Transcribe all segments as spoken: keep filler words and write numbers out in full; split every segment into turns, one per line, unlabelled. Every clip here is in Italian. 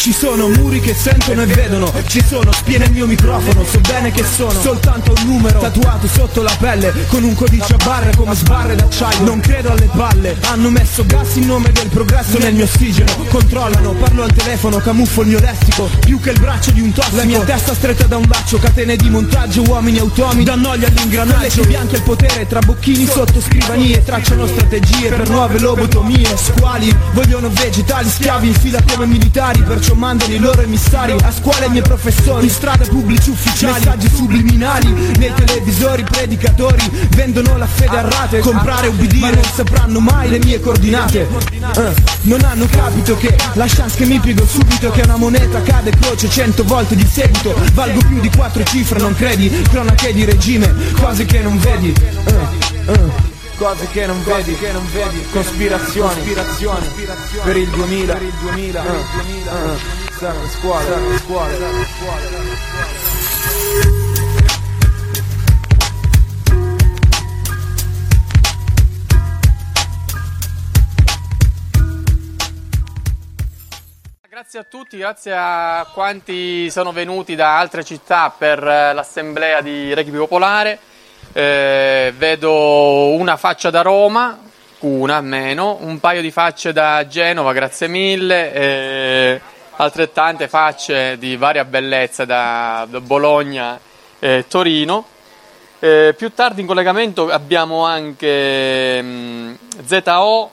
Ci sono muri che sentono e vedono, ci sono spie nel mio microfono. So bene che sono soltanto un numero tatuato sotto la pelle, con un codice a barre come sbarre d'acciaio. Non credo alle balle, hanno messo gas in nome del progresso nel mio ossigeno. Controllano, parlo al telefono, camuffo il mio lessico, più che il braccio di un tossico. La mia testa stretta da un laccio, catene di montaggio, uomini automi, dannoglio all'ingranaggio. Bianchi al potere, tra bocchini sotto scrivanie, tracciano strategie per nuove lobotomie. Squali, vogliono vegetali, schiavi in fila come militari, perciò mandano i loro emissari a scuola i miei professori, in strade pubblici ufficiali, messaggi subliminali nei televisori, predicatori vendono la fede a rate, comprare ubbidire ma non sapranno mai le mie coordinate. uh, Non hanno capito che la chance che mi piego subito, che una moneta cade croce cento volte di seguito, valgo più di quattro cifre, non credi? Cronache di regime, cose che non vedi. uh, uh. Cose che non vedi, che non vedi, cospirazioni, cospirazioni per il duemila, per il duemila, uh, uh, serve scuola, serve scuola, serve scuola.
Grazie a tutti, grazie a quanti sono venuti da altre città per l'assemblea di Rugby Popolare. Eh, vedo una faccia da Roma, una almeno, un paio di facce da Genova, grazie mille, eh, altrettante facce di varia bellezza da, da Bologna e Torino. Eh, più tardi in collegamento abbiamo anche mh, Z O,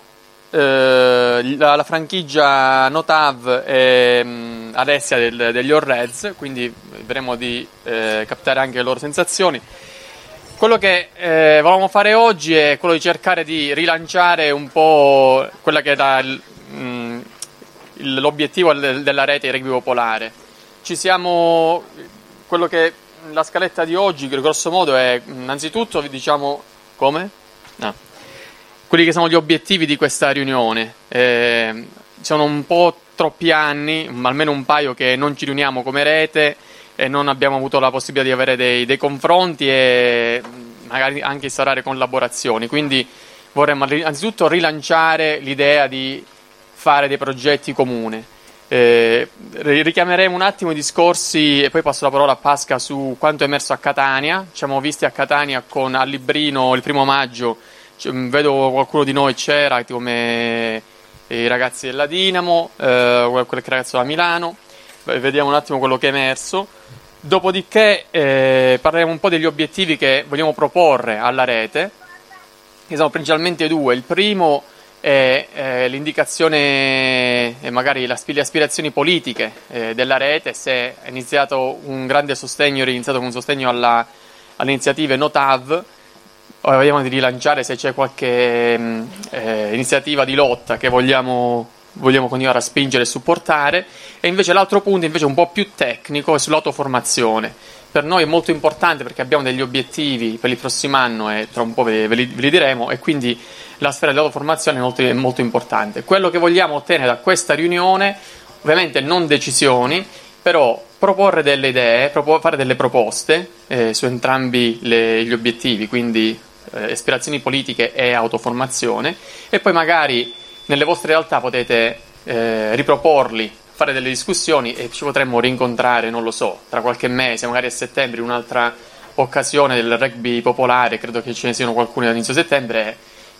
eh, la, la franchigia Notav e mh, Alessia del, degli Orreds, quindi vedremo di eh, captare anche le loro sensazioni. Quello che eh, volevamo fare oggi è quello di cercare di rilanciare un po' quella che era il, mh, l'obiettivo del, della rete Rugby Popolare. Ci siamo, quello che la scaletta di oggi, grosso modo, è innanzitutto, diciamo, come? No. Quelli che sono gli obiettivi di questa riunione. Eh, sono un po' troppi anni, almeno un paio, che non ci riuniamo come rete e non abbiamo avuto la possibilità di avere dei, dei confronti e magari anche instaurare collaborazioni, quindi vorremmo innanzitutto rilanciare l'idea di fare dei progetti comuni. Eh, richiameremo un attimo i discorsi e poi passo la parola a Pasca su quanto è emerso a Catania. Ci siamo visti a Catania con a Librino il primo maggio, cioè, vedo qualcuno di noi c'era come i ragazzi della Dinamo, eh, qualche ragazzo da Milano. Vediamo un attimo quello che è emerso. Dopodiché eh, parleremo un po' degli obiettivi che vogliamo proporre alla rete, che sono principalmente due. Il primo è eh, l'indicazione e magari la, le aspirazioni politiche eh, della rete, se è iniziato un grande sostegno, è iniziato con un sostegno alla, alle iniziative Notav. Ora vediamo di rilanciare se c'è qualche mh, eh, iniziativa di lotta che vogliamo vogliamo continuare a spingere e supportare. E invece l'altro punto invece un po' più tecnico è sull'autoformazione. Per noi è molto importante perché abbiamo degli obiettivi per il prossimo anno e tra un po' ve, ve, li, ve li diremo, e quindi la sfera dell'autoformazione è molto, è molto importante. Quello che vogliamo ottenere da questa riunione, ovviamente non decisioni, però proporre delle idee, propor- fare delle proposte eh, su entrambi le, gli obiettivi, quindi eh, aspirazioni politiche e autoformazione, e poi magari nelle vostre realtà potete eh, riproporli, fare delle discussioni e ci potremmo rincontrare, non lo so, tra qualche mese, magari a settembre, in un'altra occasione del Rugby Popolare, credo che ce ne siano qualcuno all'inizio settembre,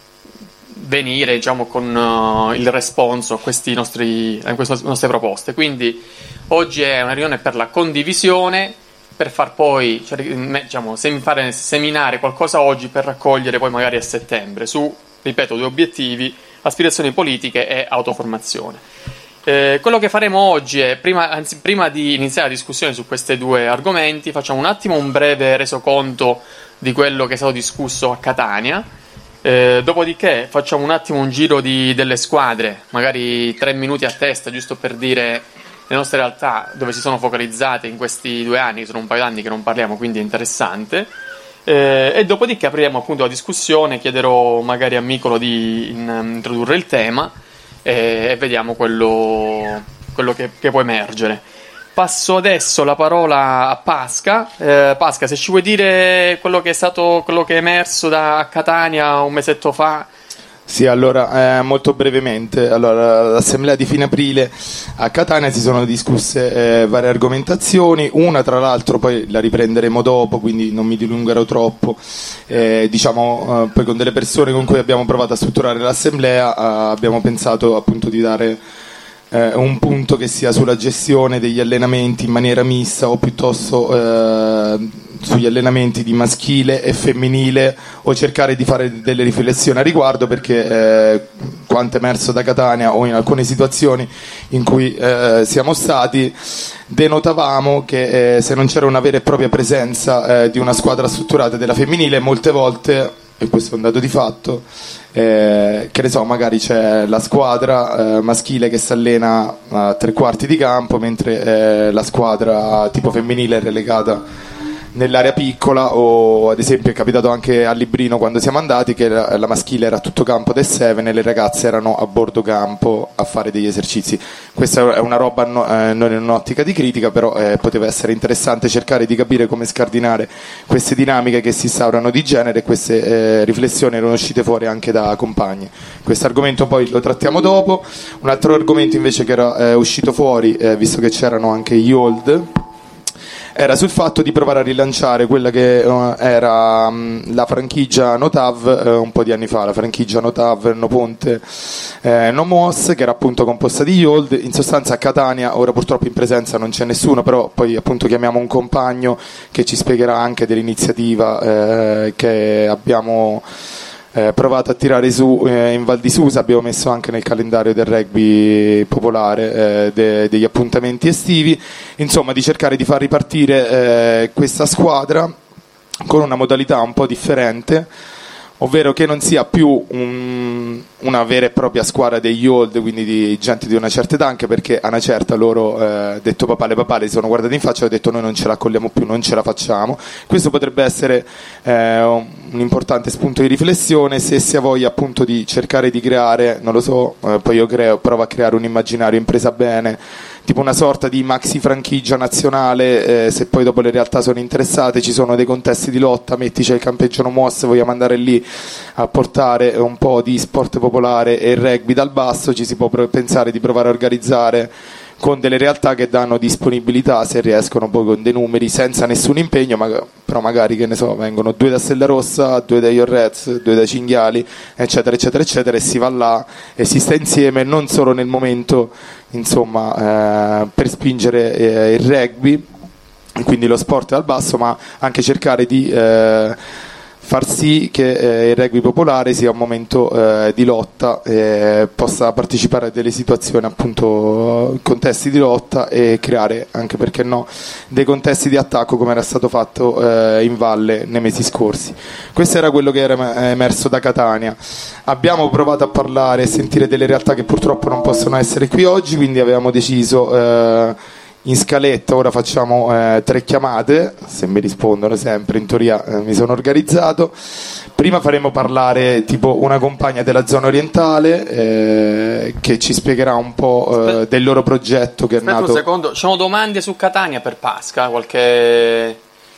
venire, diciamo, con uh, il responso a, questi nostri, a queste nostre proposte. Quindi oggi è una riunione per la condivisione, per far poi, cioè, diciamo, sem- fare seminare qualcosa oggi per raccogliere poi magari a settembre su, ripeto, due obiettivi: aspirazioni politiche e autoformazione. Eh, quello che faremo oggi è, prima, anzi, prima di iniziare la discussione su questi due argomenti, facciamo un attimo un breve resoconto di quello che è stato discusso a Catania, eh, dopodiché facciamo un attimo un giro di, delle squadre, magari tre minuti a testa, giusto per dire le nostre realtà dove si sono focalizzate in questi due anni, sono un paio d'anni che non parliamo, quindi è interessante. Eh, e dopodiché apriremo appunto la discussione, chiederò magari a Micolo di in, introdurre il tema e, e vediamo quello, quello che, che può emergere. Passo adesso la parola a Pasca. Eh, Pasca, se ci vuoi dire quello che è stato, quello che è emerso da Catania un mesetto fa
Sì, allora, eh, molto brevemente, allora, l'assemblea di fine aprile a Catania si sono discusse eh, varie argomentazioni, una tra l'altro poi la riprenderemo dopo, quindi non mi dilungherò troppo, eh, diciamo, eh, poi con delle persone con cui abbiamo provato a strutturare l'assemblea eh, abbiamo pensato appunto di dare eh, un punto che sia sulla gestione degli allenamenti in maniera mista o piuttosto eh, sugli allenamenti di maschile e femminile, o cercare di fare delle riflessioni a riguardo, perché eh, quanto emerso da Catania o in alcune situazioni in cui eh, siamo stati, denotavamo che eh, se non c'era una vera e propria presenza eh, di una squadra strutturata della femminile, molte volte, e questo è un dato di fatto, eh, che ne so, magari c'è la squadra eh, maschile che si allena a tre quarti di campo, mentre eh, la squadra tipo femminile è relegata nell'area piccola, o ad esempio è capitato anche a Librino quando siamo andati che la, la maschile era tutto campo del Seven e le ragazze erano a bordo campo a fare degli esercizi. Questa è una roba no, eh, non in un'ottica di critica, però eh, poteva essere interessante cercare di capire come scardinare queste dinamiche che si instaurano di genere, e queste eh, riflessioni erano uscite fuori anche da compagni. Questo argomento poi lo trattiamo dopo. Un altro argomento invece che era eh, uscito fuori, eh, visto che c'erano anche gli old, era sul fatto di provare a rilanciare quella che uh, era um, la franchigia Notav uh, un po' di anni fa, la franchigia Notav No Ponte eh, No Mos, che era appunto composta di Yold. In sostanza a Catania, ora purtroppo in presenza non c'è nessuno, però poi appunto chiamiamo un compagno che ci spiegherà anche dell'iniziativa eh, che abbiamo Eh, provato a tirare su eh, in Val di Susa. Abbiamo messo anche nel calendario del rugby popolare eh, de- degli appuntamenti estivi, insomma di cercare di far ripartire eh, questa squadra con una modalità un po' differente, ovvero che non sia più un, una vera e propria squadra degli old, quindi di gente di una certa età, anche perché a una certa loro, eh, detto papale papale, si sono guardati in faccia e hanno detto noi non ce la accogliamo più, non ce la facciamo. Questo potrebbe essere eh, un importante spunto di riflessione, se si ha voglia appunto di cercare di creare, non lo so, eh, poi io creo, provo a creare un immaginario impresa bene, tipo una sorta di maxi franchigia nazionale, eh, se poi dopo le realtà sono interessate, ci sono dei contesti di lotta, metti c'è il campeggio No Mos, vogliamo andare lì a portare un po' di sport popolare e rugby dal basso, ci si può pensare di provare a organizzare con delle realtà che danno disponibilità, se riescono, poi con dei numeri, senza nessun impegno, ma, però magari, che ne so, vengono due da Stella Rossa, due da Iorrez, due da Cinghiali, eccetera eccetera eccetera, e si va là e si sta insieme, non solo nel momento, insomma, eh, per spingere eh, il rugby, quindi lo sport dal basso, ma anche cercare di eh, far sì che eh, il rugby popolare sia un momento eh, di lotta, eh, possa partecipare a delle situazioni, appunto, contesti di lotta, e creare anche, perché no, dei contesti di attacco come era stato fatto eh, in valle nei mesi scorsi. Questo era quello che era emerso da Catania. Abbiamo provato a parlare e sentire delle realtà che purtroppo non possono essere qui oggi, quindi avevamo deciso eh, in scaletta, ora facciamo eh, tre chiamate, se mi rispondono sempre, in teoria eh, mi sono organizzato. Prima faremo parlare tipo una compagna della zona orientale eh, che ci spiegherà un po' eh, del loro progetto che
Aspetta
è nato.
un secondo, ci sono domande su Catania per Pasca? Qualche...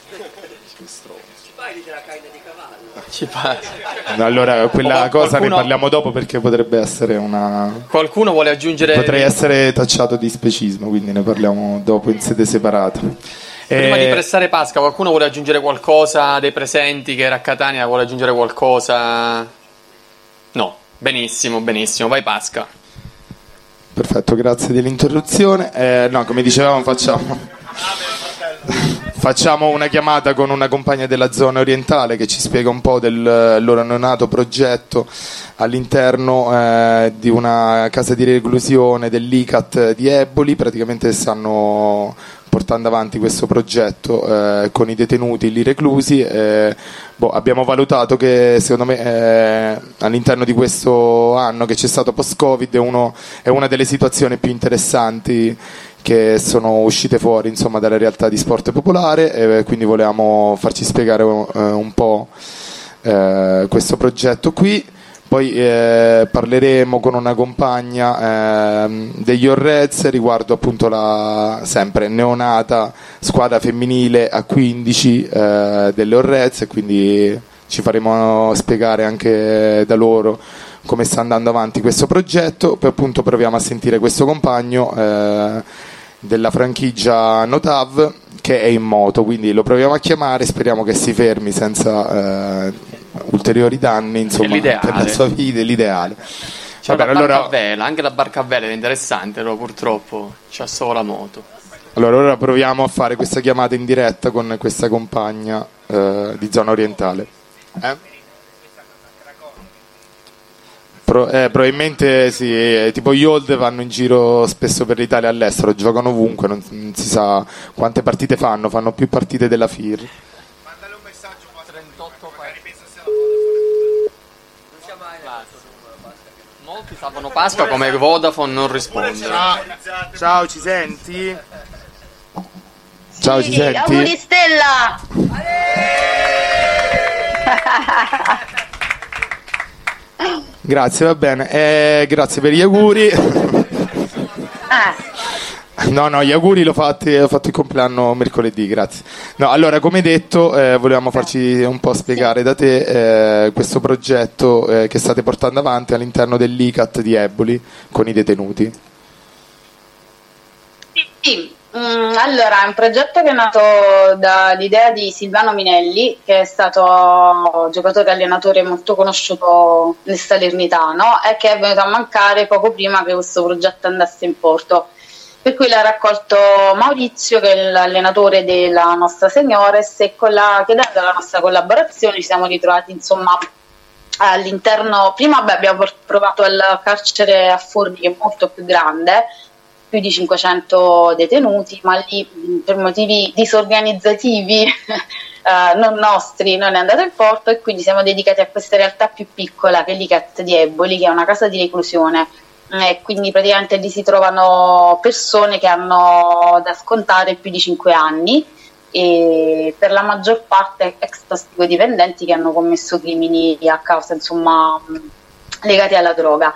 Ci parli della carne di cavallo? Ci parli.
Allora quella
Qualcuno...
cosa ne parliamo dopo, perché potrebbe essere una...
Qualcuno vuole aggiungere...
Potrei essere tacciato di specismo, quindi ne parliamo dopo in sede separata.
Prima
e...
di pressare Pasca, qualcuno vuole aggiungere qualcosa dei presenti che era a Catania? Vuole aggiungere qualcosa? No, benissimo, benissimo, vai Pasca.
Perfetto, grazie dell'interruzione. Eh, no, come dicevamo, facciamo... Facciamo una chiamata con una compagna della zona orientale che ci spiega un po' del loro neonato progetto all'interno eh, di una casa di reclusione dell'I C A T di Eboli. Praticamente stanno portando avanti questo progetto eh, con i detenuti lì reclusi. Eh, boh, abbiamo valutato che secondo me eh, all'interno di questo anno che c'è stato post-Covid è, uno, è una delle situazioni più interessanti che sono uscite fuori, insomma, dalle realtà di sport popolare, e quindi volevamo farci spiegare uh, un po' uh, questo progetto qui. Poi eh, parleremo con una compagna eh, degli Orrez riguardo appunto la sempre neonata squadra femminile a quindici eh, delle Orrez, e quindi ci faremo spiegare anche da loro come sta andando avanti questo progetto. Poi appunto proviamo a sentire questo compagno eh, della franchigia Notav che è in moto, quindi lo proviamo a chiamare, speriamo che si fermi senza eh, ulteriori danni, insomma, per la sua vita, l'ideale.
C'è Vabbè, la barca allora... a vela, anche la barca a vela è interessante, però purtroppo c'ha solo la moto.
Allora ora proviamo a fare questa chiamata in diretta con questa compagna eh, di zona orientale. Eh? Pro, eh, probabilmente sì, eh, tipo gli old vanno in giro spesso per l'Italia e all'estero, giocano ovunque, non, non si sa quante partite fanno, fanno più partite della F I R.
Mandale un messaggio qua, trentotto molti salvano Pasqua come Vodafone non risponde.
Ciao, ciao, ci senti? Ciao, ci senti?
Auguri Stella!
Grazie, va bene. Eh, grazie per gli auguri.
Ah.
No, no, gli auguri l'ho fatti, ho fatto il compleanno mercoledì, grazie. No, allora, come detto, eh, volevamo farci un po' spiegare da te eh, questo progetto eh, che state portando avanti all'interno dell'I C A T di Eboli con i detenuti.
Sì, mm, allora è un progetto che è nato dall'idea di Silvano Minelli, che è stato giocatore allenatore molto conosciuto nel Salernitano e che è venuto a mancare poco prima che questo progetto andasse in porto. Per cui l'ha raccolto Maurizio, che è l'allenatore della nostra Seniores, e con la, chiedendo la nostra collaborazione ci siamo ritrovati insomma all'interno. Prima beh, abbiamo provato al carcere a Forni, che è molto più grande, più di cinquecento detenuti, ma lì per motivi disorganizzativi eh, non nostri non è andato in porto, e quindi siamo dedicati a questa realtà più piccola che è l'I C A T di Eboli, che è una casa di reclusione. E quindi praticamente lì si trovano persone che hanno da scontare più di cinque anni, e per la maggior parte ex tossicodipendenti che hanno commesso crimini a causa insomma legati alla droga.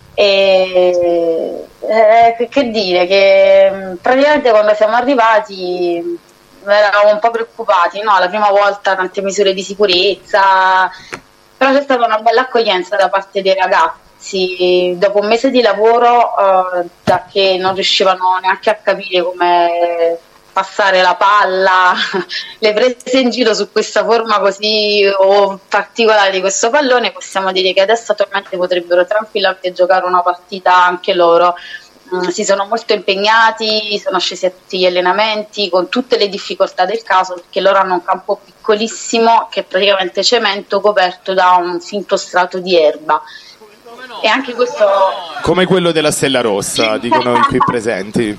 E eh, che dire, che praticamente quando siamo arrivati eravamo un po' preoccupati, no? La prima volta tante misure di sicurezza, però c'è stata una bella accoglienza da parte dei ragazzi. Dopo un mese di lavoro, eh, da che non riuscivano neanche a capire come passare la palla, le prese in giro su questa forma così o particolare di questo pallone, possiamo dire che adesso attualmente potrebbero tranquillamente giocare una partita anche loro. Mm, si sono molto impegnati, sono scesi a tutti gli allenamenti con tutte le difficoltà del caso, perché loro hanno un campo piccolissimo che è praticamente cemento coperto da un finto strato di erba. E anche questo,
come quello della Stella Rossa, dicono i qui presenti.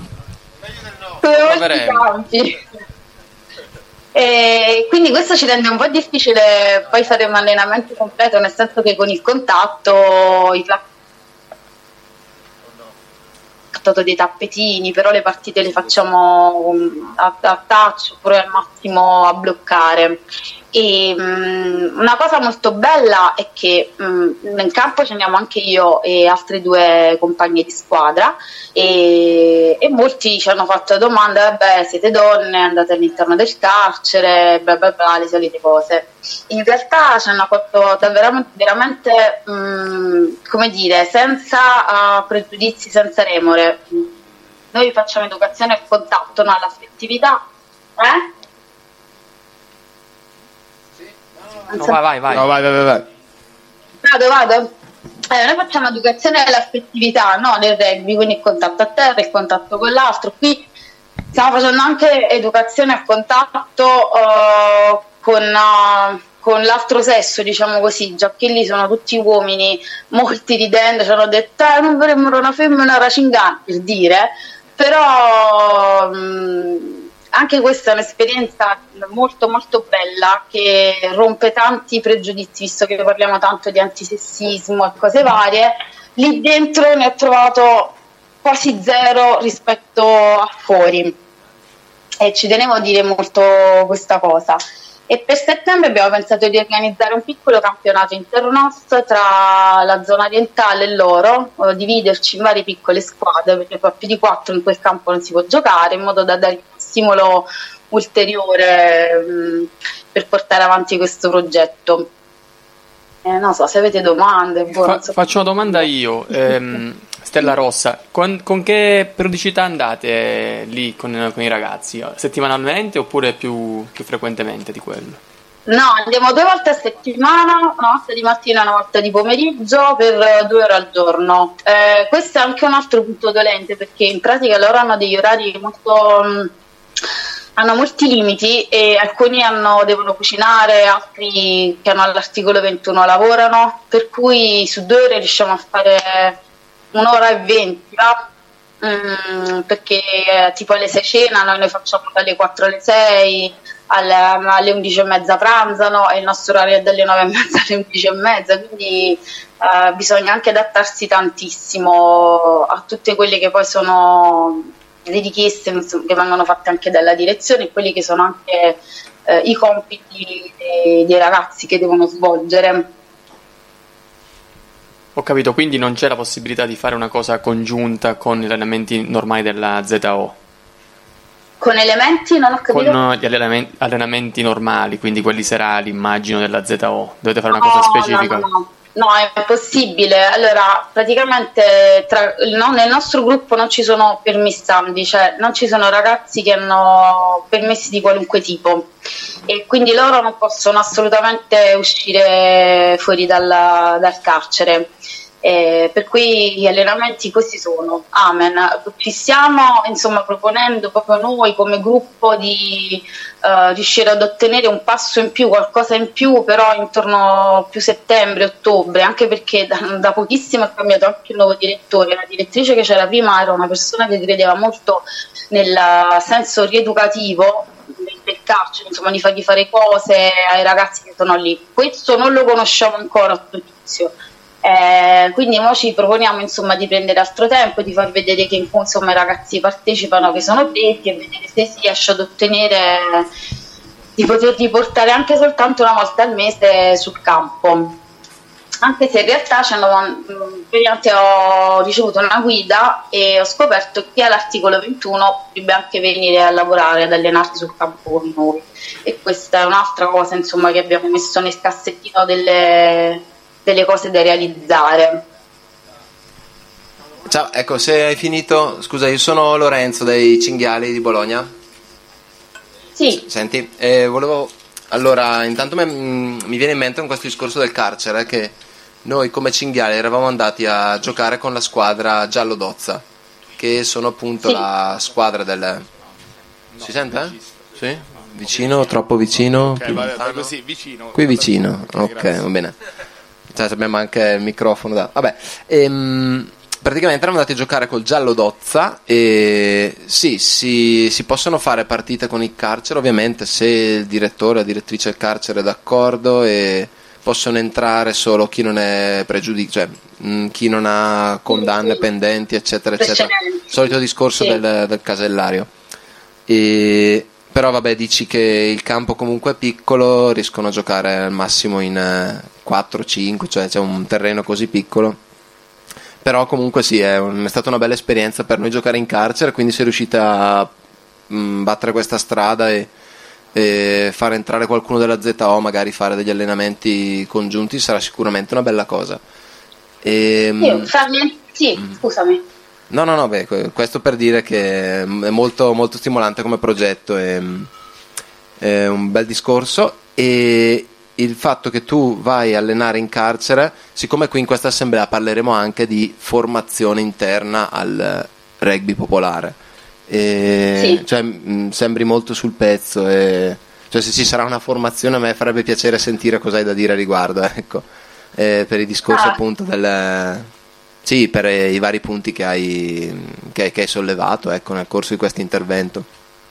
E quindi questo ci rende un po' difficile poi fare un allenamento completo, nel senso che con il contatto i dei tappetini, però le partite le facciamo a, a touch oppure al massimo a bloccare. E um, una cosa molto bella è che um, nel campo ci andiamo anche io e altre due compagne di squadra, e, e molti ci hanno fatto domande: vabbè, siete donne, andate all'interno del carcere, bla bla bla, le solite cose. In realtà ci hanno fatto davvero veramente um, come dire, senza uh, pregiudizi, senza remore. Noi facciamo educazione al contatto, no all'affettività. Eh?
No, vai, vai, vai.
No, vai, vai, vai.
Vado, vado. Eh, noi facciamo educazione all'affettività, no? Nel rugby, quindi il contatto a terra, il contatto con l'altro. Qui stiamo facendo anche educazione al contatto uh, con, uh, con l'altro sesso, diciamo così, già che lì sono tutti uomini, molti ridendo ci hanno detto eh, non vorremmo una femmina, una Racingan, per dire, però... Um, anche questa è un'esperienza molto molto bella, che rompe tanti pregiudizi, visto che parliamo tanto di antisessismo e cose varie. Lì dentro ne ho trovato quasi zero rispetto a fuori, e ci tenevo a dire molto questa cosa. E per settembre abbiamo pensato di organizzare un piccolo campionato internos tra la zona orientale e loro, eh, dividerci in varie piccole squadre, perché poi più di quattro in quel campo non si può giocare, in modo da dare un stimolo ulteriore mh, per portare avanti questo progetto. Eh, non so, se avete domande. Boh,
Fa-
non so.
faccio una domanda io, ehm, Stella Rossa, con, con che periodicità andate lì con, con i ragazzi? Settimanalmente oppure più, più frequentemente di quello?
No, andiamo due volte a settimana, una volta di mattina e una volta di pomeriggio per due ore al giorno. Eh, questo è anche un altro punto dolente, perché in pratica loro hanno degli orari molto... Mh, hanno molti limiti e alcuni hanno, devono cucinare, altri che hanno all'articolo ventuno lavorano, per cui su due ore riusciamo a fare un'ora e venti, no? mm, perché eh, tipo alle sei cenano e noi facciamo dalle quattro alle sei, alle, alle undici e mezza pranzano e il nostro orario è dalle nove e mezza alle undici e mezza, quindi eh, bisogna anche adattarsi tantissimo a tutte quelle che poi sono le richieste che vengono fatte anche dalla direzione e quelli che sono anche eh, i compiti dei, dei ragazzi che devono svolgere.
Ho capito, quindi non c'è la possibilità di fare una cosa congiunta con gli allenamenti normali della Z O?
Con elementi non ho capito.
Con gli allenamenti, allenamenti normali, quindi quelli serali, immagino, della Z O. Dovete fare una
no,
cosa specifica?
No, no, no. No, è impossibile. Allora, praticamente tra, no, nel nostro gruppo non ci sono permissandi, cioè non ci sono ragazzi che hanno permessi di qualunque tipo e quindi loro non possono assolutamente uscire fuori dalla, dal carcere. Eh, per cui gli allenamenti questi sono, amen. Ci stiamo insomma proponendo proprio noi come gruppo di uh, riuscire ad ottenere un passo in più, qualcosa in più, però intorno più settembre, ottobre, anche perché da, da pochissimo è cambiato anche il nuovo direttore. La direttrice che c'era prima era una persona che credeva molto nel senso rieducativo del carcere, insomma di fargli fare cose ai ragazzi che sono lì. Questo non lo conosciamo ancora a giudizio. Eh, quindi noi ci proponiamo insomma di prendere altro tempo, di far vedere che insomma i ragazzi partecipano, che sono pretti, e vedere se si riesce ad ottenere di poterli portare anche soltanto una volta al mese sul campo, anche se in realtà ho ricevuto una guida e ho scoperto che all'articolo ventuno potrebbe anche venire a lavorare, ad allenarsi sul campo con noi, e questa è un'altra cosa insomma che abbiamo messo nel cassettino delle delle cose da realizzare.
Ciao, ecco, se hai finito, scusa, io sono Lorenzo dei Cinghiali di Bologna.
Sì.
Senti, eh, volevo, allora, intanto me, mh, mi viene in mente con questo discorso del carcere che noi come Cinghiali eravamo andati a giocare con la squadra Giallo Dozza, che sono appunto sì. la squadra del... Si sente? Sì? Vicino, troppo vicino?
Ok, vabbè, così, vicino.
Qui vicino, ok,
grazie.
Va bene. Cioè, abbiamo anche il microfono da... Vabbè, ehm, praticamente eravamo andati a giocare col Giallo Dozza e sì, si, si possono fare partite con il carcere, ovviamente se il direttore o la direttrice del carcere è d'accordo, e possono entrare solo chi non è pregiudicato, cioè mh, chi non ha condanne pendenti, eccetera, eccetera. Solito discorso sì. del, del casellario. E... Però vabbè, dici che il campo comunque è piccolo, riescono a giocare al massimo in quattro cinque, cioè c'è un terreno così piccolo. Però comunque sì, è, un, è stata una bella esperienza per noi giocare in carcere, quindi si è riuscita a mh, battere questa strada e, e fare entrare qualcuno della Z O, magari fare degli allenamenti congiunti, sarà sicuramente una bella cosa. E,
Io, farmi... Sì, mh. scusami.
No, no, no, beh, questo per dire che è molto, molto stimolante come progetto, è, è un bel discorso, e il fatto che tu vai a allenare in carcere, siccome qui in questa assemblea parleremo anche di formazione interna al rugby popolare, e,
sì.
cioè mh, sembri molto sul pezzo, e, cioè se ci sarà una formazione a me farebbe piacere sentire cosa hai da dire a riguardo, ecco, e per il discorso ah. appunto del... Sì, per i vari punti che hai, che, che hai sollevato, ecco, nel corso di questo intervento.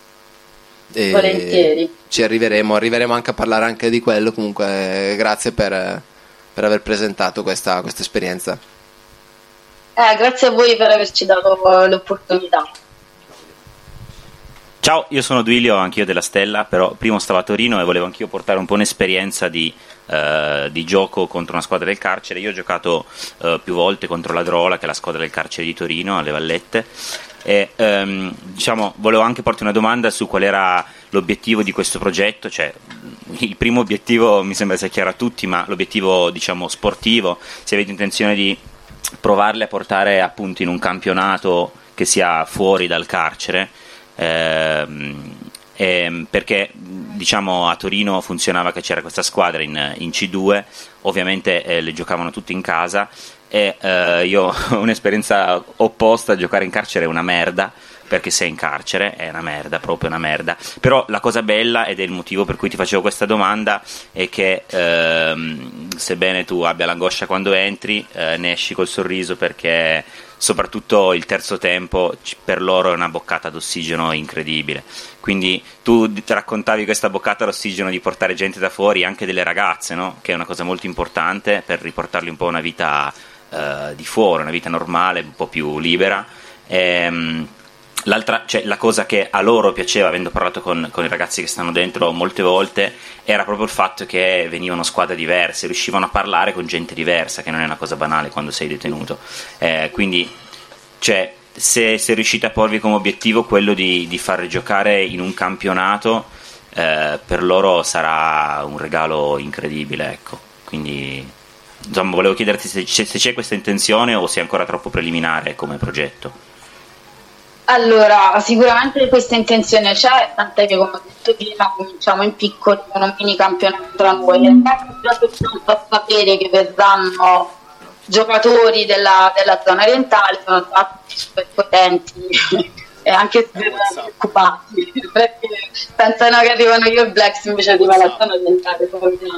E
volentieri.
Ci arriveremo, arriveremo anche a parlare anche di quello. Comunque, grazie per, per aver presentato questa, questa esperienza.
Eh, grazie a voi per averci dato l'opportunità.
Ciao, io sono Duilio, anch'io della Stella, però prima stavo a Torino e volevo anch'io portare un po' un'esperienza di, uh, di gioco contro una squadra del carcere. Io ho giocato uh, più volte contro la Drola, che è la squadra del carcere di Torino, alle Vallette, e um, diciamo, volevo anche porti una domanda su qual era l'obiettivo di questo progetto, cioè il primo obiettivo mi sembra sia chiaro a tutti, ma l'obiettivo, diciamo, sportivo, se avete intenzione di provarli a portare appunto in un campionato che sia fuori dal carcere, ehm, ehm, perché diciamo a Torino funzionava che c'era questa squadra in, in C due, ovviamente eh, le giocavano tutti in casa, e eh, io ho un'esperienza opposta. Giocare in carcere è una merda, perché sei in carcere, è una merda, proprio una merda. Però la cosa bella, ed è il motivo per cui ti facevo questa domanda, è che ehm, sebbene tu abbia l'angoscia quando entri, eh, ne esci col sorriso, perché soprattutto il terzo tempo per loro è una boccata d'ossigeno incredibile. Quindi tu raccontavi questa boccata d'ossigeno di portare gente da fuori, anche delle ragazze, no? Che è una cosa molto importante per riportarli un po' a una vita eh, di fuori, una vita normale, un po' più libera. Ehm, L'altra, cioè, la cosa che a loro piaceva, avendo parlato con, con i ragazzi che stanno dentro molte volte, era proprio il fatto che venivano squadre diverse, riuscivano a parlare con gente diversa, che non è una cosa banale quando sei detenuto. Eh, quindi, cioè, se, se riuscite a porvi come obiettivo quello di, di far giocare in un campionato, eh, per loro sarà un regalo incredibile, ecco. Quindi, insomma, volevo chiederti se, se c'è questa intenzione o se è ancora troppo preliminare come progetto.
Allora, sicuramente questa intenzione c'è, tant'è che, come ho detto prima, cominciamo in piccolo con un mini campionato tra noi. E già possiamo sapere che verranno giocatori della, della zona orientale, sono stati super potenti e anche super preoccupati, perché pensano che arrivano gli All Blacks invece arriva la zona orientale.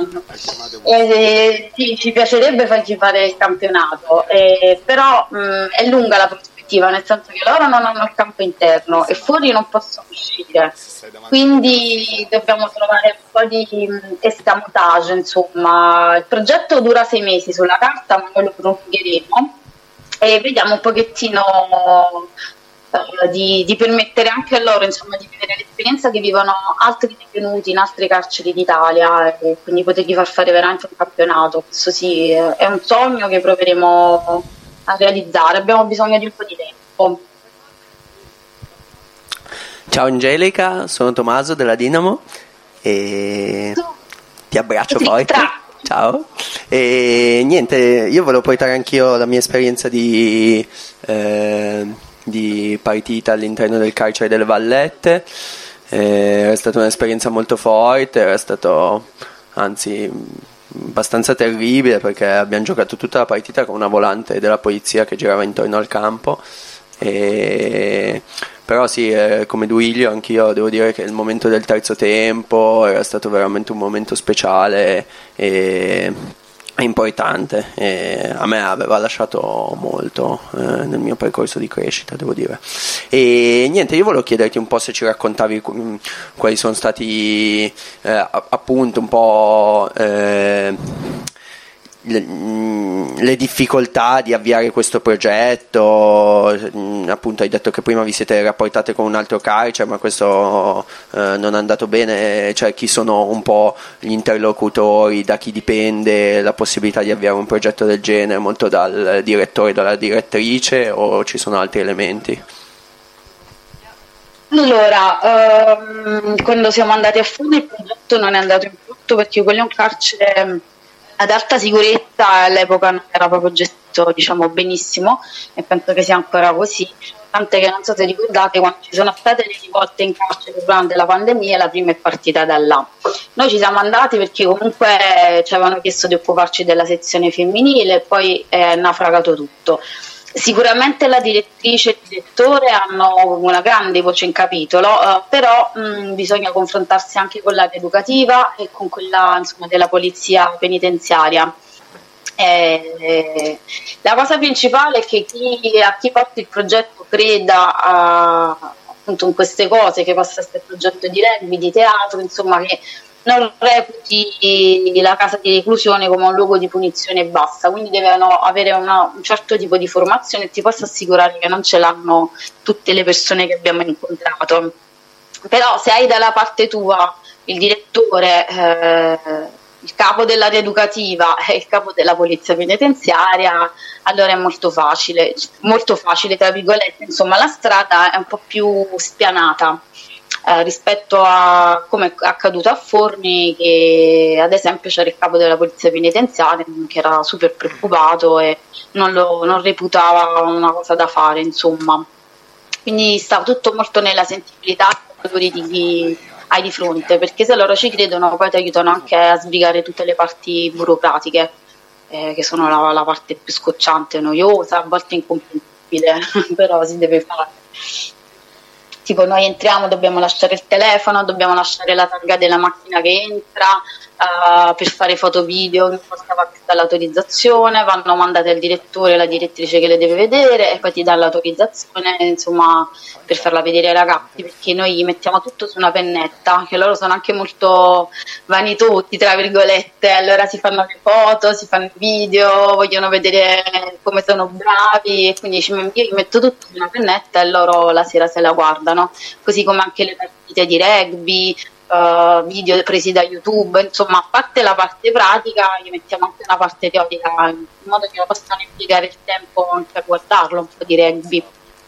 E, sì, ci piacerebbe farci fare il campionato, e, però mh, è lunga la prospettiva, nel senso che loro non hanno il campo interno e fuori non possono uscire, quindi dobbiamo trovare un po' di escamotage, insomma. Il progetto dura sei mesi sulla carta, ma noi lo prolungheremo e vediamo un pochettino uh, di, di permettere anche a loro, insomma, di vivere l'esperienza che vivono altri detenuti in altre carceri d'Italia, e quindi potergli far fare veramente un campionato. Questo sì, è un sogno che proveremo a realizzare, abbiamo bisogno di un po' di tempo.
Ciao Angelica, sono Tommaso della Dinamo e ti abbraccio
Sì,
forte.
tra...
Ciao. E niente, io volevo portare anch'io la mia esperienza di, eh, di partita all'interno del carcere delle Vallette. Eh, è stata un'esperienza molto forte, era stato anzi abbastanza terribile, perché abbiamo giocato tutta la partita con una volante della polizia che girava intorno al campo, e... però sì, eh, come Duilio anch'io devo dire che il momento del terzo tempo era stato veramente un momento speciale e importante, e a me aveva lasciato molto eh, nel mio percorso di crescita, devo dire. E niente, io volevo chiederti un po' se ci raccontavi mh, quali sono stati eh, appunto un po' eh, le, mh, le difficoltà di avviare questo progetto. Mh, appunto hai detto che prima vi siete rapportate con un altro carcere, ma questo eh, non è andato bene, cioè chi sono un po' gli interlocutori, da chi dipende la possibilità di avviare un progetto del genere, molto dal direttore, dalla direttrice, o ci sono altri elementi?
Allora, ehm, quando siamo andati a fondo il progetto non è andato in tutto, perché quello è un carcere ad alta sicurezza, all'epoca non era proprio gestito, diciamo, benissimo, e penso che sia ancora così, tant'è che non so se ricordate, quando ci sono state le rivolte in carcere durante la pandemia, la prima è partita da là. Noi ci siamo andati perché comunque ci avevano chiesto di occuparci della sezione femminile e poi è naufragato tutto. Sicuramente la direttrice e il direttore hanno una grande voce in capitolo, eh, però mh, bisogna confrontarsi anche con l'area educativa e con quella, insomma, della polizia penitenziaria. Eh, la cosa principale è che chi, a chi porta il progetto creda a, appunto in queste cose, che possa essere progetto di rugby, di teatro, insomma, che non reputi la casa di reclusione come un luogo di punizione e basta, quindi devono avere una, un certo tipo di formazione, e ti posso assicurare che non ce l'hanno tutte le persone che abbiamo incontrato. Però se hai dalla parte tua il direttore, eh, il capo dell'area educativa e il capo della polizia penitenziaria, allora è molto facile, molto facile tra virgolette, insomma la strada è un po' più spianata. eh, rispetto a come è accaduto a Forni, che ad esempio c'era il capo della polizia penitenziaria che era super preoccupato e non lo non reputava una cosa da fare, insomma. Quindi sta tutto molto nella sensibilità di chi hai di fronte, perché se loro ci credono poi ti aiutano anche a sbrigare tutte le parti burocratiche, eh, che sono la, la parte più scocciante, noiosa, a volte incomprensibile, però si deve fare. Tipo noi entriamo, dobbiamo lasciare il telefono, dobbiamo lasciare la targa della macchina che entra, uh, per fare foto video che costa dall'autorizzazione, vanno mandate al direttore, la direttrice che le deve vedere e poi ti dà l'autorizzazione, insomma, per farla vedere ai ragazzi, perché noi gli mettiamo tutto su una pennetta, che loro sono anche molto vanitosi, tra virgolette, allora si fanno le foto, si fanno i video, vogliono vedere come sono bravi, e quindi io gli metto tutto su una pennetta e loro la sera se la guardano, così come anche le partite di rugby, uh, video presi da YouTube, insomma, a parte la parte pratica gli mettiamo anche una parte teorica, in modo che possano impiegare il tempo anche a guardarlo, un po' di rugby.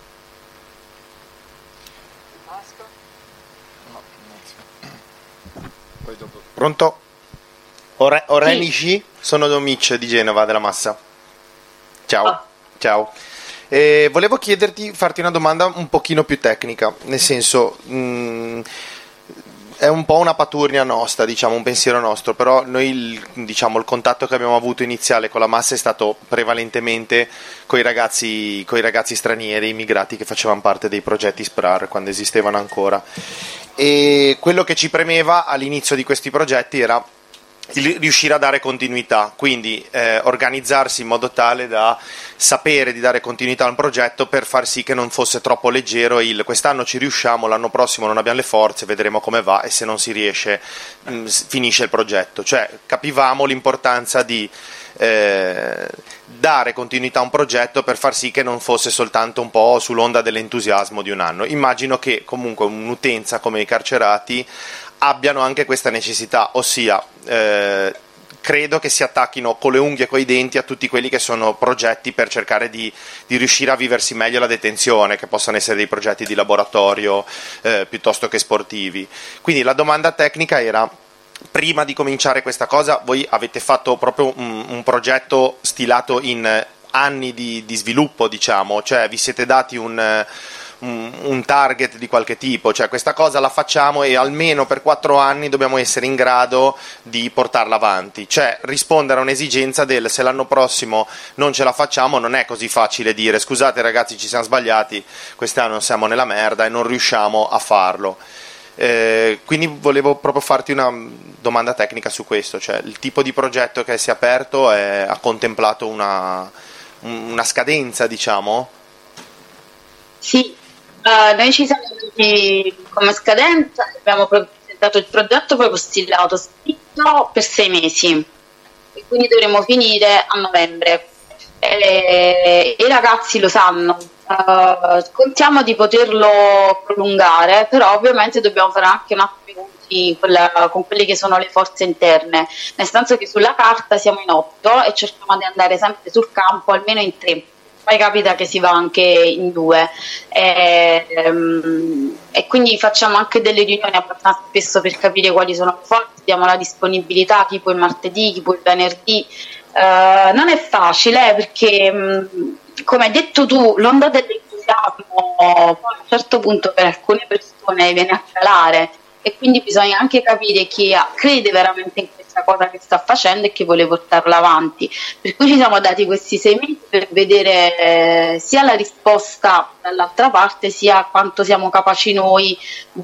Pronto? Ore- Orenici? Sì. Sono Domic di Genova, della Massa. Ciao. Oh. Ciao. Eh, volevo chiederti, farti una domanda un pochino più tecnica, nel senso, mh, è un po' una paturnia nostra, diciamo, un pensiero nostro, però noi il, diciamo, il contatto che abbiamo avuto iniziale con la Massa è stato prevalentemente con i ragazzi, coi ragazzi stranieri, immigrati che facevano parte dei progetti S P R A R quando esistevano ancora. E quello che ci premeva all'inizio di questi progetti era il riuscire a dare continuità, quindi eh, organizzarsi in modo tale da sapere di dare continuità al progetto per far sì che non fosse troppo leggero il quest'anno ci riusciamo, l'anno prossimo non abbiamo le forze, vedremo come va e se non si riesce mh, finisce il progetto. Cioè capivamo l'importanza di eh, dare continuità a un progetto per far sì che non fosse soltanto un po' sull'onda dell'entusiasmo di un anno. Immagino che comunque un'utenza come i carcerati abbiano anche questa necessità, ossia eh, credo che si attacchino con le unghie e coi denti a tutti quelli che sono progetti per cercare di, di riuscire a viversi meglio la detenzione, che possano essere dei progetti di laboratorio eh, piuttosto che sportivi. Quindi la domanda tecnica era: prima di cominciare questa cosa voi avete fatto proprio un, un progetto stilato in anni di, di sviluppo, diciamo, cioè vi siete dati un un target di qualche tipo, cioè questa cosa la facciamo e almeno per quattro anni dobbiamo essere in grado di portarla avanti, cioè rispondere a un'esigenza del se l'anno prossimo non ce la facciamo non è così facile dire scusate ragazzi ci siamo sbagliati, quest'anno siamo nella merda e non riusciamo a farlo. Eh, quindi volevo proprio farti una domanda tecnica su questo, cioè il tipo di progetto che si è aperto è, ha contemplato una, una scadenza, diciamo?
Sì. Uh, noi ci siamo venuti come scadenza, abbiamo presentato il progetto proprio stilato scritto per sei mesi e quindi dovremo finire a novembre e, e i ragazzi lo sanno, uh, contiamo di poterlo prolungare, però ovviamente dobbiamo fare anche un attimo i conti con, la, con quelle che sono le forze interne, nel senso che sulla carta siamo in otto e cerchiamo di andare sempre sul campo almeno in tre. Poi capita che si va anche in due e, um, e quindi facciamo anche delle riunioni abbastanza spesso per capire quali sono le forze, diamo la disponibilità tipo il martedì, tipo il venerdì. Uh, non è facile perché um, come hai detto tu l'onda dell'entusiasmo poi a un certo punto per alcune persone viene a calare e quindi bisogna anche capire chi ha, crede veramente in questa cosa che sta facendo e che vuole portarla avanti, per cui ci siamo dati questi sei mesi per vedere eh, sia la risposta dall'altra parte sia quanto siamo capaci noi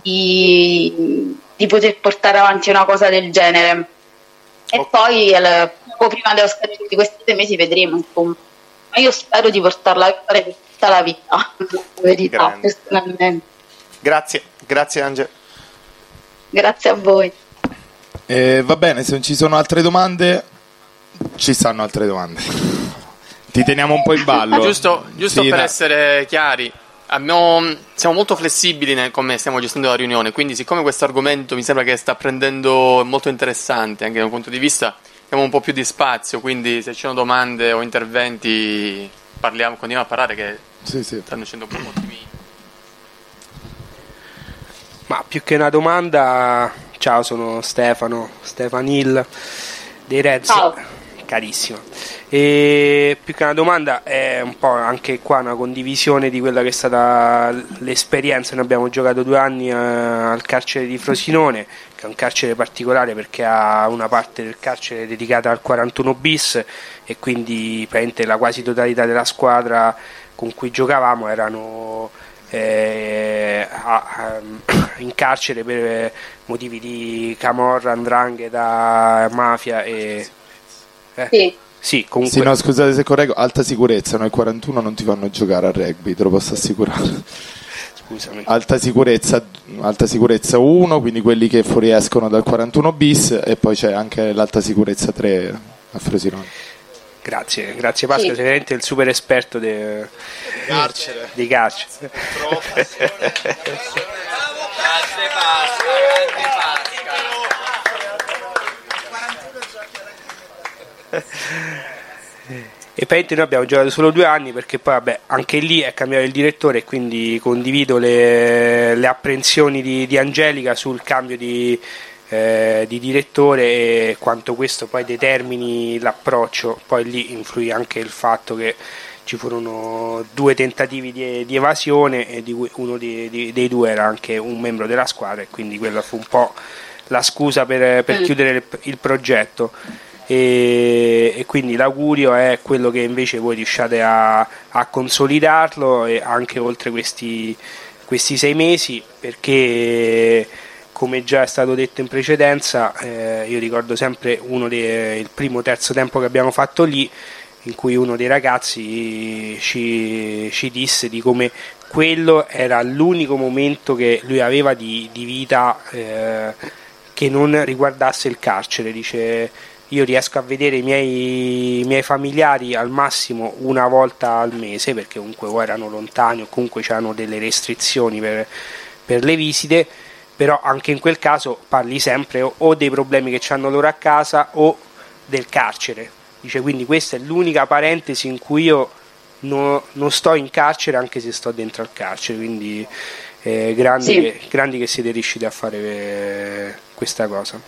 di, di poter portare avanti una cosa del genere e oh. poi il, poco prima dello scadenza di questi sei mesi vedremo, insomma. Ma io spero di portarla a fare per tutta la vita, la verità. Grande. Personalmente.
Grazie, grazie Angela.
Grazie a voi.
Eh, va bene, se non ci sono altre domande, ci stanno altre domande. Ti teniamo un po' in ballo.
Giusto, giusto
sì,
per
da...
essere chiari, abbiamo, siamo molto flessibili nel come stiamo gestendo la riunione, quindi siccome questo argomento mi sembra che sta prendendo molto interessante anche da un punto di vista, abbiamo un po' più di spazio, quindi se ci sono domande o interventi parliamo, continuiamo a parlare che
sì, sì.
stanno uscendo un po' ottimi.
Ma più che una domanda, ciao, sono Stefano, Stefanil dei Reds.
Ciao.
Carissimo. E più che una domanda è un po' anche qua una condivisione di quella che è stata l'esperienza. Noi abbiamo giocato due anni eh, al carcere di Frosinone, che è un carcere particolare perché ha una parte del carcere dedicata al quarantuno bis e quindi praticamente la quasi totalità della squadra con cui giocavamo erano eh, a, a, in carcere per motivi di camorra, 'ndrangheta, mafia e eh,
Sì.
sì, comunque
Sì, no, scusate se correggo, alta sicurezza, noi quarantuno non ti fanno giocare a rugby, te lo posso assicurare.
scusami.
Alta sicurezza, alta sicurezza uno, quindi quelli che fuoriescono dal quarantuno bis, e poi c'è anche l'alta sicurezza tre a Frosinone.
Grazie, grazie Pasqua,
Sì.
sei veramente il super esperto de...
Carcere.
di carcere. E praticamente noi abbiamo giocato solo due anni perché poi vabbè anche lì è cambiato il direttore e quindi condivido le, le apprensioni di, di Angelica sul cambio di, eh, di direttore e quanto questo poi determini l'approccio. Poi lì influì anche il fatto che ci furono due tentativi di, di evasione e di cui uno di, di, dei due era anche un membro della squadra e quindi quella fu un po' la scusa per, per chiudere il, il progetto. E, e quindi l'augurio è quello che invece voi riusciate a, a consolidarlo e anche oltre questi, questi sei mesi, perché come già è stato detto in precedenza eh, io ricordo sempre uno dei, il primo terzo tempo che abbiamo fatto lì, in cui uno dei ragazzi ci, ci disse di come quello era l'unico momento che lui aveva di, di vita eh, che non riguardasse il carcere. Dice: io riesco a vedere i miei, i miei familiari al massimo una volta al mese, perché comunque o erano lontani o comunque c'erano delle restrizioni per, per le visite, però anche in quel caso parli sempre o, o dei problemi che hanno loro a casa o del carcere. Dice, quindi questa è l'unica parentesi in cui io no, non sto in carcere anche se sto dentro al carcere, quindi eh, grandi,
Sì.
che, grandi che siete riusciti a fare eh, questa cosa.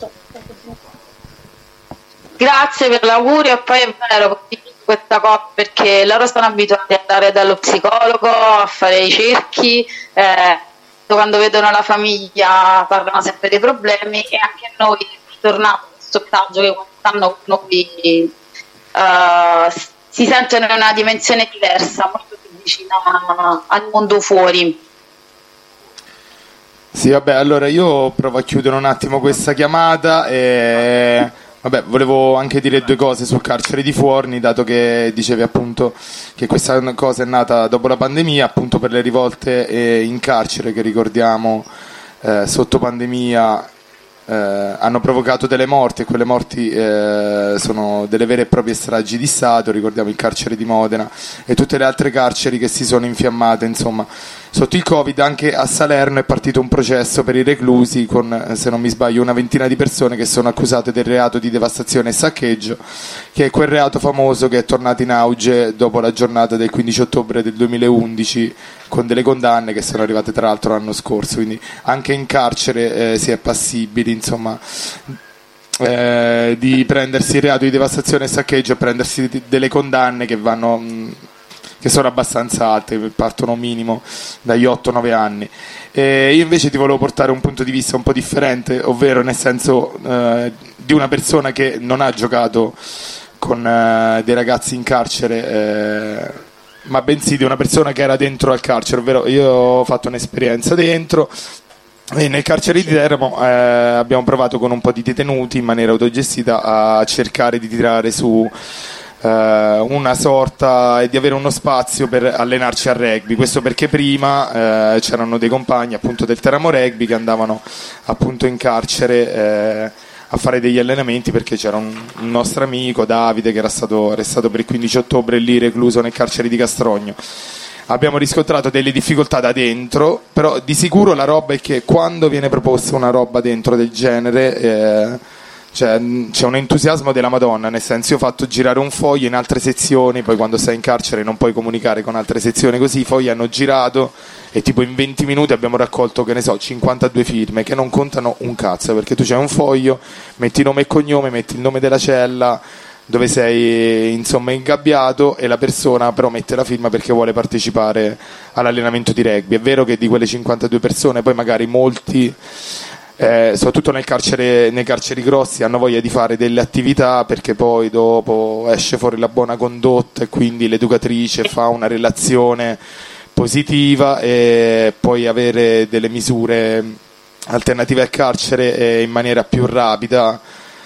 Grazie per l'augurio, e poi è vero, condivido questa cosa perché loro sono abituati ad andare dallo psicologo, a fare i cerchi, eh, quando vedono la famiglia parlano sempre dei problemi e anche noi, tornato a questo messaggio che quest'anno noi eh, si sentono in una dimensione diversa, molto più vicina al mondo fuori.
Sì, vabbè, allora io provo a chiudere un attimo questa chiamata e vabbè, volevo anche dire due cose sul carcere di Fuorni, dato che dicevi appunto che questa cosa è nata dopo la pandemia, appunto per le rivolte eh, in carcere che ricordiamo eh, sotto pandemia eh, hanno provocato delle morti, e quelle morti eh, sono delle vere e proprie stragi di Stato. Ricordiamo il carcere di Modena e tutte le altre carceri che si sono infiammate, insomma. Sotto il Covid anche a Salerno è partito un processo per i reclusi con, se non mi sbaglio, una ventina di persone che sono accusate del reato di devastazione e saccheggio, che è quel reato famoso che è tornato in auge dopo la giornata del quindici ottobre del duemilaundici, con delle condanne che sono arrivate tra l'altro l'anno scorso, quindi anche in carcere eh, si è passibili, insomma, eh, di prendersi il reato di devastazione e saccheggio e prendersi d- delle condanne che vanno... Mh, che sono abbastanza alte, partono minimo dagli otto nove anni. E io invece ti volevo portare un punto di vista un po' differente, ovvero nel senso eh, di una persona che non ha giocato con eh, dei ragazzi in carcere, eh, ma bensì di una persona che era dentro al carcere, ovvero io ho fatto un'esperienza dentro. E nel carcere di Teramo eh, abbiamo provato con un po' di detenuti in maniera autogestita a cercare di tirare su una sorta e di avere uno spazio per allenarci a rugby. Questo perché prima eh, c'erano dei compagni appunto del Teramo Rugby che andavano appunto in carcere eh, a fare degli allenamenti, perché c'era un, un nostro amico Davide che era stato arrestato per il quindici ottobre lì recluso nel carcere di Castrogno. Abbiamo riscontrato delle difficoltà da dentro, però di sicuro la roba è che quando viene proposta una roba dentro del genere eh, Cioè, c'è un entusiasmo della Madonna, nel senso, io ho fatto girare un foglio in altre sezioni, poi quando stai in carcere non puoi comunicare con altre sezioni, così i fogli hanno girato e tipo in venti minuti abbiamo raccolto, che ne so, cinquantadue firme che non contano un cazzo, perché tu c'hai un foglio, metti nome e cognome, metti il nome della cella dove sei insomma ingabbiato e la persona però mette la firma perché vuole partecipare all'allenamento di rugby. È vero che di quelle cinquantadue persone poi magari molti eh, soprattutto nel carcere, nei carceri grossi hanno voglia di fare delle attività perché poi dopo esce fuori la buona condotta e quindi l'educatrice fa una relazione positiva e poi avere delle misure alternative al carcere e in maniera più rapida.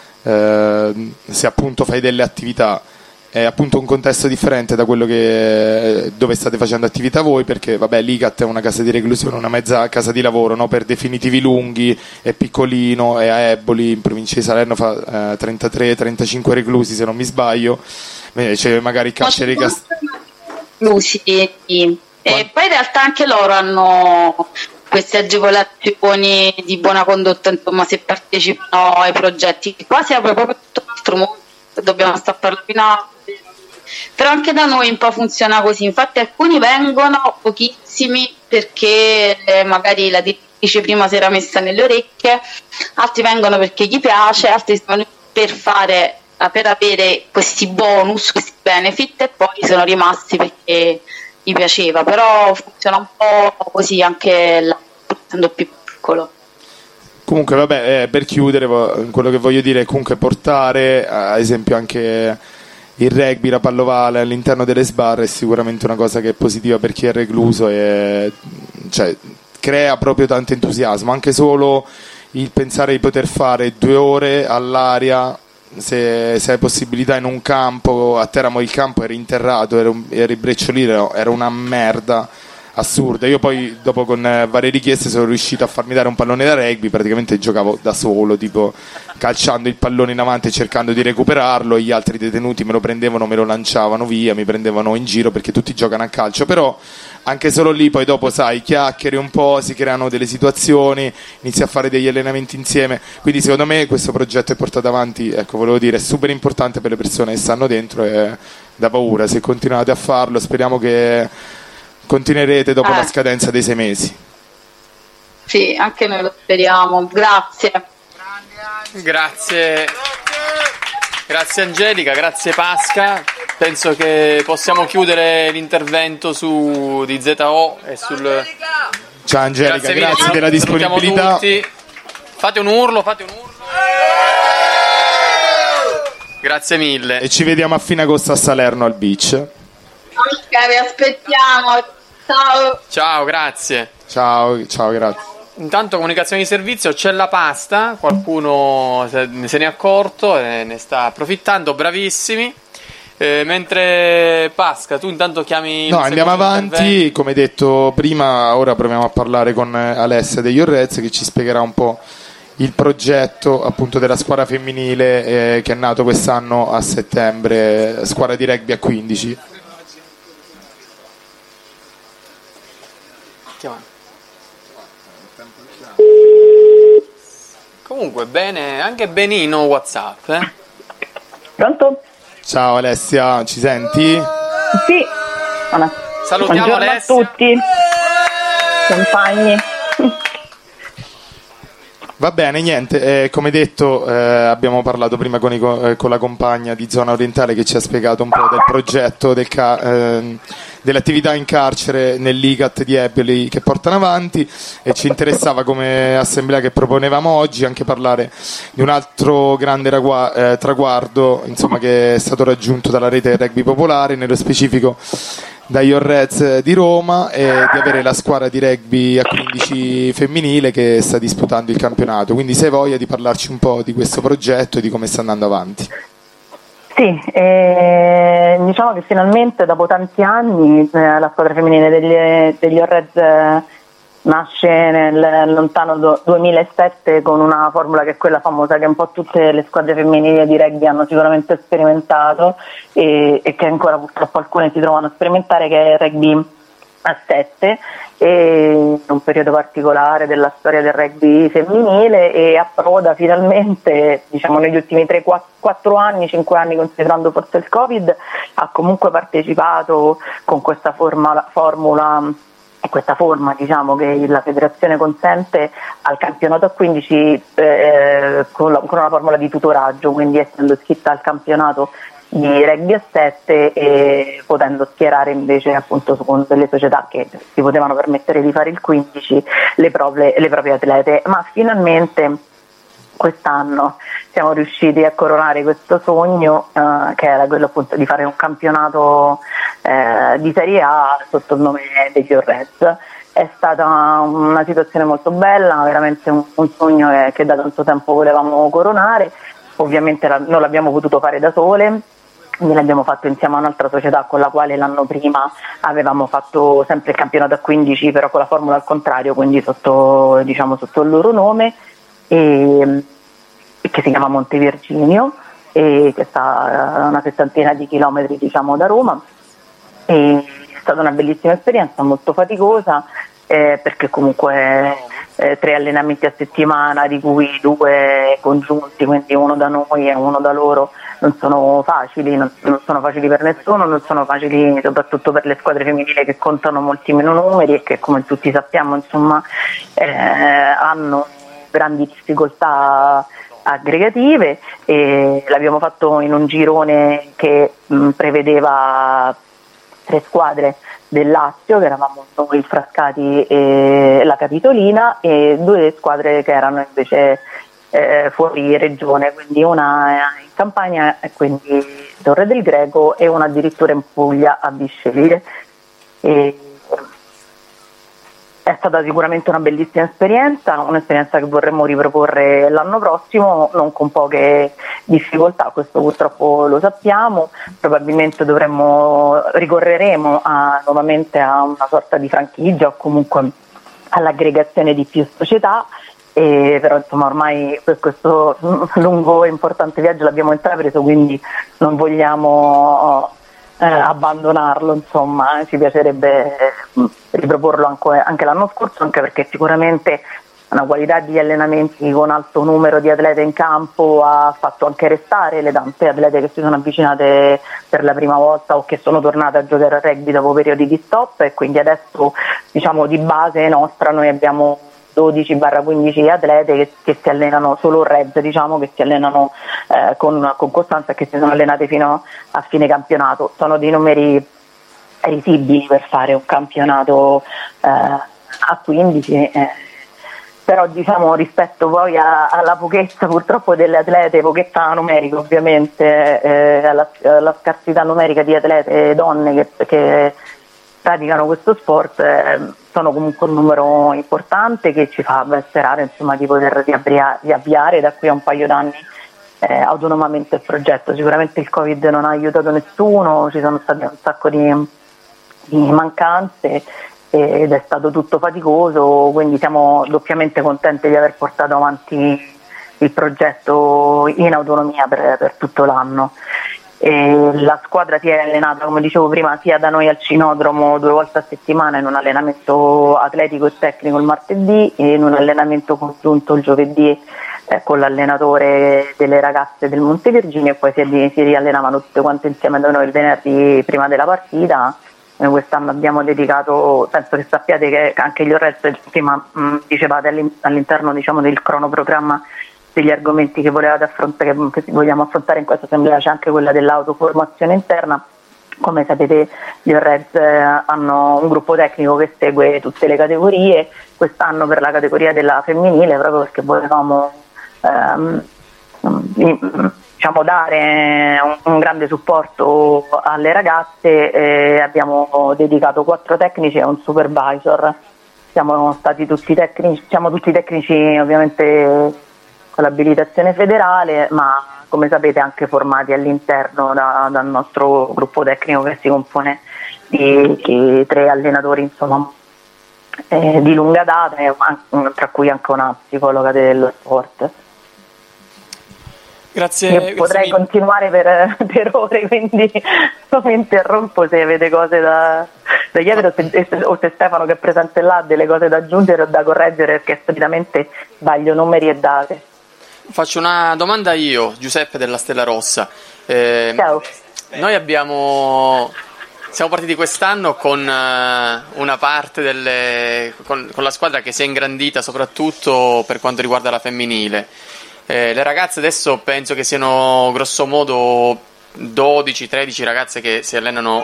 Uh, se appunto fai delle attività è appunto un contesto differente da quello che dove state facendo attività voi, perché vabbè l'I C A T è una casa di reclusione, una mezza casa di lavoro, no? Per definitivi lunghi, è piccolino, è a Eboli, in provincia di Salerno fa uh, trentatré trentacinque reclusi se non mi sbaglio, c'è magari il carcere di
Luci, sì. E poi in realtà anche loro hanno queste agevolazioni di buona condotta, insomma, se partecipano ai progetti. Qua si apre proprio tutto un altro mondo, dobbiamo stare parlando, però anche da noi un po' funziona così. Infatti alcuni vengono, pochissimi, perché eh, magari la direttrice prima si era messa nelle orecchie, altri vengono perché gli piace, altri vengono per fare, per avere questi bonus, questi benefit, e poi sono rimasti perché gli piaceva. Però funziona un po' così anche là, essendo più piccolo.
Comunque vabbè, eh, per chiudere quello che voglio dire è comunque portare ad esempio anche il rugby, la pallovale all'interno delle sbarre è sicuramente una cosa che è positiva per chi è recluso e cioè, crea proprio tanto entusiasmo, anche solo il pensare di poter fare due ore all'aria. Se, se hai possibilità in un campo, a Teramo il campo era interrato, era, un, era il Brecciolino, era una merda assurda. Io poi dopo con eh, varie richieste sono riuscito a farmi dare un pallone da rugby, praticamente giocavo da solo, tipo calciando il pallone in avanti e cercando di recuperarlo, gli altri detenuti me lo prendevano, me lo lanciavano via, mi prendevano in giro perché tutti giocano a calcio, però anche solo lì poi dopo sai, chiacchieri un po', si creano delle situazioni, inizi a fare degli allenamenti insieme, quindi secondo me questo progetto è portato avanti, ecco, volevo dire, è super importante per le persone che stanno dentro e da paura, se continuate a farlo speriamo che continuerete dopo eh. la scadenza dei sei mesi.
Sì, anche noi lo speriamo. Grazie.
Grazie. Grazie Angelica, grazie Pasca. Penso che possiamo chiudere l'intervento su di Z O e sul.
Ciao Angelica, grazie, grazie della disponibilità.
Tutti. Fate un urlo, fate un urlo. Grazie mille.
E ci vediamo a fine agosto a Salerno al beach.
Ok, vi aspettiamo. Ciao.
Ciao, grazie.
Ciao, ciao, grazie.
Intanto comunicazione di servizio, c'è la pasta, qualcuno se ne è accorto e ne sta approfittando, bravissimi. Eh, mentre Pasca, tu intanto chiami.
No, andiamo avanti, come detto prima, ora proviamo a parlare con Alessia degli Orrez che ci spiegherà un po' il progetto appunto della squadra femminile eh, che è nato quest'anno a settembre, squadra di rugby a quindici.
Comunque bene, anche benino WhatsApp, eh?
Pronto?
Ciao Alessia, ci senti?
Sì.
Salutiamo
Buongiorno
Alessia.
a tutti, compagni.
Va bene, niente, eh, come detto eh, abbiamo parlato prima con, i, eh, con la compagna di Zona Orientale che ci ha spiegato un po' del progetto del ca- eh, delle attività in carcere nell'I C A T di Eboli che portano avanti e ci interessava come assemblea che proponevamo oggi anche parlare di un altro grande ragua- eh, traguardo insomma, che è stato raggiunto dalla rete rugby popolare, nello specifico dagli Orrez di Roma, e di avere la squadra di rugby a quindici femminile che sta disputando il campionato. Quindi se hai voglia di parlarci un po' di questo progetto e di come sta andando avanti.
Sì, eh, diciamo che finalmente dopo tanti anni eh, la squadra femminile degli, degli Orrez eh, nasce nel lontano do, duemilasette con una formula che è quella famosa che un po' tutte le squadre femminili di rugby hanno sicuramente sperimentato e, e che ancora purtroppo alcune si trovano a sperimentare, che è il rugby a sette, e un periodo particolare della storia del rugby femminile, e approda finalmente, diciamo negli ultimi tre quattro anni, cinque anni considerando forse il Covid, ha comunque partecipato con questa forma, formula questa forma, diciamo, che la federazione consente al campionato a quindici eh, con, la, con una formula di tutoraggio, quindi essendo iscritta al campionato di rugby a sette e potendo schierare invece appunto con delle società che si potevano permettere di fare il quindici le proprie, le proprie atlete, ma finalmente quest'anno siamo riusciti a coronare questo sogno eh, che era quello appunto di fare un campionato eh, di Serie A sotto il nome degli Orreds. È stata una situazione molto bella, veramente un, un sogno che, che da tanto tempo volevamo coronare. Ovviamente la, non l'abbiamo potuto fare da sole, quindi l'abbiamo fatto insieme a un'altra società con la quale l'anno prima avevamo fatto sempre il campionato a quindici, però con la formula al contrario, quindi sotto, diciamo, sotto il loro nome, e, che si chiama Monte Virginio, e che sta a una sessantina di chilometri, diciamo, da Roma. E è stata una bellissima esperienza, molto faticosa, eh, perché comunque eh, tre allenamenti a settimana, di cui due congiunti, quindi uno da noi e uno da loro, non sono facili, non, non sono facili per nessuno, non sono facili soprattutto per le squadre femminili che contano molti meno numeri e che, come tutti sappiamo, insomma, eh, hanno grandi difficoltà aggregative. E l'abbiamo fatto in un girone che mh, prevedeva tre squadre del Lazio, che eravamo noi, il Frascati e la Capitolina, e due squadre che erano invece eh, fuori regione, quindi una in Campania e quindi Torre del Greco, e una addirittura in Puglia a Bisceglie. E è stata sicuramente una bellissima esperienza, un'esperienza che vorremmo riproporre l'anno prossimo, non con poche difficoltà, questo purtroppo lo sappiamo. Probabilmente dovremmo, ricorreremo a, nuovamente a una sorta di franchigia o comunque all'aggregazione di più società, e però insomma ormai per questo lungo e importante viaggio l'abbiamo intrapreso, quindi non vogliamo Eh, abbandonarlo, insomma, ci piacerebbe eh, riproporlo anche, anche l'anno scorso, anche perché sicuramente una qualità di allenamenti con alto numero di atlete in campo ha fatto anche restare le tante atlete che si sono avvicinate per la prima volta o che sono tornate a giocare a rugby dopo periodi di stop, e quindi adesso, diciamo, di base nostra noi abbiamo dodici quindici atlete che, che si allenano solo Red, diciamo, che si allenano eh, con, con costanza e che si sono allenate fino a fine campionato. Sono dei numeri risibili per fare un campionato eh, a quindici, eh, però diciamo rispetto poi a, alla pochezza purtroppo delle atlete, pochezza numerica ovviamente, eh, alla, alla scarsità numerica di atlete donne che, che praticano questo sport, eh, sono comunque un numero importante che ci fa ben sperare, insomma, di poter riavvia- riavviare da qui a un paio d'anni eh, autonomamente il progetto. Sicuramente il Covid non ha aiutato nessuno, ci sono state un sacco di, di mancanze ed è stato tutto faticoso, quindi siamo doppiamente contenti di aver portato avanti il progetto in autonomia per, per tutto l'anno. E la squadra si è allenata, come dicevo prima, sia da noi al Cinodromo due volte a settimana, in un allenamento atletico e tecnico il martedì e in un allenamento congiunto il giovedì eh, con l'allenatore delle ragazze del Monte Virginio, e poi si, si riallenavano tutte quante insieme da noi il venerdì prima della partita. Noi quest'anno abbiamo dedicato, penso che sappiate che anche gli Orreds, prima mh, dicevate all'interno, diciamo, del cronoprogramma degli argomenti che volevate affrontare, che vogliamo affrontare in questa assemblea, c'è anche quella dell'autoformazione interna. Come sapete gli Orreds hanno un gruppo tecnico che segue tutte le categorie, quest'anno per la categoria della femminile, proprio perché volevamo ehm, diciamo dare un, un grande supporto alle ragazze, eh, abbiamo dedicato quattro tecnici e un supervisor. Siamo stati tutti tecnici, siamo tutti tecnici ovviamente con l'abilitazione federale, ma come sapete anche formati all'interno da, dal nostro gruppo tecnico che si compone di, di tre allenatori, insomma, eh, di lunga data, e, tra cui anche una psicologa dello sport.
Grazie,
Io
grazie
potrei
mille.
continuare per, per ore, quindi non mi interrompo se avete cose da, da chiedere o se, o se Stefano, che è presente là, ha delle cose da aggiungere o da correggere, perché solitamente sbaglio numeri e date.
Faccio una domanda io, Giuseppe della Stella Rossa. Eh,
Ciao.
Noi abbiamo siamo partiti quest'anno con uh, una parte delle con, con la squadra che si è ingrandita soprattutto per quanto riguarda la femminile. Eh, le ragazze adesso penso che siano grosso modo dodici tredici ragazze che si allenano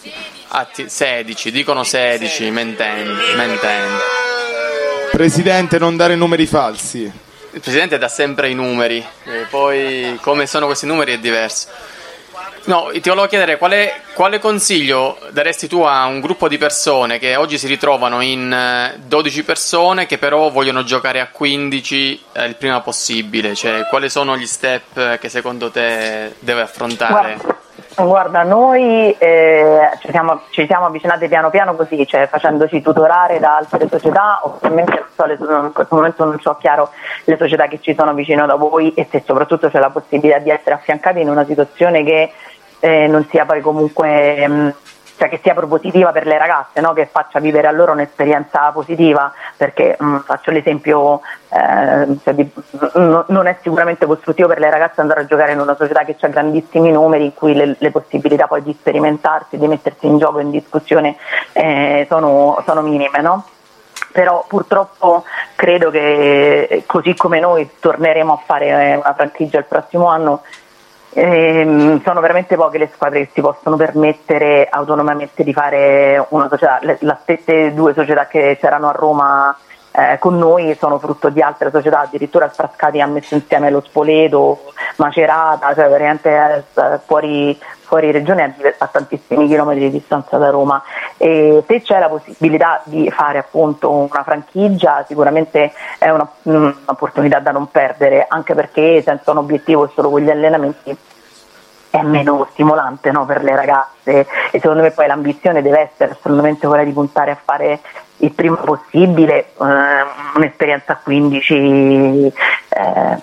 a t- sedici, dicono sedici, mentendo, mentendo.
Presidente, non dare numeri falsi.
Il presidente dà sempre i numeri, e poi come sono questi numeri è diverso. No, ti volevo chiedere quale, quale consiglio daresti tu a un gruppo di persone che oggi si ritrovano in dodici persone che però vogliono giocare a quindici eh, il prima possibile, cioè quali sono gli step che secondo te deve affrontare?
Guarda, guarda noi eh, ci, siamo, ci siamo avvicinati piano piano così, cioè facendoci tutorare da altre società. Ovviamente non so, le, in questo momento non so chiaro le società che ci sono vicino da voi e se soprattutto c'è la possibilità di essere affiancati in una situazione che Eh, non sia poi comunque mh, cioè che sia propositiva per le ragazze, no? Che faccia vivere a loro un'esperienza positiva, perché mh, faccio l'esempio eh, cioè di, mh, non è sicuramente costruttivo per le ragazze andare a giocare in una società che ha grandissimi numeri, in cui le, le possibilità poi di sperimentarsi, di mettersi in gioco, in discussione eh, sono, sono minime, no? Però purtroppo credo che così come noi torneremo a fare una franchigia il prossimo anno, Ehm, sono veramente poche le squadre che si possono permettere autonomamente di fare una società. Le, le stesse due società che c'erano a Roma eh, con noi sono frutto di altre società, addirittura il Frascati ha messo insieme lo Spoleto, Macerata, cioè veramente eh, fuori, fuori regione a, a tantissimi chilometri di distanza da Roma. E se c'è la possibilità di fare appunto una franchigia, sicuramente è una, un'opportunità da non perdere, anche perché senza un obiettivo e solo con gli allenamenti è meno stimolante, no, per le ragazze, e secondo me poi l'ambizione deve essere assolutamente quella di puntare a fare il prima possibile eh, un'esperienza a quindici eh,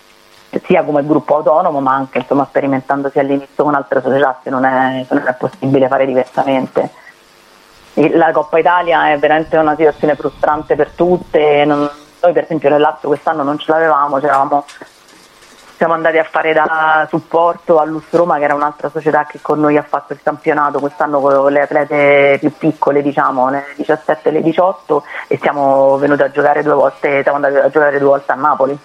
sia come gruppo autonomo ma anche insomma sperimentandosi all'inizio con altre società, se non è, se non è possibile fare diversamente. La Coppa Italia è veramente una situazione frustrante per tutte. Non, noi per esempio nel Lazio quest'anno non ce l'avevamo, c'eravamo, siamo andati a fare da supporto all'U S Roma, che era un'altra società che con noi ha fatto il campionato quest'anno con le atlete più piccole, diciamo le diciassette e le diciotto, e siamo venuti a giocare due volte, siamo andati a giocare due volte a Napoli.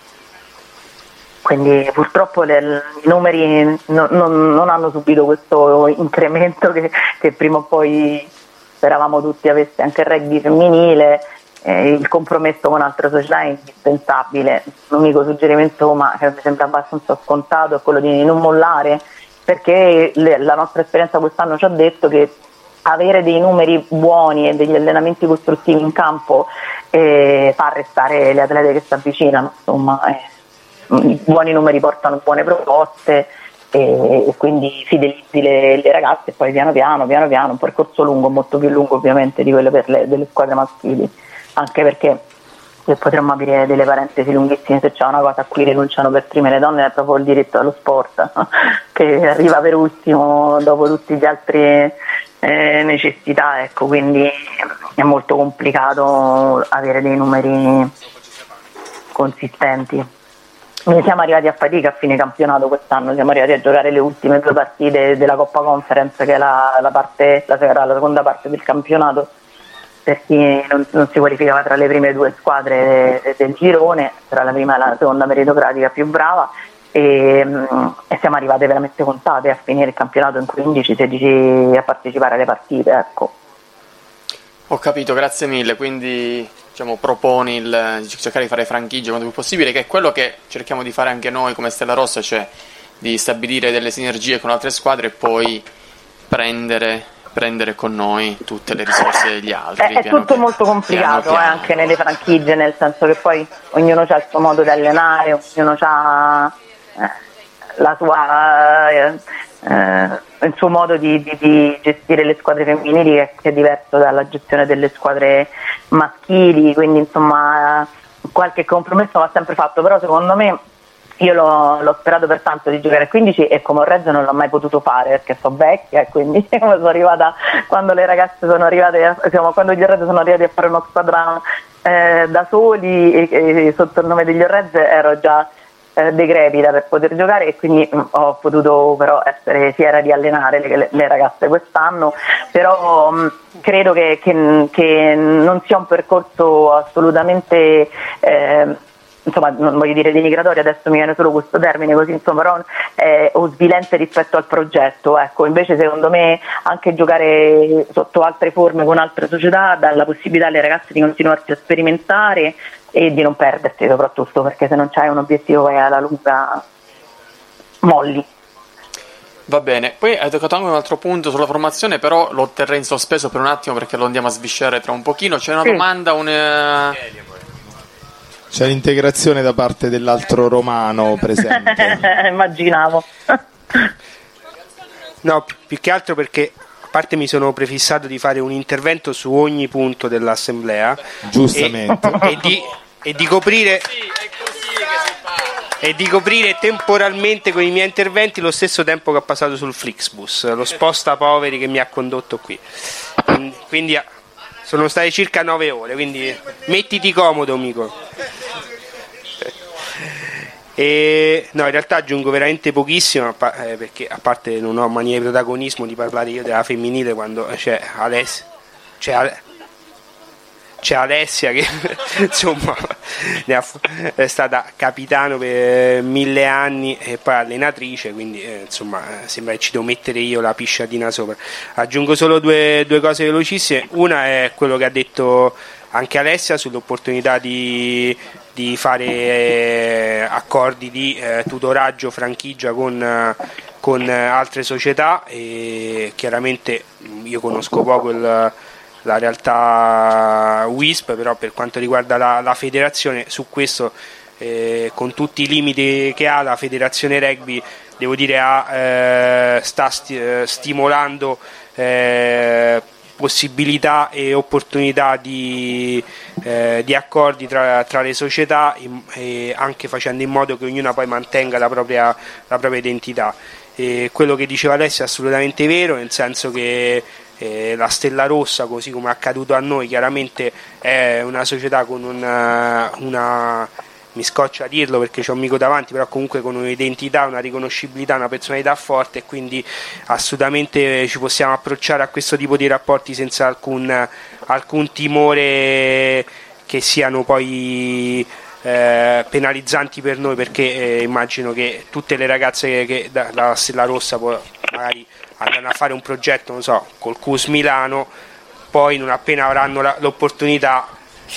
Quindi purtroppo le, i numeri no, non, non hanno subito questo incremento che, che prima o poi speravamo tutti avesse anche il rugby femminile. Eh, il compromesso con altre società è indispensabile. L'unico suggerimento, ma che mi sembra abbastanza scontato, è quello di non mollare, perché le, la nostra esperienza quest'anno ci ha detto che avere dei numeri buoni e degli allenamenti costruttivi in campo eh, fa restare le atlete che si avvicinano. Insomma, eh, i buoni numeri portano buone proposte e, e quindi fidelizzi le, le ragazze, e poi piano piano, piano piano, un percorso lungo, molto più lungo ovviamente di quello per le, delle squadre maschili. Anche perché se potremmo aprire delle parentesi lunghissime, se c'è una cosa a cui rinunciano per prime le donne è proprio il diritto allo sport, che arriva per ultimo dopo tutte le altre eh, necessità, ecco, quindi è molto complicato avere dei numeri consistenti. Ne siamo arrivati a fatica a fine campionato quest'anno, siamo arrivati a giocare le ultime due partite della Coppa Conference, che è la, la, parte, la, la seconda parte del campionato, per chi non, non si qualificava tra le prime due squadre de, del girone, tra la prima e la seconda meritocratica più brava, e, e siamo arrivate veramente contate a finire il campionato in quindici sedici a partecipare alle partite, ecco.
Ho capito, grazie mille. Quindi diciamo proponi il, di cercare di fare franchigie quanto più possibile, che è quello che cerchiamo di fare anche noi come Stella Rossa, cioè di stabilire delle sinergie con altre squadre e poi prendere prendere con noi tutte le risorse degli altri.
È, è tutto piano, molto complicato piano, piano. Eh, anche nelle franchigie, nel senso che poi ognuno ha il suo modo di allenare, ognuno ha eh, la sua eh, eh, il suo modo di, di, di gestire le squadre femminili, che è diverso dalla gestione delle squadre maschili, quindi insomma qualche compromesso va sempre fatto, però secondo me io l'ho, l'ho sperato per tanto di giocare a quindici e come Reggio non l'ho mai potuto fare perché sono vecchia, e quindi sono arrivata quando le ragazze sono arrivate, diciamo, quando gli Reggio sono arrivati a fare uno squadra eh, da soli e, e sotto il nome degli Reggio ero già eh, decrepita per poter giocare, e quindi mh, ho potuto però essere fiera di allenare le, le, le ragazze quest'anno, però mh, credo che, che, che non sia un percorso assolutamente eh, insomma, non voglio dire denigratorio, adesso mi viene solo questo termine così, insomma, però eh, o svilente rispetto al progetto, ecco. Invece secondo me anche giocare sotto altre forme con altre società dà la possibilità alle ragazze di continuarsi a sperimentare e di non perdersi, soprattutto perché se non c'hai un obiettivo poi alla lunga molli.
Va bene, poi hai toccato anche un altro punto sulla formazione, però lo terrei in sospeso per un attimo perché lo andiamo a sviscerare tra un pochino. C'è una
sì.
domanda, un...
C'è l'integrazione da parte dell'altro romano presente.
Immaginavo.
No, più che altro perché a parte mi sono prefissato di fare un intervento su ogni punto dell'assemblea.
Giustamente.
E, e, di, e di coprire e di coprire temporalmente con i miei interventi lo stesso tempo che ho passato sul Flixbus, lo sposta poveri che mi ha condotto qui. Quindi sono state circa nove ore, quindi mettiti comodo, amico. E, no, in realtà aggiungo veramente pochissimo, eh, perché a parte non ho mania di protagonismo di parlare io della femminile quando c'è Alessia, c'è, Ale, c'è Alessia che insomma è stata capitano per mille anni e poi allenatrice, quindi eh, insomma sembra che ci devo mettere io la pisciatina sopra. Aggiungo solo due, due cose velocissime. Una è quello che ha detto anche Alessia sull'opportunità di, di fare eh, accordi di eh, tutoraggio, franchigia con, eh, con altre società, e chiaramente io conosco poco il, la realtà W I S P, però per quanto riguarda la, la federazione, su questo eh, con tutti i limiti che ha la federazione rugby, devo dire ha, eh, sta sti, eh, stimolando eh, possibilità e opportunità di, eh, di accordi tra, tra le società, in, e anche facendo in modo che ognuna poi mantenga la propria, la propria identità. E quello che diceva Alessia è assolutamente vero, nel senso che eh, la Stella Rossa, così come è accaduto a noi, chiaramente è una società con una, una mi scoccia a dirlo perché c'ho un amico davanti, però comunque con un'identità, una riconoscibilità, una personalità forte, e quindi assolutamente ci possiamo approcciare a questo tipo di rapporti senza alcun, alcun timore che siano poi eh, penalizzanti per noi, perché eh, immagino che tutte le ragazze che, che dalla Stella Rossa poi magari andranno a fare un progetto, non so, col C U S Milano, poi non appena avranno la, l'opportunità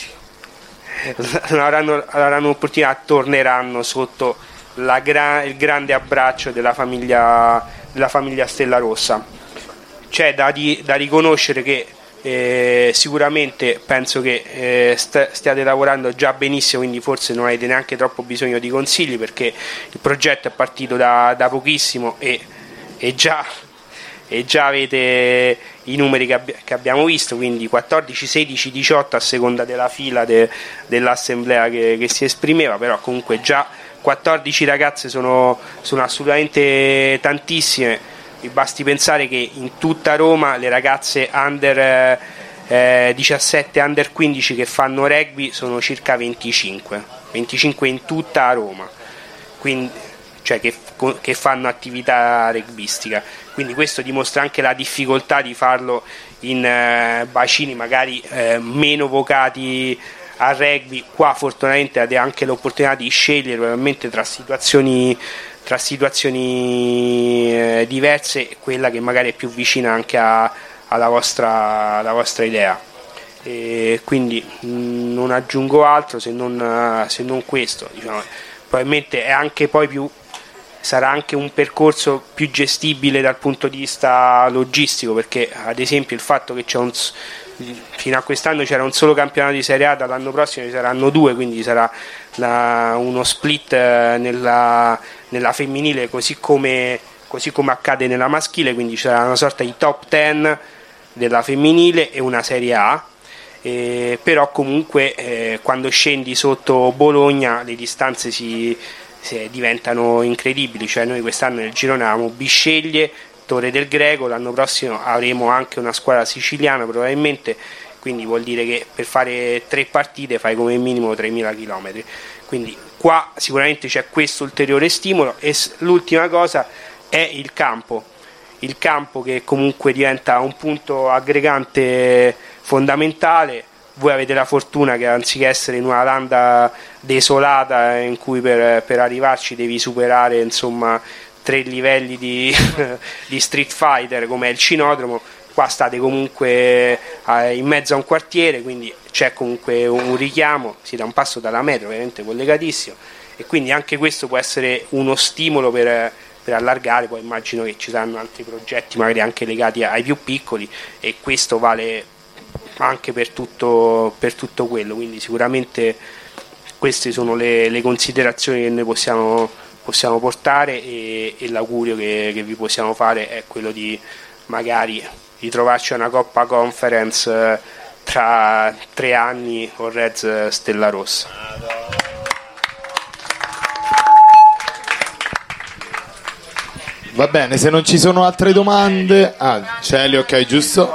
non avranno, avranno l'opportunità, torneranno sotto la gra- il grande abbraccio della famiglia, della famiglia Stella Rossa. C'è da, di, da riconoscere che eh, sicuramente penso che eh, st- stiate lavorando già benissimo, quindi forse non avete neanche troppo bisogno di consigli, perché il progetto è partito da, da pochissimo e, e già e già avete i numeri che, abbi- che abbiamo visto, quindi quattordici, sedici, diciotto a seconda della fila de- dell'assemblea che, che si esprimeva, però comunque già quattordici ragazze sono, sono assolutamente tantissime. Vi basti pensare che in tutta Roma le ragazze under eh, diciassette, under quindici che fanno rugby sono circa venticinque venticinque in tutta Roma, quindi, cioè che, che fanno attività rugbistica. Quindi questo dimostra anche la difficoltà di farlo in eh, bacini magari eh, meno vocati al rugby. Qua fortunatamente avete anche l'opportunità di scegliere probabilmente tra situazioni, tra situazioni eh, diverse, quella che magari è più vicina anche a, alla, vostra, alla vostra idea. E quindi mh, non aggiungo altro se non, se non questo, diciamo. Probabilmente è anche poi più sarà anche un percorso più gestibile dal punto di vista logistico, perché ad esempio il fatto che c'è un, fino a quest'anno c'era un solo campionato di Serie A, dall'anno prossimo ci saranno due, quindi sarà la, uno split nella, nella femminile così come, così come accade nella maschile, quindi ci sarà una sorta di top dieci della femminile e una Serie A. Eh, però comunque eh, quando scendi sotto Bologna le distanze si Se diventano incredibili, cioè noi quest'anno nel girone avevamo Bisceglie, Torre del Greco, l'anno prossimo avremo anche una squadra siciliana probabilmente quindi vuol dire che per fare tre partite fai come minimo tremila chilometri, quindi qua sicuramente c'è questo ulteriore stimolo. E l'ultima cosa è il campo, il campo che comunque diventa un punto aggregante fondamentale. Voi avete la fortuna che anziché essere in una landa desolata in cui per, per arrivarci devi superare insomma tre livelli di, di Street Fighter come è il cinodromo, qua state comunque eh, in mezzo a un quartiere, quindi c'è comunque un, un richiamo, siete a un passo dalla metro, ovviamente collegatissimo, e quindi anche questo può essere uno stimolo per, per allargare. Poi immagino che ci saranno altri progetti magari anche legati ai più piccoli, e questo vale anche per tutto, per tutto quello, quindi sicuramente queste sono le, le considerazioni che noi possiamo, possiamo portare, e, e l'augurio che, che vi possiamo fare è quello di magari ritrovarci a una Coppa Conference eh, tra tre anni con Reds Stella Rossa.
Va bene, se non ci sono altre domande. Ah, Celi, ok, giusto.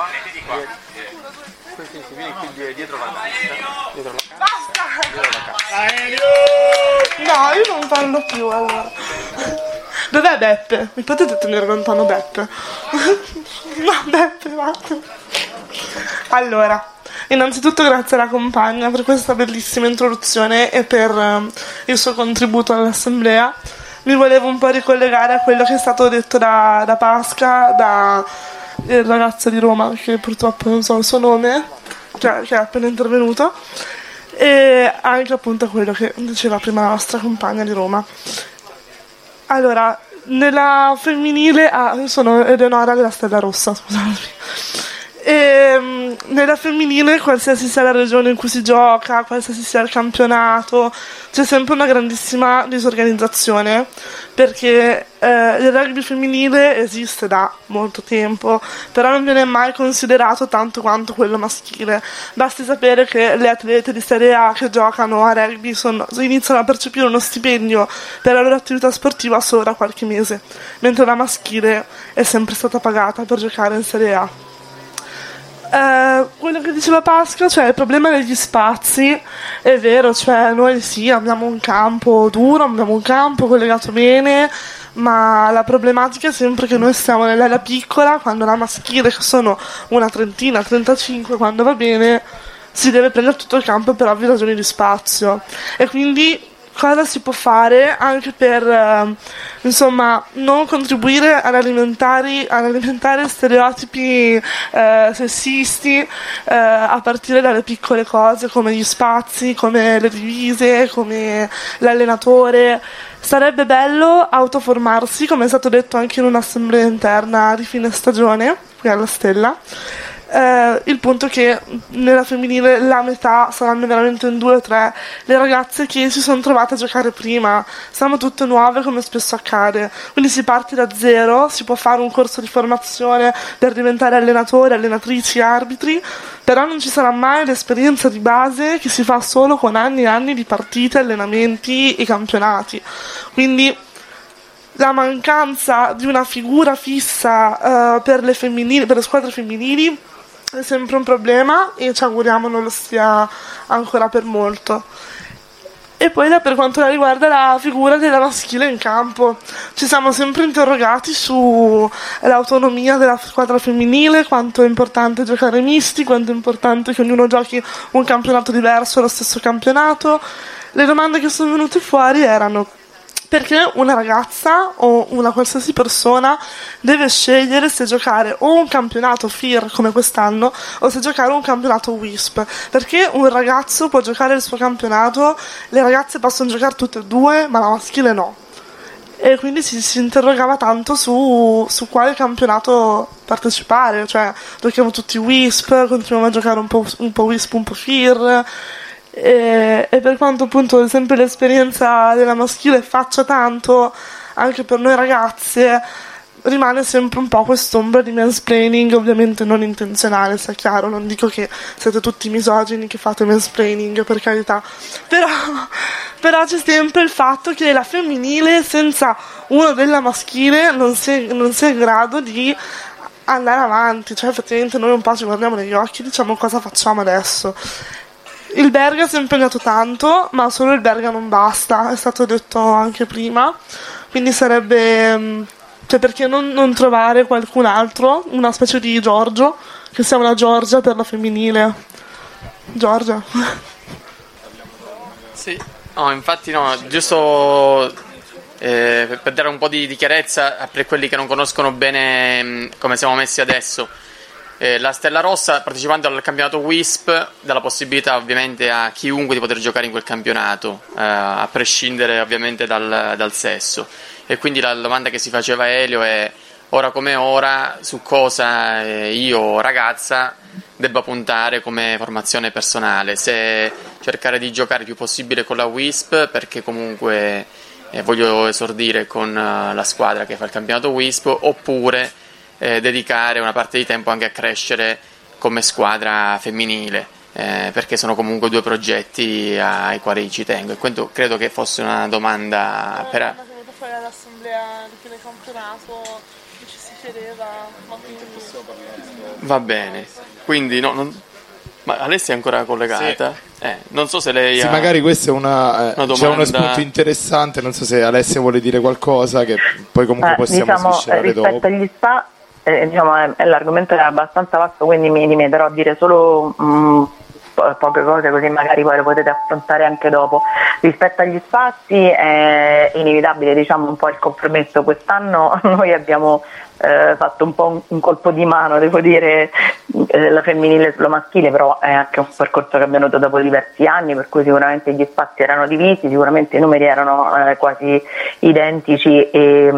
No, io non parlo più allora. Dov'è Beppe? Mi potete tenere lontano Beppe? No, Beppe, vattene. Allora, innanzitutto grazie alla compagna per questa bellissima introduzione e per um, il suo contributo all'assemblea. Mi volevo un po' ricollegare a quello che è stato detto da, da Pasca, da il ragazzo di Roma, che purtroppo non so il suo nome, cioè, che è appena intervenuto, e anche appunto a quello che diceva prima la nostra compagna di Roma. Allora, nella femminile, ah, io sono Eleonora della Stella Rossa, scusatemi. E, nella femminile, qualsiasi sia la regione in cui si gioca, qualsiasi sia il campionato, c'è sempre una grandissima disorganizzazione, perché eh, il rugby femminile esiste da molto tempo, però non viene mai considerato tanto quanto quello maschile. Basti sapere che le atlete di Serie A che giocano a rugby sono, iniziano a percepire uno stipendio per la loro attività sportiva solo da qualche mese, mentre la maschile è sempre stata pagata per giocare in Serie A. Uh, quello che diceva Pasca, cioè il problema degli spazi, è vero, cioè noi sì abbiamo un campo duro, abbiamo un campo collegato bene, ma la problematica è sempre che noi stiamo nell'area piccola, quando la maschile, che sono una trentina, trentacinque, quando va bene si deve prendere tutto il campo per ovvie ragioni di spazio. E quindi cosa si può fare anche per eh, insomma non contribuire ad alimentare, ad alimentare stereotipi eh, sessisti eh, a partire dalle piccole cose come gli spazi, come le divise, come l'allenatore. Sarebbe bello autoformarsi, come è stato detto anche in un'assemblea interna di fine stagione qui alla Stella. Eh, il punto è che nella femminile la metà saranno veramente in due o tre le ragazze che si sono trovate a giocare prima, siamo tutte nuove come spesso accade, quindi si parte da zero, si può fare un corso di formazione per diventare allenatori, allenatrici, arbitri, però non ci sarà mai l'esperienza di base che si fa solo con anni e anni di partite, allenamenti e campionati. Quindi la mancanza di una figura fissa uh, per le femminili, per le squadre femminili è sempre un problema, e ci auguriamo non lo sia ancora per molto. E poi per quanto riguarda la figura della maschile in campo, ci siamo sempre interrogati sull'autonomia della squadra femminile, quanto è importante giocare misti, quanto è importante che ognuno giochi un campionato diverso allo stesso campionato. Le domande che sono venute fuori erano: perché una ragazza o una qualsiasi persona deve scegliere se giocare o un campionato F I R come quest'anno o se giocare un campionato W I S P? Perché un ragazzo può giocare il suo campionato, le ragazze possono giocare tutte e due, ma la maschile no. E quindi si, si interrogava tanto su, su quale campionato partecipare, cioè giochiamo tutti W I S P, continuiamo a giocare un po', un po' W I S P, un po' F I R. E, e per quanto appunto sempre l'esperienza della maschile faccia tanto anche per noi ragazze, rimane sempre un po' quest'ombra di mansplaining, ovviamente non intenzionale, sia chiaro, non dico che siete tutti misogini che fate mansplaining, per carità, però, però c'è sempre il fatto che la femminile senza uno della maschile non sia, non sia in grado di andare avanti, cioè effettivamente noi un po' ci guardiamo negli occhi e diciamo cosa facciamo adesso. Il Berga si è impegnato tanto, ma solo il Berga non basta, è stato detto anche prima, quindi sarebbe, cioè perché non, non trovare qualcun altro, una specie di Giorgio, che sia una Giorgia per la femminile. Giorgia.
Sì, no, infatti no, giusto eh, per dare un po' di, di chiarezza per quelli che non conoscono bene mh, come siamo messi adesso. Eh, la Stella Rossa, partecipando al campionato W I S P, dà la possibilità ovviamente a chiunque di poter giocare in quel campionato, eh, a prescindere ovviamente dal, dal sesso. E quindi la domanda che si faceva Elio è: ora come ora, su cosa eh, io, ragazza, debba puntare come formazione personale? Se cercare di giocare il più possibile con la W I S P, perché comunque eh, voglio esordire con uh, la squadra che fa il campionato W I S P, oppure eh, dedicare una parte di tempo anche a crescere come squadra femminile, eh, perché sono comunque due progetti ai quali ci tengo. E quindi credo che fosse una domanda per...
Poi all'assemblea di fine campionato ci si chiedeva, ma quindi possiamo parlare.
Va bene, quindi no, non... ma Alessia è ancora collegata? Sì. Eh, non so se lei
sì,
ha...
magari questo è una, eh,
una
c'è uno spunto interessante, non so se Alessia vuole dire qualcosa che poi comunque eh, possiamo
diciamo,
sviscerare
rispetto
dopo.
Agli spa, eh, diciamo, eh, l'argomento è abbastanza vasto, quindi mi limiterò a dire solo mh, po- poche cose, così magari poi lo potete affrontare anche dopo. Rispetto agli spazi è inevitabile, diciamo, un po' il compromesso. Quest'anno noi abbiamo eh, fatto un po' un, un colpo di mano, devo dire, eh, la femminile sulla maschile, però è anche un percorso che è avvenuto dopo diversi anni, per cui sicuramente gli spazi erano divisi, sicuramente i numeri erano eh, quasi identici e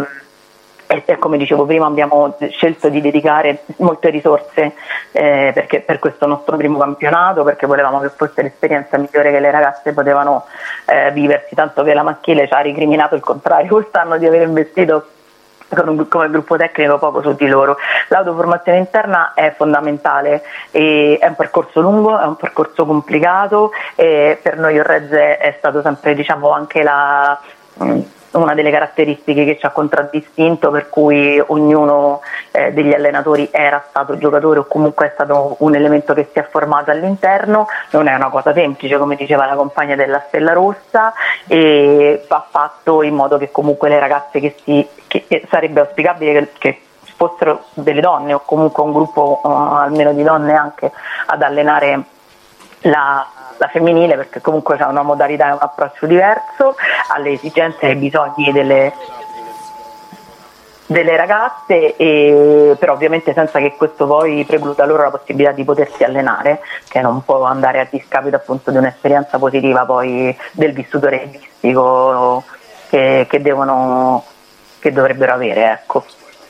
E, e come dicevo prima abbiamo scelto di dedicare molte risorse eh, perché, per questo nostro primo campionato, perché volevamo che fosse l'esperienza migliore che le ragazze potevano eh, viversi, tanto che la maschile ci ha ricriminato il contrario quest'anno di aver investito con un, come gruppo tecnico poco su di loro. L'autoformazione interna è fondamentale, e è un percorso lungo, è un percorso complicato, e per noi Orrez è stato sempre, diciamo, anche la mh, una delle caratteristiche che ci ha contraddistinto, per cui ognuno eh, degli allenatori era stato giocatore o comunque è stato un elemento che si è formato all'interno. Non è una cosa semplice, come diceva la compagna della Stella Rossa, e va fatto in modo che comunque le ragazze che si che, che sarebbe auspicabile che, che fossero delle donne o comunque un gruppo uh, almeno di donne anche ad allenare la la femminile, perché comunque c'è una modalità e un approccio diverso alle esigenze e ai bisogni delle, delle ragazze, e, però ovviamente senza che questo poi precluda loro la possibilità di potersi allenare, che non può andare a discapito appunto di un'esperienza positiva poi del vissuto realistico che, che devono che dovrebbero avere, ecco.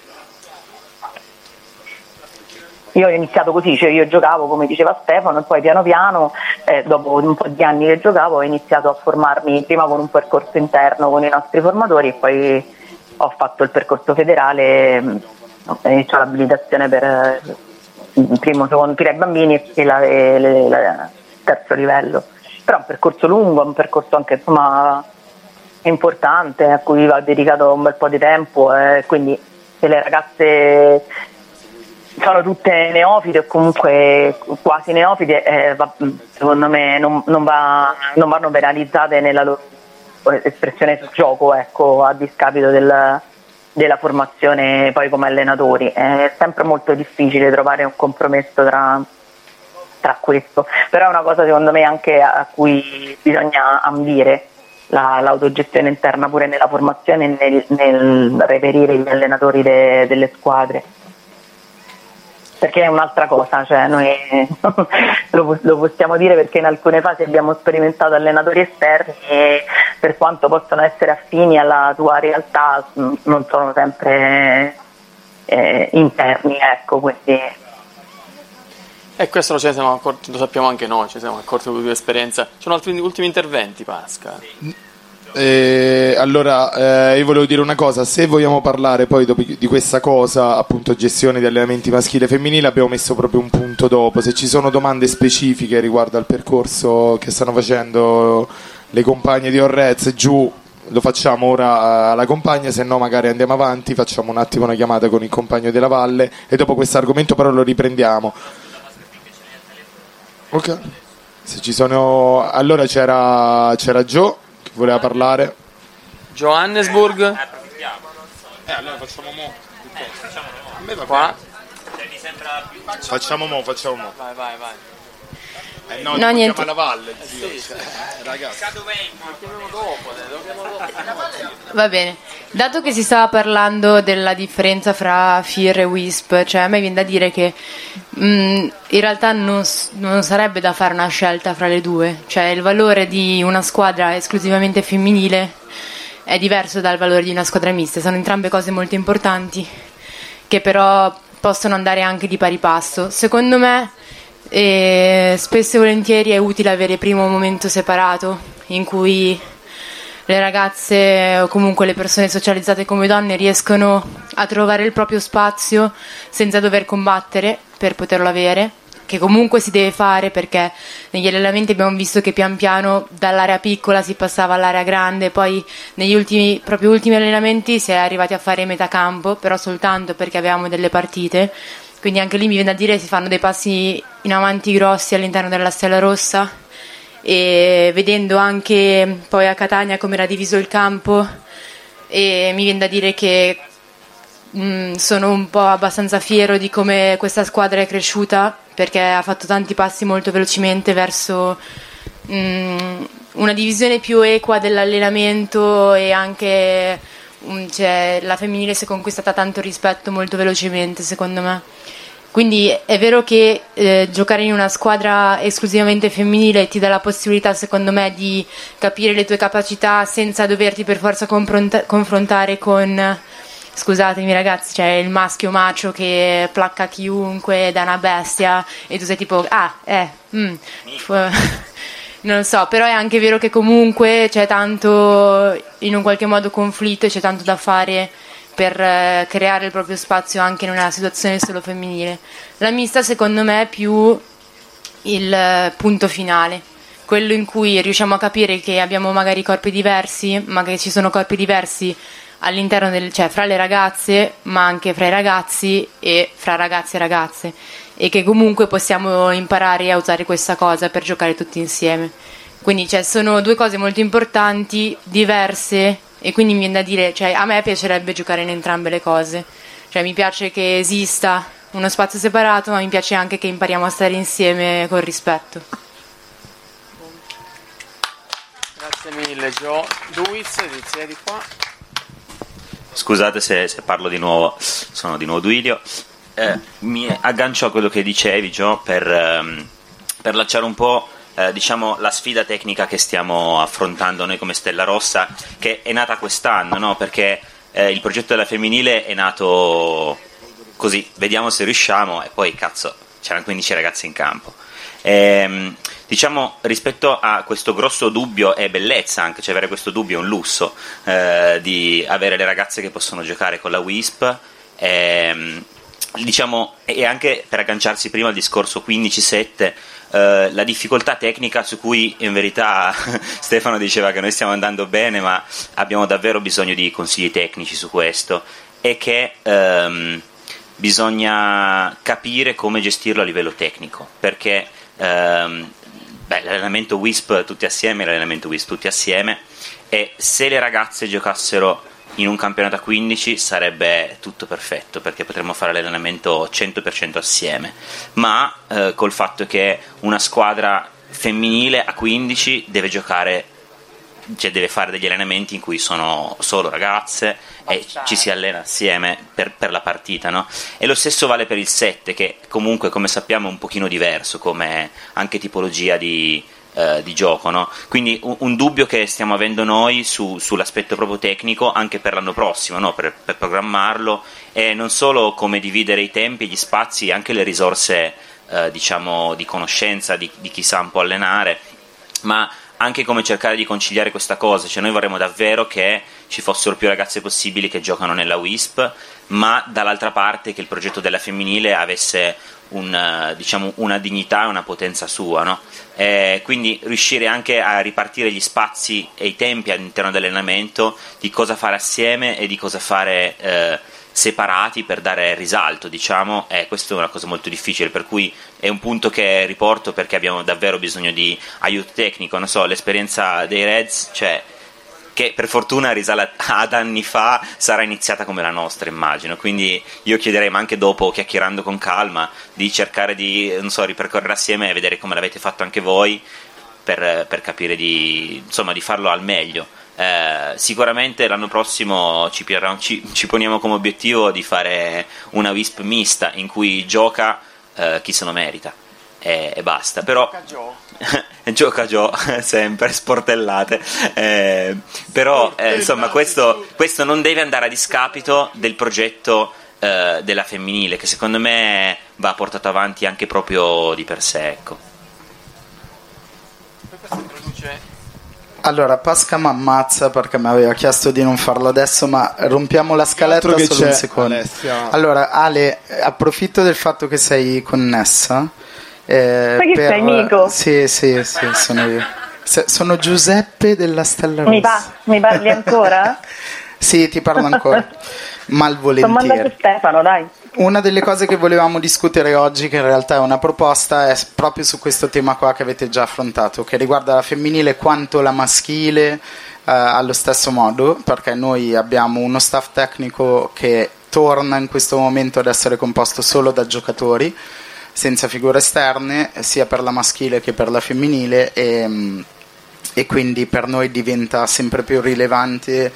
Io ho iniziato così, cioè io giocavo come diceva Stefano, e poi piano piano, eh, dopo un po' di anni che giocavo, ho iniziato a formarmi prima con un percorso interno con i nostri formatori, e poi ho fatto il percorso federale, ho iniziato l'abilitazione per il primo, secondo tiro ai bambini e la, le, le, la terzo livello. Però è un percorso lungo, un percorso anche insomma importante, a cui va dedicato un bel po' di tempo, e quindi se le ragazze sono tutte neofite o comunque quasi neofite, eh, va, secondo me non, non, va, non vanno penalizzate nella loro espressione sul gioco, ecco, a discapito del, della formazione poi come allenatori. È sempre molto difficile trovare un compromesso tra, tra questo, però è una cosa secondo me anche a cui bisogna ambire, la, l'autogestione interna pure nella formazione e nel, nel reperire gli allenatori de, delle squadre. Perché è un'altra cosa, cioè noi lo, lo possiamo dire perché in alcune fasi abbiamo sperimentato allenatori esterni e per quanto possono essere affini alla tua realtà non sono sempre eh, interni, ecco, quindi...
E questo lo, ce ne siamo accorti, lo sappiamo anche noi, ci siamo accorti di esperienza. Ci sono altri ultimi interventi, Pasca?
Eh, allora eh, io volevo dire una cosa: se vogliamo parlare poi dopo di questa cosa, appunto gestione di allenamenti maschile e femminile, abbiamo messo proprio un punto dopo. Se ci sono domande specifiche riguardo al percorso che stanno facendo le compagne di Orrez giù lo facciamo ora alla compagna, se no magari andiamo avanti, facciamo un attimo una chiamata con il compagno della Valle e dopo questo argomento però lo riprendiamo. Ok. Se ci sono, allora c'era c'era Joe che voleva parlare.
Johannesburg.
Eh, allora facciamo mo. A me va
Qua.
Facciamo mo, facciamo mo.
Vai, vai, vai.
Eh no,
No, niente.
alla Valle,
Eh,
zio.
sì,
Cioè, ragazzi.
Lo chiamiamo dopo, lo chiamiamo dopo.
Va bene, dato che si stava parlando della differenza fra F I R e W I S P, cioè a me viene da dire che mh, in realtà non, s- non sarebbe da fare una scelta fra le due, cioè il valore di una squadra esclusivamente femminile è diverso dal valore di una squadra mista, sono entrambe cose molto importanti che però possono andare anche di pari passo. Secondo me e spesso e volentieri è utile avere prima un momento separato in cui le ragazze o comunque le persone socializzate come donne riescono a trovare il proprio spazio senza dover combattere per poterlo avere, che comunque si deve fare perché negli allenamenti abbiamo visto che pian piano dall'area piccola si passava all'area grande, poi negli ultimi, proprio ultimi allenamenti si è arrivati a fare metà campo, però soltanto perché avevamo delle partite. Quindi anche lì mi viene da dire si fanno dei passi in avanti grossi all'interno della Stella Rossa e vedendo anche poi a Catania come era diviso il campo e mi viene da dire che mh, sono un po' abbastanza fiero di come questa squadra è cresciuta perché ha fatto tanti passi molto velocemente verso mh, una divisione più equa dell'allenamento e anche mh, cioè, la femminile si è conquistata tanto rispetto molto velocemente secondo me. Quindi è vero che eh, giocare in una squadra esclusivamente femminile ti dà la possibilità, secondo me, di capire le tue capacità senza doverti per forza confronta- confrontare con, scusatemi ragazzi, c'è il maschio macio che placca chiunque, da una bestia e tu sei tipo, ah, eh, mm, f- non lo so, però è anche vero che comunque c'è tanto, in un qualche modo, conflitto e c'è tanto da fare per eh, creare il proprio spazio anche in una situazione solo femminile. La mista secondo me è più il eh, punto finale, quello in cui riusciamo a capire che abbiamo magari corpi diversi, ma che ci sono corpi diversi all'interno del, cioè fra le ragazze, ma anche fra i ragazzi e fra ragazzi e ragazze, e che comunque possiamo imparare a usare questa cosa per giocare tutti insieme. Quindi cioè, sono due cose molto importanti, diverse, e quindi mi viene da dire, cioè, a me piacerebbe giocare in entrambe le cose, cioè mi piace che esista uno spazio separato, ma mi piace anche che impariamo a stare insieme con rispetto.
Grazie mille Gio. Duiz, siedi qua.
Scusate se, se parlo di nuovo, sono di nuovo Duilio. Eh, mi aggancio a quello che dicevi Gio per, ehm, per lanciare un po' Eh, diciamo la sfida tecnica che stiamo affrontando noi come Stella Rossa, che è nata quest'anno, no? Perché eh, il progetto della femminile è nato così, vediamo se riusciamo, e poi cazzo c'erano quindici ragazze in campo. E, diciamo rispetto a questo grosso dubbio e bellezza anche, cioè avere questo dubbio è un lusso, eh, di avere le ragazze che possono giocare con la W I S P, e, diciamo, e anche per agganciarsi prima al discorso quindici sette, Uh, la difficoltà tecnica su cui in verità Stefano diceva che noi stiamo andando bene, ma abbiamo davvero bisogno di consigli tecnici su questo, è che um, bisogna capire come gestirlo a livello tecnico, perché um, beh, l'allenamento W I S P tutti assieme, l'allenamento W I S P tutti assieme, e se le ragazze giocassero in un campionato a quindici sarebbe tutto perfetto, perché potremmo fare l'allenamento cento per cento assieme, ma eh, col fatto che una squadra femminile a quindici deve giocare, cioè deve fare degli allenamenti in cui sono solo ragazze e ci si allena assieme per, per la partita, no? E lo stesso vale per il sette, che comunque come sappiamo è un pochino diverso come anche tipologia di Eh, di gioco, no? Quindi un, un dubbio che stiamo avendo noi su, sull'aspetto proprio tecnico anche per l'anno prossimo, no? per, per programmarlo, e non solo come dividere i tempi, gli spazi, anche le risorse eh, diciamo di conoscenza di, di chi sa un po' allenare, ma anche come cercare di conciliare questa cosa. Cioè noi vorremmo davvero che ci fossero più ragazze possibili che giocano nella Wisp, ma dall'altra parte che il progetto della femminile avesse un, diciamo, una dignità e una potenza sua, no? Eh, quindi riuscire anche a ripartire gli spazi e i tempi all'interno dell'allenamento di cosa fare assieme e di cosa fare eh, separati per dare risalto, diciamo, e eh, questa è una cosa molto difficile, per cui è un punto che riporto perché abbiamo davvero bisogno di aiuto tecnico. Non so, l'esperienza dei Reds, cioè, che per fortuna risale ad anni fa, sarà iniziata come la nostra, immagino, quindi io chiederei, ma anche dopo, chiacchierando con calma, di cercare di, non so, ripercorrere assieme e vedere come l'avete fatto anche voi per, per capire di, insomma, di farlo al meglio. Eh, sicuramente l'anno prossimo ci, ci, ci poniamo come obiettivo di fare una Wisp mista in cui gioca eh, chi se lo merita e, e basta, però gioca Gio sempre sportellate, eh, però eh, insomma questo, questo non deve andare a discapito del progetto eh, della femminile, che secondo me va portato avanti anche proprio di per sé, ecco.
Allora, Pasca mi ammazza perché mi aveva chiesto di non farlo adesso, ma rompiamo la scaletta solo un secondo. Alessia. Allora, Ale, approfitto del fatto che sei connessa. Eh,
Ma che
per...
sei, Nico?
Sì, sì, sì, sono io. Se, sono Giuseppe della Stella Rossa.
Mi, pa- mi parli ancora?
Sì, ti parlo ancora. Malvolentieri.
Sto mandando Stefano, dai.
Una delle cose che volevamo discutere oggi, che in realtà è una proposta, è proprio su questo tema qua che avete già affrontato, che riguarda la femminile quanto la maschile eh, allo stesso modo, perché noi abbiamo uno staff tecnico che torna in questo momento ad essere composto solo da giocatori, senza figure esterne, sia per la maschile che per la femminile, e, e quindi per noi diventa sempre più rilevante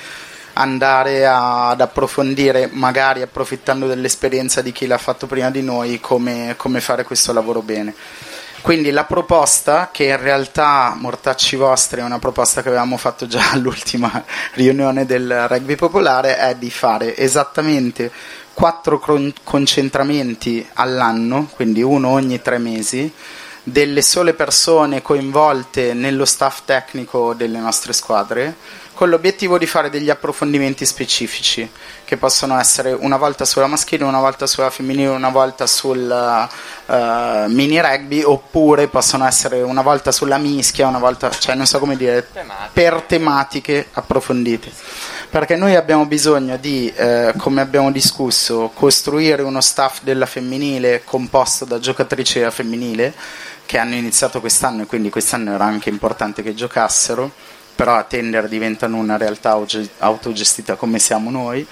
andare a, ad approfondire, magari approfittando dell'esperienza di chi l'ha fatto prima di noi, come, come fare questo lavoro bene. Quindi la proposta, che in realtà, mortacci vostri, è una proposta che avevamo fatto già all'ultima riunione del rugby popolare, è di fare esattamente quattro con- concentramenti all'anno, quindi uno ogni tre mesi, delle sole persone coinvolte nello staff tecnico delle nostre squadre, con l'obiettivo di fare degli approfondimenti specifici che possono essere una volta sulla maschile, una volta sulla femminile, una volta sul uh, mini rugby, oppure possono essere una volta sulla mischia, una volta, cioè non so come dire, per tematiche approfondite, perché noi abbiamo bisogno di, eh, come abbiamo discusso, costruire uno staff della femminile composto da giocatrici della femminile che hanno iniziato quest'anno, e quindi quest'anno era anche importante che giocassero, però a Tender diventano una realtà autogestita come siamo noi,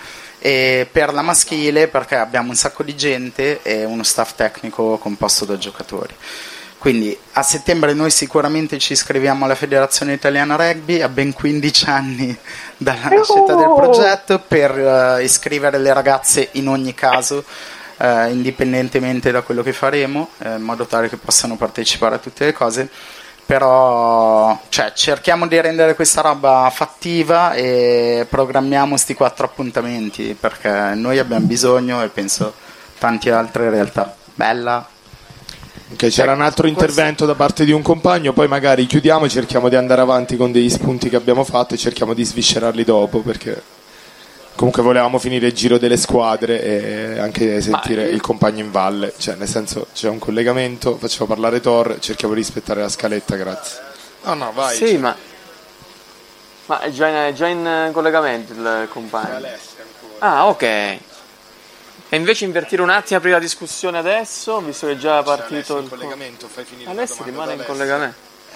e per la maschile perché abbiamo un sacco di gente e uno staff tecnico composto da giocatori. Quindi a settembre noi sicuramente ci iscriviamo alla Federazione Italiana Rugby, a ben quindici anni dalla nascita del progetto, per uh, iscrivere le ragazze in ogni caso, uh, indipendentemente da quello che faremo, uh, in modo tale che possano partecipare a tutte le cose. Però cioè, cerchiamo di rendere questa roba fattiva e programmiamo sti quattro appuntamenti, perché noi abbiamo bisogno, e penso tante altre realtà. Bella.
Ok, c'era un altro intervento da parte di un compagno, poi magari chiudiamo e cerchiamo di andare avanti con degli spunti che abbiamo fatto e cerchiamo di sviscerarli dopo, perché comunque volevamo finire il giro delle squadre e anche sentire il compagno in valle, cioè nel senso c'è un collegamento, facciamo parlare Tor, cerchiamo di rispettare la scaletta, grazie.
No, no, vai. Sì, ma, ma è, già in, è già in collegamento il compagno. Ah, ok. E invece invertire un attimo, aprire la discussione adesso, visto che è già partito il
collegamento, fai finire
Alessio rimane in collegamento.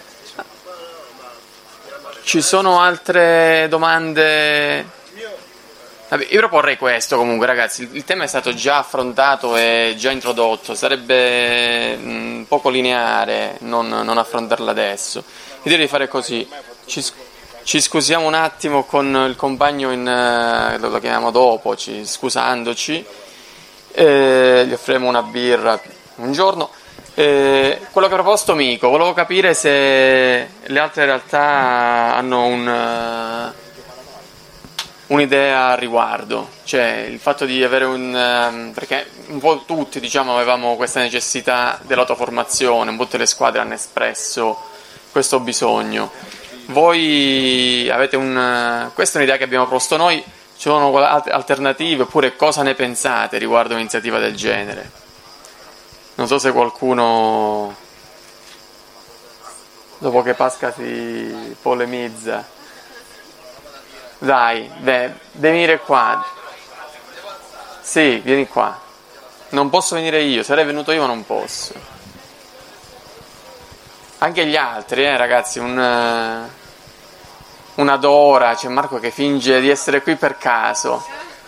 Ci sono altre domande? Vabbè, io proporrei questo comunque, ragazzi, il, il tema è stato già affrontato e già introdotto, sarebbe mh, poco lineare non, non affrontarlo adesso. Io direi di fare così, ci, ci scusiamo un attimo con il compagno, in, uh, lo, lo chiamiamo dopo, ci, scusandoci, eh, gli offriremo una birra un giorno. Eh, quello che ha proposto Mico, volevo capire se le altre realtà hanno un... Uh, un'idea a riguardo, cioè il fatto di avere un um, perché un po' tutti diciamo avevamo questa necessità dell'autoformazione, un po' tutte le squadre hanno espresso questo bisogno, voi avete un... questa è un'idea che abbiamo proposto noi, ci sono alternative oppure cosa ne pensate riguardo un'iniziativa del genere? Non so se qualcuno, dopo che Pasca si polemizza, dai, beh, devi venire qua. Sì, vieni qua. Non posso venire io, sarei venuto io ma non posso. Anche gli altri, eh ragazzi, un, una Dora, c'è Marco che finge di essere qui per caso.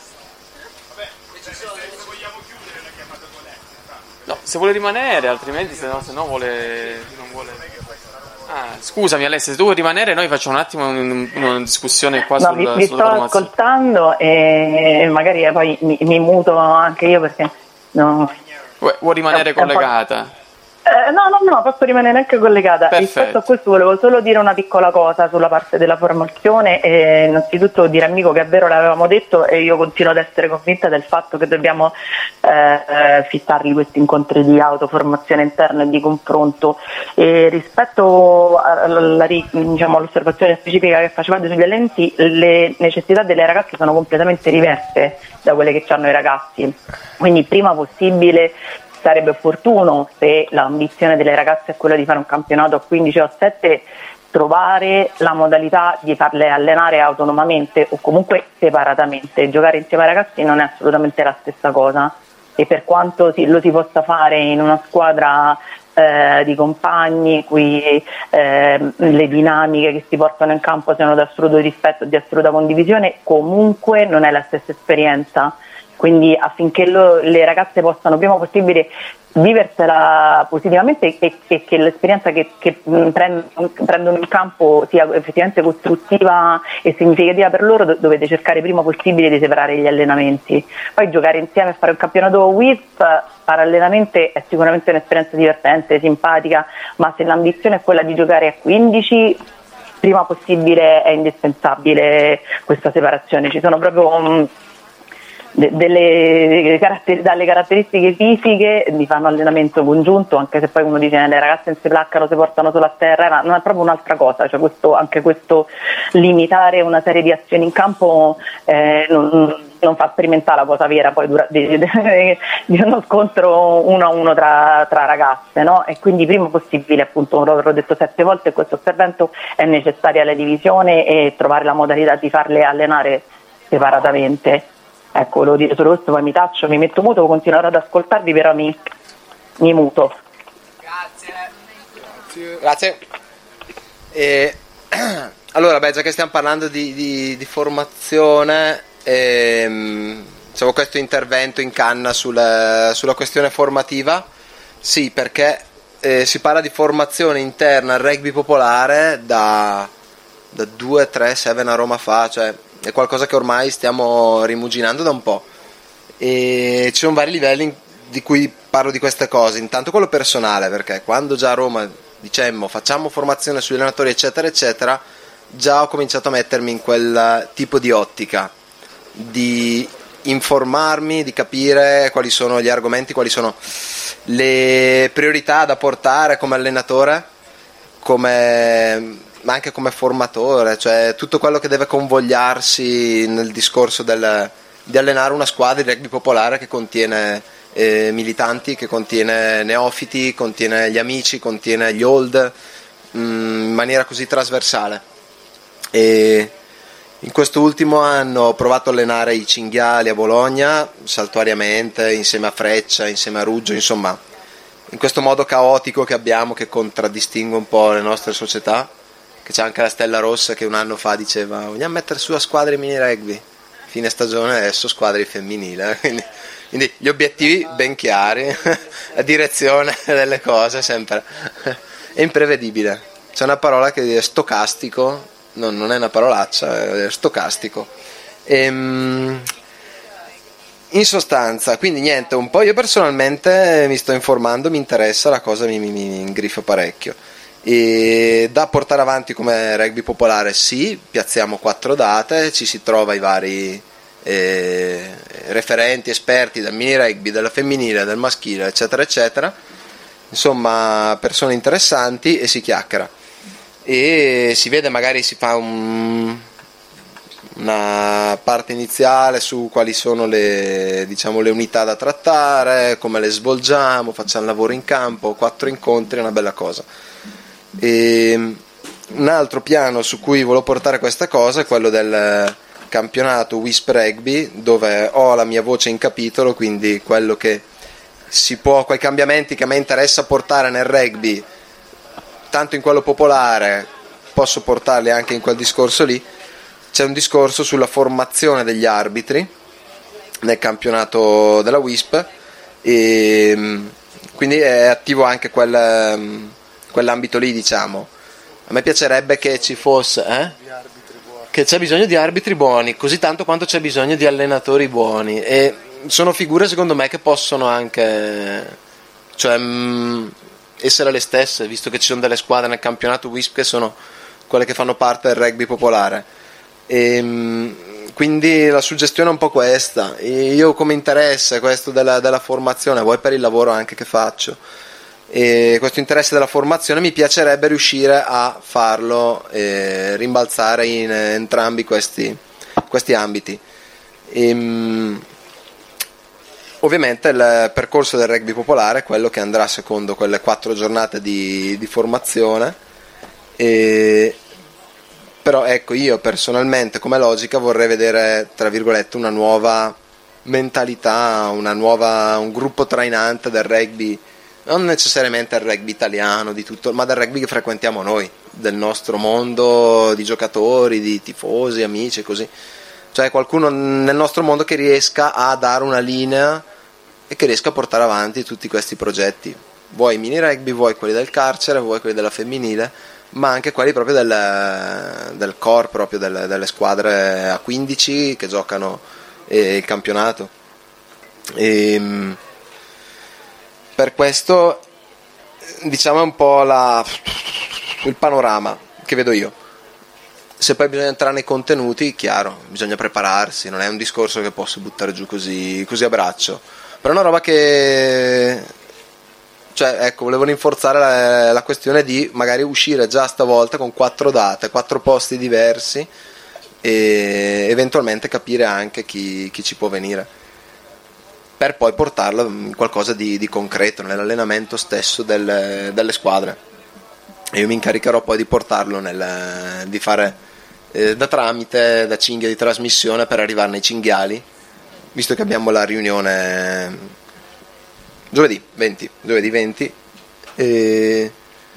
No, se vuole rimanere, altrimenti se no, se no vuole, non vuole... Ah, scusami Alessia, se tu vuoi rimanere noi facciamo un attimo un, una discussione qua
no,
sul,
vi, vi sto ascoltando e magari poi mi, mi muto anche io perché no.
Vuoi, vuoi rimanere collegata?
Eh, no, no, no, posso rimanere anche collegata.
Perfetto.
Rispetto a questo volevo solo dire una piccola cosa sulla parte della formazione e innanzitutto dire amico che è vero, l'avevamo detto e io continuo ad essere convinta del fatto che dobbiamo eh, fissarli questi incontri di autoformazione interna e di confronto. E rispetto alla, diciamo, all'osservazione specifica che facevate sugli allenamenti, le necessità delle ragazze sono completamente diverse da quelle che hanno i ragazzi, quindi prima possibile sarebbe opportuno, se l'ambizione delle ragazze è quella di fare un campionato a quindici o a sette, trovare la modalità di farle allenare autonomamente o comunque separatamente. Giocare insieme ai ragazzi non è assolutamente la stessa cosa e per quanto si, lo si possa fare in una squadra eh, di compagni cui eh, le dinamiche che si portano in campo siano di assoluto rispetto e di assoluta condivisione, comunque non è la stessa esperienza. Quindi affinché lo, le ragazze possano prima possibile viversela positivamente e, e che l'esperienza che, che prendono in campo sia effettivamente costruttiva e significativa per loro, do, dovete cercare prima possibile di separare gli allenamenti. Poi giocare insieme e fare un campionato W I S P parallelamente è sicuramente un'esperienza divertente, simpatica, ma se l'ambizione è quella di giocare a quindici, prima possibile è indispensabile questa separazione. Ci sono proprio... Um, Delle caratter- dalle caratteristiche fisiche di fare un allenamento congiunto, anche se poi uno dice le ragazze non si placcano, si portano solo a terra, non è proprio un'altra cosa, cioè questo, anche questo limitare una serie di azioni in campo eh, non, non fa sperimentare la cosa vera poi dura- di, di, di uno scontro uno a uno tra, tra ragazze, no? E quindi prima possibile, appunto, l'ho detto sette volte, questo intervento è necessaria la divisione e trovare la modalità di farle allenare separatamente. Ecco, volevo dire solo questo, poi mi taccio, mi metto muto, continuerò ad ascoltarvi, però mi, mi muto.
Grazie. Grazie. E, allora, beh, già che stiamo parlando di, di, di formazione, ehm, diciamo questo intervento in canna sul, sulla questione formativa, sì, perché eh, si parla di formazione interna al rugby popolare da, da due, tre, seven a Roma fa, cioè è qualcosa che ormai stiamo rimuginando da un po' e ci sono vari livelli di cui parlo di queste cose. Intanto quello personale, perché quando già a Roma dicemmo facciamo formazione sugli allenatori eccetera eccetera, già ho cominciato a mettermi in quel tipo di ottica di informarmi, di capire quali sono gli argomenti, quali sono le priorità da portare come allenatore, come ma anche come formatore, cioè tutto quello che deve convogliarsi nel discorso del, di allenare una squadra di rugby popolare che contiene eh, militanti, che contiene neofiti, contiene gli amici, contiene gli old, mh, in maniera così trasversale. E in questo ultimo anno ho provato a allenare i cinghiali a Bologna, saltuariamente, insieme a Freccia, insieme a Ruggio, insomma, in questo modo caotico che abbiamo, che contraddistingue un po' le nostre società. Che c'è anche la Stella Rossa che un anno fa diceva vogliamo mettere su a squadre mini rugby, fine stagione adesso squadre femminile, quindi, quindi gli obiettivi ben chiari, la direzione delle cose sempre è imprevedibile. C'è una parola che è stocastico, non, non è una parolaccia, è stocastico. Ehm, in sostanza, quindi niente, un po' io personalmente mi sto informando, mi interessa, la cosa mi, mi, mi ingriffa parecchio. E da portare avanti come rugby popolare, sì, piazziamo quattro date, ci si trova i vari eh, referenti, esperti del mini rugby, della femminile, del maschile, eccetera eccetera, insomma persone interessanti, e si chiacchiera. e si vede, magari si fa un, una parte iniziale su quali sono le, diciamo, le unità da trattare, come le svolgiamo, facciamo lavoro in campo, quattro incontri, è una bella cosa. E un altro piano su cui volevo portare questa cosa è quello del campionato Wisp Rugby, dove ho la mia voce in capitolo, quindi quello che si può, quei cambiamenti che a me interessa portare nel rugby, tanto in quello popolare, posso portarli anche in quel discorso lì. C'è un discorso sulla formazione degli arbitri nel campionato della Wisp, e quindi è attivo anche quel, quell'ambito lì, diciamo. A me piacerebbe che ci fosse, eh? che c'è bisogno di arbitri buoni, così tanto quanto c'è bisogno di allenatori buoni, e sono figure secondo me che possono anche, cioè, mh, essere le stesse, visto che ci sono delle squadre nel campionato Wisp che sono quelle che fanno parte del rugby popolare, e mh, quindi la suggestione è un po' questa. E io, come interesse questo della, della formazione, vuoi per il lavoro anche che faccio, e questo interesse della formazione, mi piacerebbe riuscire a farlo, eh, rimbalzare in entrambi questi, questi ambiti. E, mh, ovviamente il percorso del rugby popolare è quello che andrà secondo quelle quattro giornate di, di formazione, e, però ecco, io personalmente come logica vorrei vedere, tra virgolette, una nuova mentalità, una nuova, un gruppo trainante del rugby, non necessariamente il rugby italiano, di tutto, ma del rugby che frequentiamo noi, del nostro mondo di giocatori, di tifosi, amici, così. Cioè qualcuno nel nostro mondo che riesca a dare una linea e che riesca a portare avanti tutti questi progetti, vuoi mini rugby, vuoi quelli del carcere, vuoi quelli della femminile, ma anche quelli proprio del, del core, proprio delle, delle squadre a quindici che giocano eh, il campionato. E, per questo, diciamo, è un po' la, il panorama che vedo io. Se poi bisogna entrare nei contenuti, chiaro, bisogna prepararsi, non è un discorso che posso buttare giù così, così a braccio, però è una roba che, cioè, ecco, volevo rinforzare la, la questione di magari uscire già stavolta con quattro date, quattro posti diversi, e eventualmente capire anche chi, chi ci può venire, per poi portarlo in qualcosa di, di concreto nell'allenamento stesso delle, delle squadre. E io mi incaricherò poi di portarlo nel, di fare eh, da tramite, da cinghia di trasmissione per arrivare nei cinghiali, visto che abbiamo la riunione giovedì venti, giovedì venti, e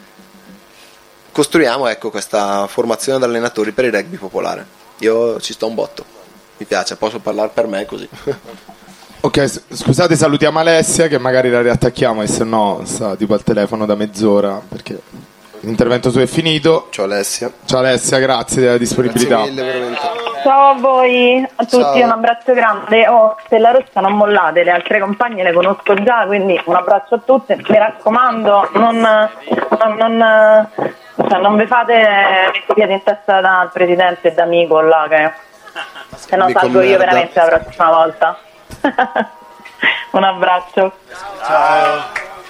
costruiamo, ecco, questa formazione di allenatori per il rugby popolare. Io ci sto un botto, mi piace, posso parlare per me così.
Ok, scusate, salutiamo Alessia che magari la riattacchiamo, e se no sta tipo al telefono da mezz'ora perché l'intervento suo è finito.
Ciao Alessia.
Ciao Alessia, grazie della disponibilità.
Grazie mille, veramente.
Ciao a voi, a tutti.
Ciao.
Un abbraccio grande. Oh, Stella Rossa, non mollate, le altre compagne le conosco già, quindi un abbraccio a tutte. Mi raccomando, non, non, non, cioè, non vi fate metti piedi in testa dal presidente e da amico là, che se no salgo io veramente la prossima volta. Un abbraccio.
Ciao.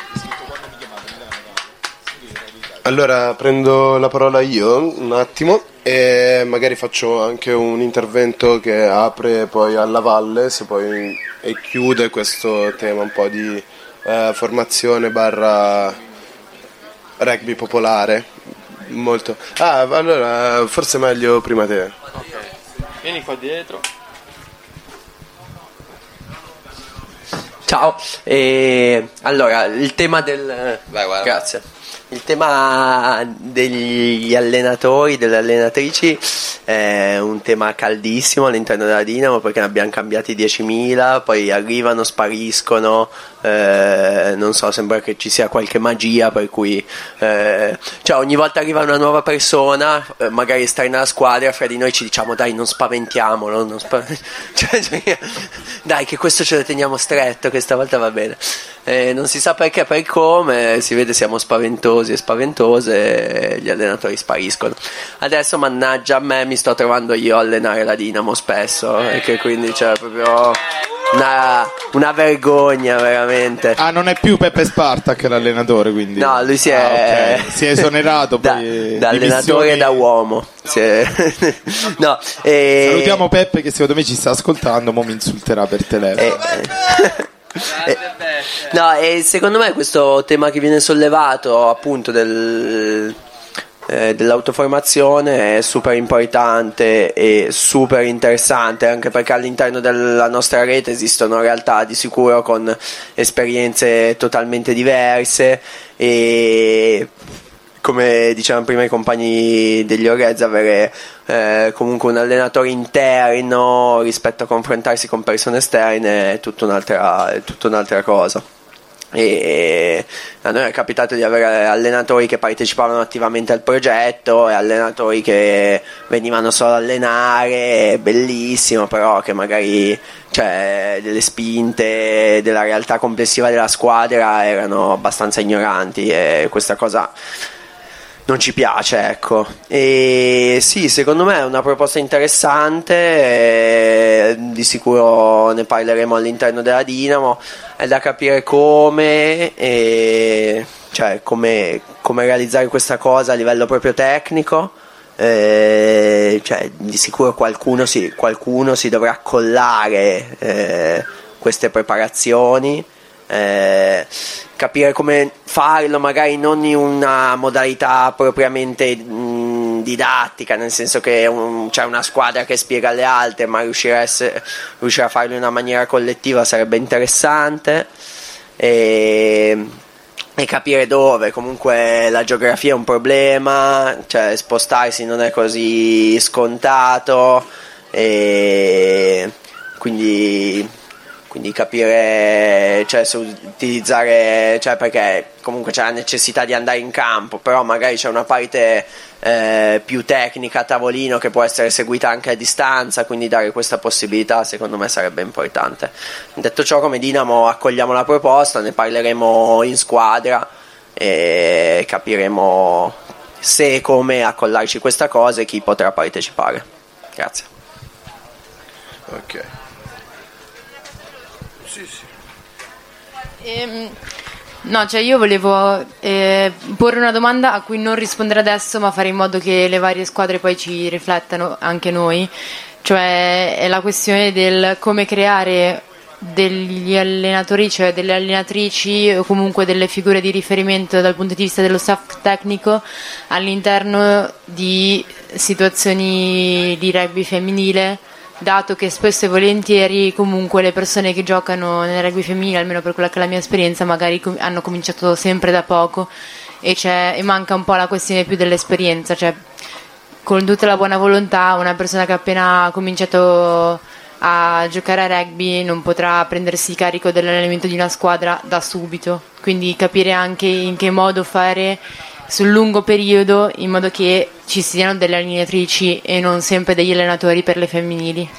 Allora prendo la parola io un attimo e magari faccio anche un intervento che apre poi alla valle, se poi e chiude questo tema un po' di eh, formazione barra rugby popolare. Molto. Ah, allora forse è meglio prima te.
Ok. Vieni qua dietro.
Ciao, e allora il tema del
Vai, guarda.
grazie. Il tema degli allenatori, delle allenatrici è un tema caldissimo all'interno della Dinamo, perché ne abbiamo cambiati diecimila, poi arrivano, spariscono, eh, non so, sembra che ci sia qualche magia per cui eh, cioè ogni volta arriva una nuova persona, eh, magari stai nella squadra, fra di noi ci diciamo dai non spaventiamolo, non spa- cioè, cioè, dai che questo ce lo teniamo stretto, che stavolta va bene. Eh, non si sa perché, per come, si vede siamo spaventosi e spaventose e gli allenatori spariscono. Adesso mannaggia a me, mi sto trovando io a allenare la Dinamo spesso, e che quindi c'è proprio una, una vergogna veramente.
Ah, non è più Peppe Spartak l'allenatore, quindi.
No, lui si è,
ah, okay. si è esonerato
da,
poi
da allenatore e da uomo. Si è... no, e...
Salutiamo Peppe che secondo me ci sta ascoltando, mo mi insulterà per telefono.
E... Eh, no, e secondo me questo tema che viene sollevato appunto del, eh, dell'autoformazione è super importante e super interessante, anche perché all'interno della nostra rete esistono realtà di sicuro con esperienze totalmente diverse e, come dicevano prima i compagni degli Orrez, avere eh, comunque un allenatore interno rispetto a confrontarsi con persone esterne è tutta un'altra, è tutta un'altra cosa. E a noi è capitato di avere allenatori che partecipavano attivamente al progetto e allenatori che venivano solo a allenare, bellissimo, però che magari, cioè, delle spinte della realtà complessiva della squadra erano abbastanza ignoranti, e questa cosa non ci piace, ecco. E sì, secondo me è una proposta interessante, e di sicuro ne parleremo all'interno della Dinamo. È da capire come, e, cioè come, come realizzare questa cosa a livello proprio tecnico. E, cioè, di sicuro qualcuno si, qualcuno si dovrà collare eh, queste preparazioni. Eh, capire come farlo, magari non in una modalità propriamente mh, didattica, nel senso che un, c'è una squadra che spiega alle altre, ma riuscire a, essere, riuscire a farlo in una maniera collettiva sarebbe interessante, e, e capire dove. Comunque la geografia è un problema, cioè spostarsi non è così scontato, e quindi quindi capire, cioè, se utilizzare, cioè, perché comunque c'è la necessità di andare in campo, però magari c'è una parte eh, più tecnica a tavolino che può essere seguita anche a distanza, quindi dare questa possibilità secondo me sarebbe importante. Detto ciò, come Dinamo accogliamo la proposta, ne parleremo in squadra e capiremo se e come accollarci questa cosa e chi potrà partecipare. Grazie.
Ok.
Ehm, no, cioè io volevo eh, porre una domanda a cui non rispondere adesso, ma fare in modo che le varie squadre poi ci riflettano anche noi, cioè è la questione del come creare degli allenatori, cioè delle allenatrici o comunque delle figure di riferimento dal punto di vista dello staff tecnico all'interno di situazioni di rugby femminile, dato che spesso e volentieri comunque le persone che giocano nel rugby femminile, almeno per quella che è la mia esperienza, magari com- hanno cominciato sempre da poco e, c'è, e manca un po' la questione più dell'esperienza, cioè con tutta la buona volontà una persona che ha appena cominciato a giocare a rugby non potrà prendersi carico dell'allenamento di una squadra da subito, quindi capire anche in che modo fare sul lungo periodo, in modo che ci siano delle allenatrici e non sempre degli allenatori per le femminili.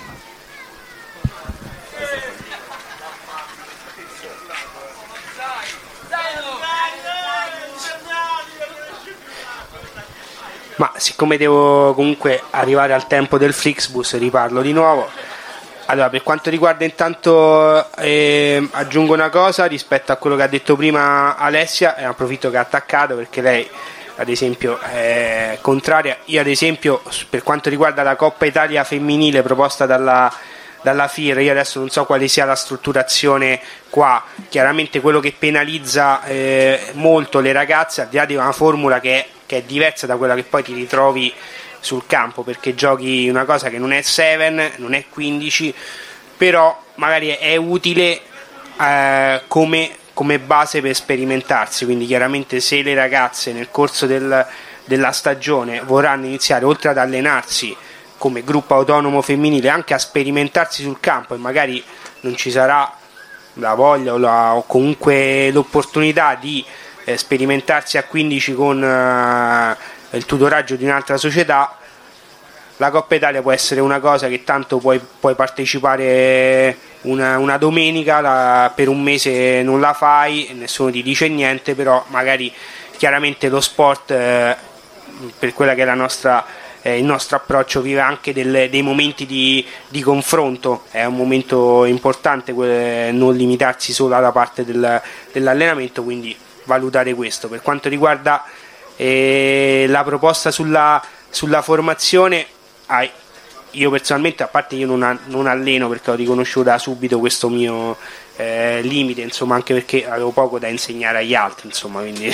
Ma siccome devo comunque arrivare al tempo del Flixbus, riparlo di nuovo. Allora, per quanto riguarda intanto, eh, aggiungo una cosa rispetto a quello che ha detto prima Alessia, e approfitto che ha attaccato perché lei ad esempio è contraria. Io ad esempio, per quanto riguarda la Coppa Italia femminile proposta dalla, dalla F I R, io adesso non so quale sia la strutturazione qua, chiaramente quello che penalizza eh, molto le ragazze, al di là di una formula che è, che è diversa da quella che poi ti ritrovi sul campo, perché giochi una cosa che non è sette, non è quindici, però magari è utile eh, come, come base per sperimentarsi. Quindi chiaramente se le ragazze nel corso del, della stagione vorranno iniziare, oltre ad allenarsi come gruppo autonomo femminile, anche a sperimentarsi sul campo, e magari non ci sarà la voglia o, la, o comunque l'opportunità di eh, sperimentarsi a quindici con eh, il tutoraggio di un'altra società, la Coppa Italia può essere una cosa che tanto puoi, puoi partecipare una, una domenica, la, per un mese non la fai e nessuno ti dice niente, però magari chiaramente lo sport eh, per quella che è la nostra eh, il nostro approccio vive anche del, dei momenti di, di confronto. È un momento importante que- non limitarsi solo alla parte del, dell'allenamento, quindi valutare questo. Per quanto riguarda eh, la proposta sulla, sulla formazione, ah, io personalmente, a parte io non, a, non alleno perché ho riconosciuto da subito questo mio eh, limite, insomma, anche perché avevo poco da insegnare agli altri, insomma, quindi,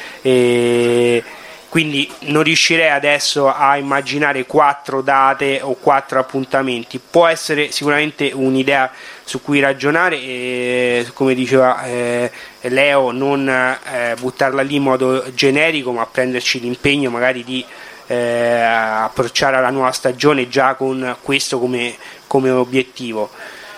e, quindi non riuscirei adesso a immaginare quattro date o quattro appuntamenti. Può essere sicuramente un'idea su cui ragionare e, come diceva eh, Leo, non eh, buttarla lì in modo generico, ma prenderci l'impegno magari di Eh, approcciare alla nuova stagione già con questo come, come obiettivo.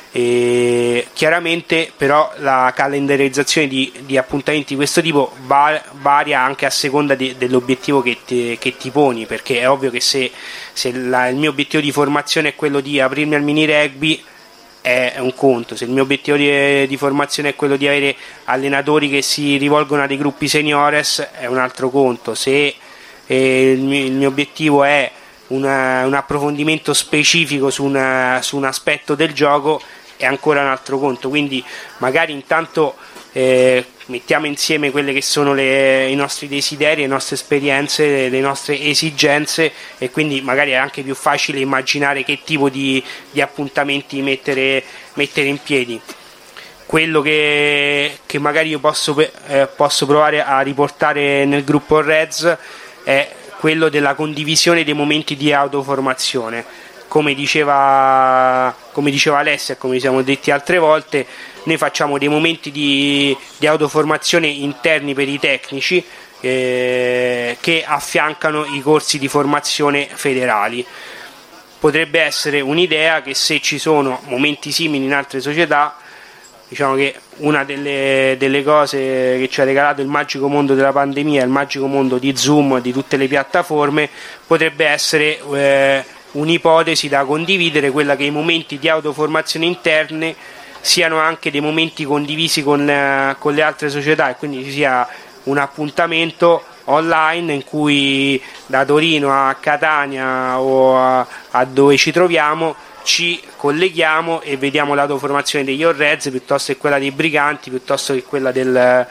E chiaramente però la calendarizzazione di, di appuntamenti di questo tipo va, varia anche a seconda de, dell'obiettivo che, te, che ti poni, perché è ovvio che se, se la, il mio obiettivo di formazione è quello di aprirmi al mini rugby è un conto, se il mio obiettivo di, di formazione è quello di avere allenatori che si rivolgono a dei gruppi seniores è un altro conto, se E il, mio, il mio obiettivo è una, un approfondimento specifico su, una, su un aspetto del gioco è ancora un altro conto. Quindi magari intanto eh, mettiamo insieme quelle che sono le, i nostri desideri, le nostre esperienze, le, le nostre esigenze, e quindi magari è anche più facile immaginare che tipo di, di appuntamenti mettere, mettere in piedi. Quello che, che magari io posso, eh, posso provare a riportare nel gruppo Reds è quello della condivisione dei momenti di autoformazione. Come diceva, come diceva Alessia e come ci siamo detti altre volte, noi facciamo dei momenti di, di autoformazione interni per i tecnici eh, che affiancano i corsi di formazione federali. Potrebbe essere un'idea che, se ci sono momenti simili in altre società, diciamo che una delle, delle cose che ci ha regalato il magico mondo della pandemia, il magico mondo di Zoom, di tutte le piattaforme, potrebbe essere eh, un'ipotesi da condividere, quella che i momenti di autoformazione interne siano anche dei momenti condivisi con, eh, con le altre società, e quindi ci sia un appuntamento online in cui da Torino a Catania o a, a dove ci troviamo ci colleghiamo e vediamo l'autoformazione degli All Reds piuttosto che quella dei Briganti, piuttosto che quella del,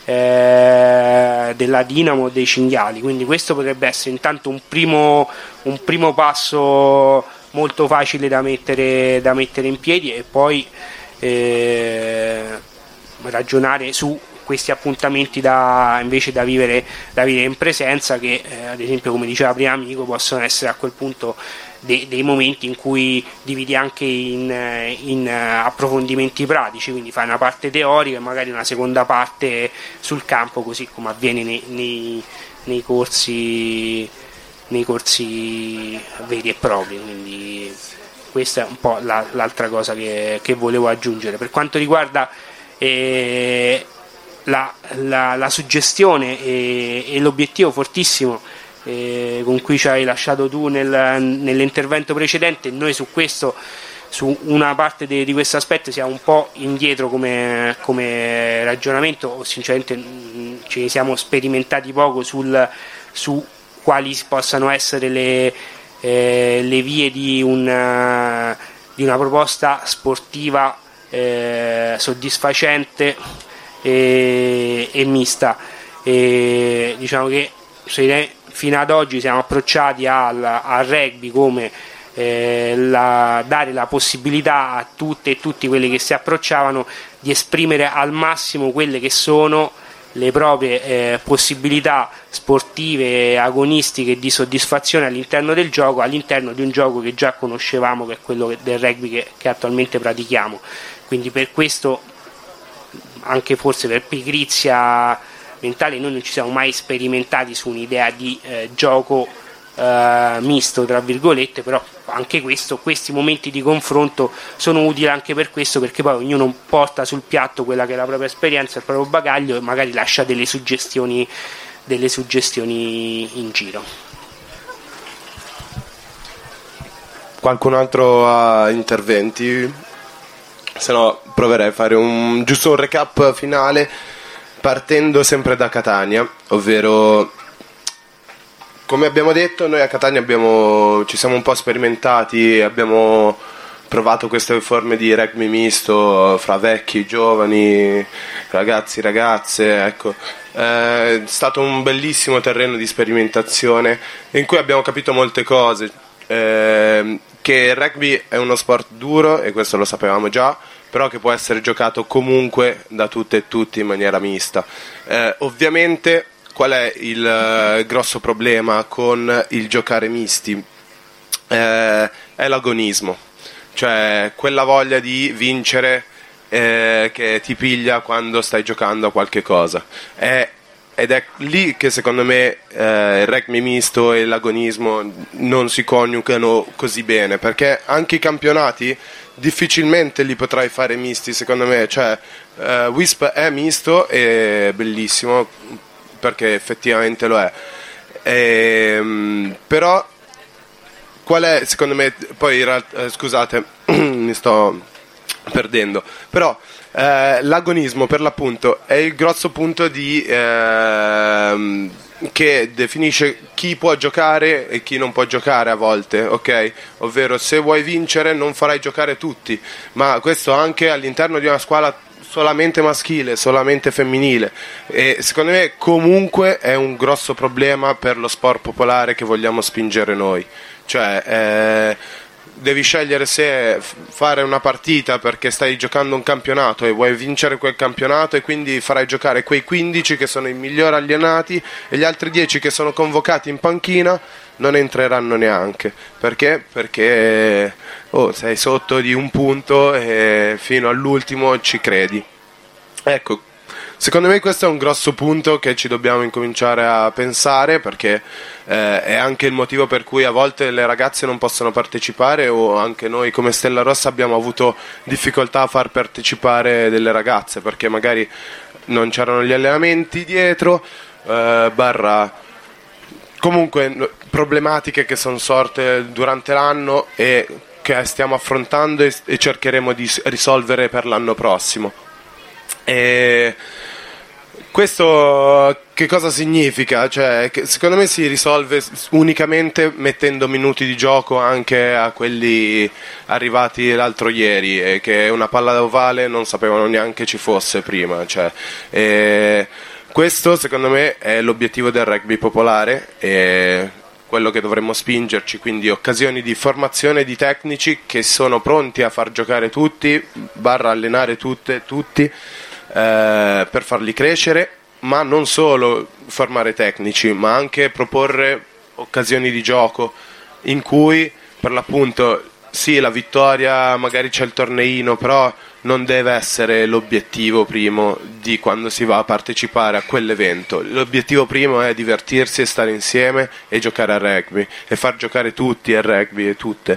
eh, della Dinamo o dei Cinghiali. Quindi questo potrebbe essere intanto un primo, un primo passo molto facile da mettere, da mettere in piedi, e poi eh, ragionare su questi appuntamenti da, invece da vivere, da vivere in presenza, che eh, ad esempio, come diceva prima Amico, possono essere a quel punto dei, dei momenti in cui dividi anche in, in approfondimenti pratici, quindi fai una parte teorica e magari una seconda parte sul campo, così come avviene nei, nei, nei corsi nei corsi veri e propri. Quindi questa è un po' la, l'altra cosa che, che volevo aggiungere. Per quanto riguarda eh, la, la, la suggestione e, e l'obiettivo fortissimo eh, con cui ci hai lasciato tu nel, nell'intervento precedente, noi su questo, su una parte de, di questo aspetto siamo un po' indietro come, come ragionamento, o sinceramente mh, ci siamo sperimentati poco sul, su quali possano essere le, eh, le vie di una, di una proposta sportiva eh, soddisfacente e, e mista. E diciamo che fino ad oggi siamo approcciati al, al rugby come eh, la, dare la possibilità a tutte e tutti quelli che si approcciavano di esprimere al massimo quelle che sono le proprie eh, possibilità sportive, agonistiche e di soddisfazione all'interno del gioco, all'interno di un gioco che già conoscevamo, che è quello del rugby che, che attualmente pratichiamo. Quindi per questo, anche forse per pigrizia mentale, noi non ci siamo mai sperimentati su un'idea di eh, gioco eh, misto, tra virgolette, però anche questo, questi momenti di confronto sono utili anche per questo, perché poi ognuno porta sul piatto quella che è la propria esperienza, il proprio bagaglio, e magari lascia delle suggestioni, delle suggestioni in giro.
Qualcun altro ha interventi? Se no proverei a fare un, giusto un recap finale, partendo sempre da Catania, ovvero come abbiamo detto, noi a Catania abbiamo, ci siamo un po' sperimentati, abbiamo provato queste forme di rugby misto fra vecchi, giovani, ragazzi, ragazze, ecco. È stato un bellissimo terreno di sperimentazione in cui abbiamo capito molte cose, eh, che il rugby è uno sport duro, e questo lo sapevamo già, però che può essere giocato comunque da tutte e tutti in maniera mista. Eh, ovviamente qual è il eh, grosso problema con il giocare misti? Eh, è l'agonismo, cioè quella voglia di vincere eh, che ti piglia quando stai giocando a qualche cosa. È, ed è lì che secondo me eh, il rugby misto e l'agonismo non si coniugano così bene, perché anche i campionati difficilmente li potrai fare misti, secondo me. Cioè uh, Wisp è misto e bellissimo, perché effettivamente lo è, e, um, però qual è secondo me poi in realtà, eh, scusate mi sto perdendo, però eh, l'agonismo per l'appunto è il grosso punto di eh, che definisce chi può giocare e chi non può giocare a volte, ok? Ovvero, se vuoi vincere non farai giocare tutti, ma questo anche all'interno di una squadra solamente maschile, solamente femminile, e secondo me comunque è un grosso problema per lo sport popolare che vogliamo spingere noi. Cioè eh, devi scegliere se fare una partita perché stai giocando un campionato e vuoi vincere quel campionato, e quindi farai giocare quei quindici che sono i migliori allenati, e gli altri dieci che sono convocati in panchina non entreranno neanche. Perché? Perché oh, sei sotto di un punto e fino all'ultimo ci credi. Ecco, secondo me questo è un grosso punto che ci dobbiamo incominciare a pensare, perché eh, è anche il motivo per cui a volte le ragazze non possono partecipare, o anche noi come Stella Rossa abbiamo avuto difficoltà a far partecipare delle ragazze, perché magari non c'erano gli allenamenti dietro, eh, barra comunque problematiche che sono sorte durante l'anno e che stiamo affrontando e, e cercheremo di risolvere per l'anno prossimo. E questo che cosa significa? Cioè, che secondo me si risolve unicamente mettendo minuti di gioco anche a quelli arrivati l'altro ieri, e che una palla ovale non sapevano neanche ci fosse prima. Cioè, e questo secondo me è l'obiettivo del rugby popolare e quello che dovremmo spingerci, quindi occasioni di formazione di tecnici che sono pronti a far giocare tutti, barra allenare tutte, tutti, eh, per farli crescere, ma non solo formare tecnici, ma anche proporre occasioni di gioco in cui per l'appunto sì, la vittoria, magari c'è il torneino, però non deve essere l'obiettivo primo di quando si va a partecipare a quell'evento. L'obiettivo primo è divertirsi e stare insieme e giocare a rugby e far giocare tutti a rugby e tutte.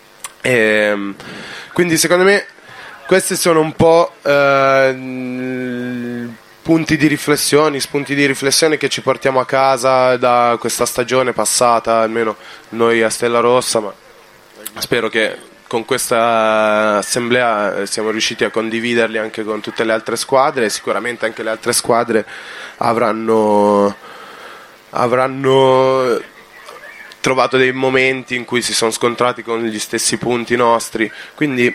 E, quindi secondo me questi sono un po' eh, punti di riflessione, spunti di riflessione che ci portiamo a casa da questa stagione passata, almeno noi a Stella Rossa, ma spero che con questa assemblea siamo riusciti a condividerli anche con tutte le altre squadre, e sicuramente anche le altre squadre avranno, avranno trovato dei momenti in cui si sono scontrati con gli stessi punti nostri. Quindi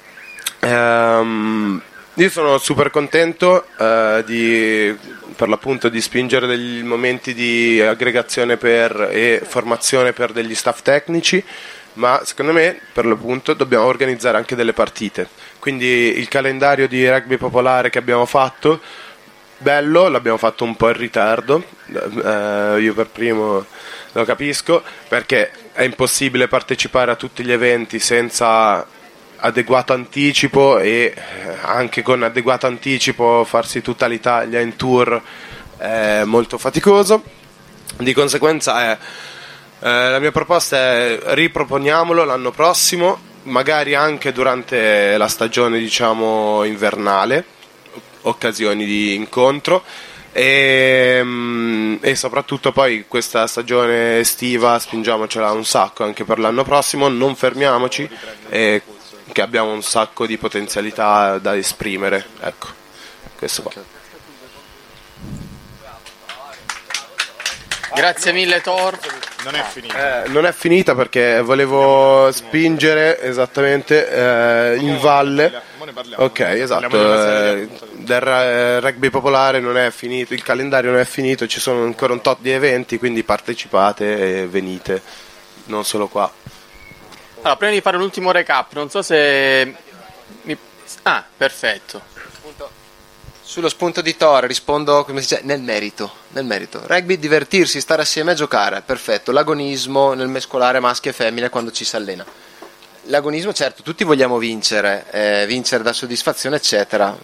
ehm, io sono super contento eh, di, per l'appunto, di spingere degli momenti di aggregazione per, e formazione per degli staff tecnici, ma secondo me per l'appunto dobbiamo organizzare anche delle partite. Quindi il calendario di rugby popolare che abbiamo fatto, bello, l'abbiamo fatto un po' in ritardo, eh, io per primo lo capisco, perché è impossibile partecipare a tutti gli eventi senza adeguato anticipo, e anche con adeguato anticipo farsi tutta l'Italia in tour è molto faticoso. Di conseguenza è Eh, la mia proposta è riproponiamolo l'anno prossimo, magari anche durante la stagione, diciamo, invernale, occasioni di incontro, e, e soprattutto poi questa stagione estiva spingiamocela un sacco anche per l'anno prossimo, non fermiamoci, e che abbiamo un sacco di potenzialità da esprimere. Ecco, questo qua.
Grazie mille Tor.
Non è finita.
Eh, non è finita perché volevo spingere esattamente eh, in valle. Ok, esatto. Eh, del ra- rugby popolare non è finito, il calendario non è finito, ci sono ancora un tot di eventi, quindi partecipate e venite, non solo qua.
Allora, prima di fare un ultimo recap, non so se mi... Ah, perfetto.
Sullo spunto di Thor rispondo, come si dice, nel merito, nel merito. Rugby, divertirsi, stare assieme e giocare, perfetto. L'agonismo nel mescolare maschi e femmine quando ci si allena. L'agonismo, certo, tutti vogliamo vincere, eh, vincere da soddisfazione, eccetera.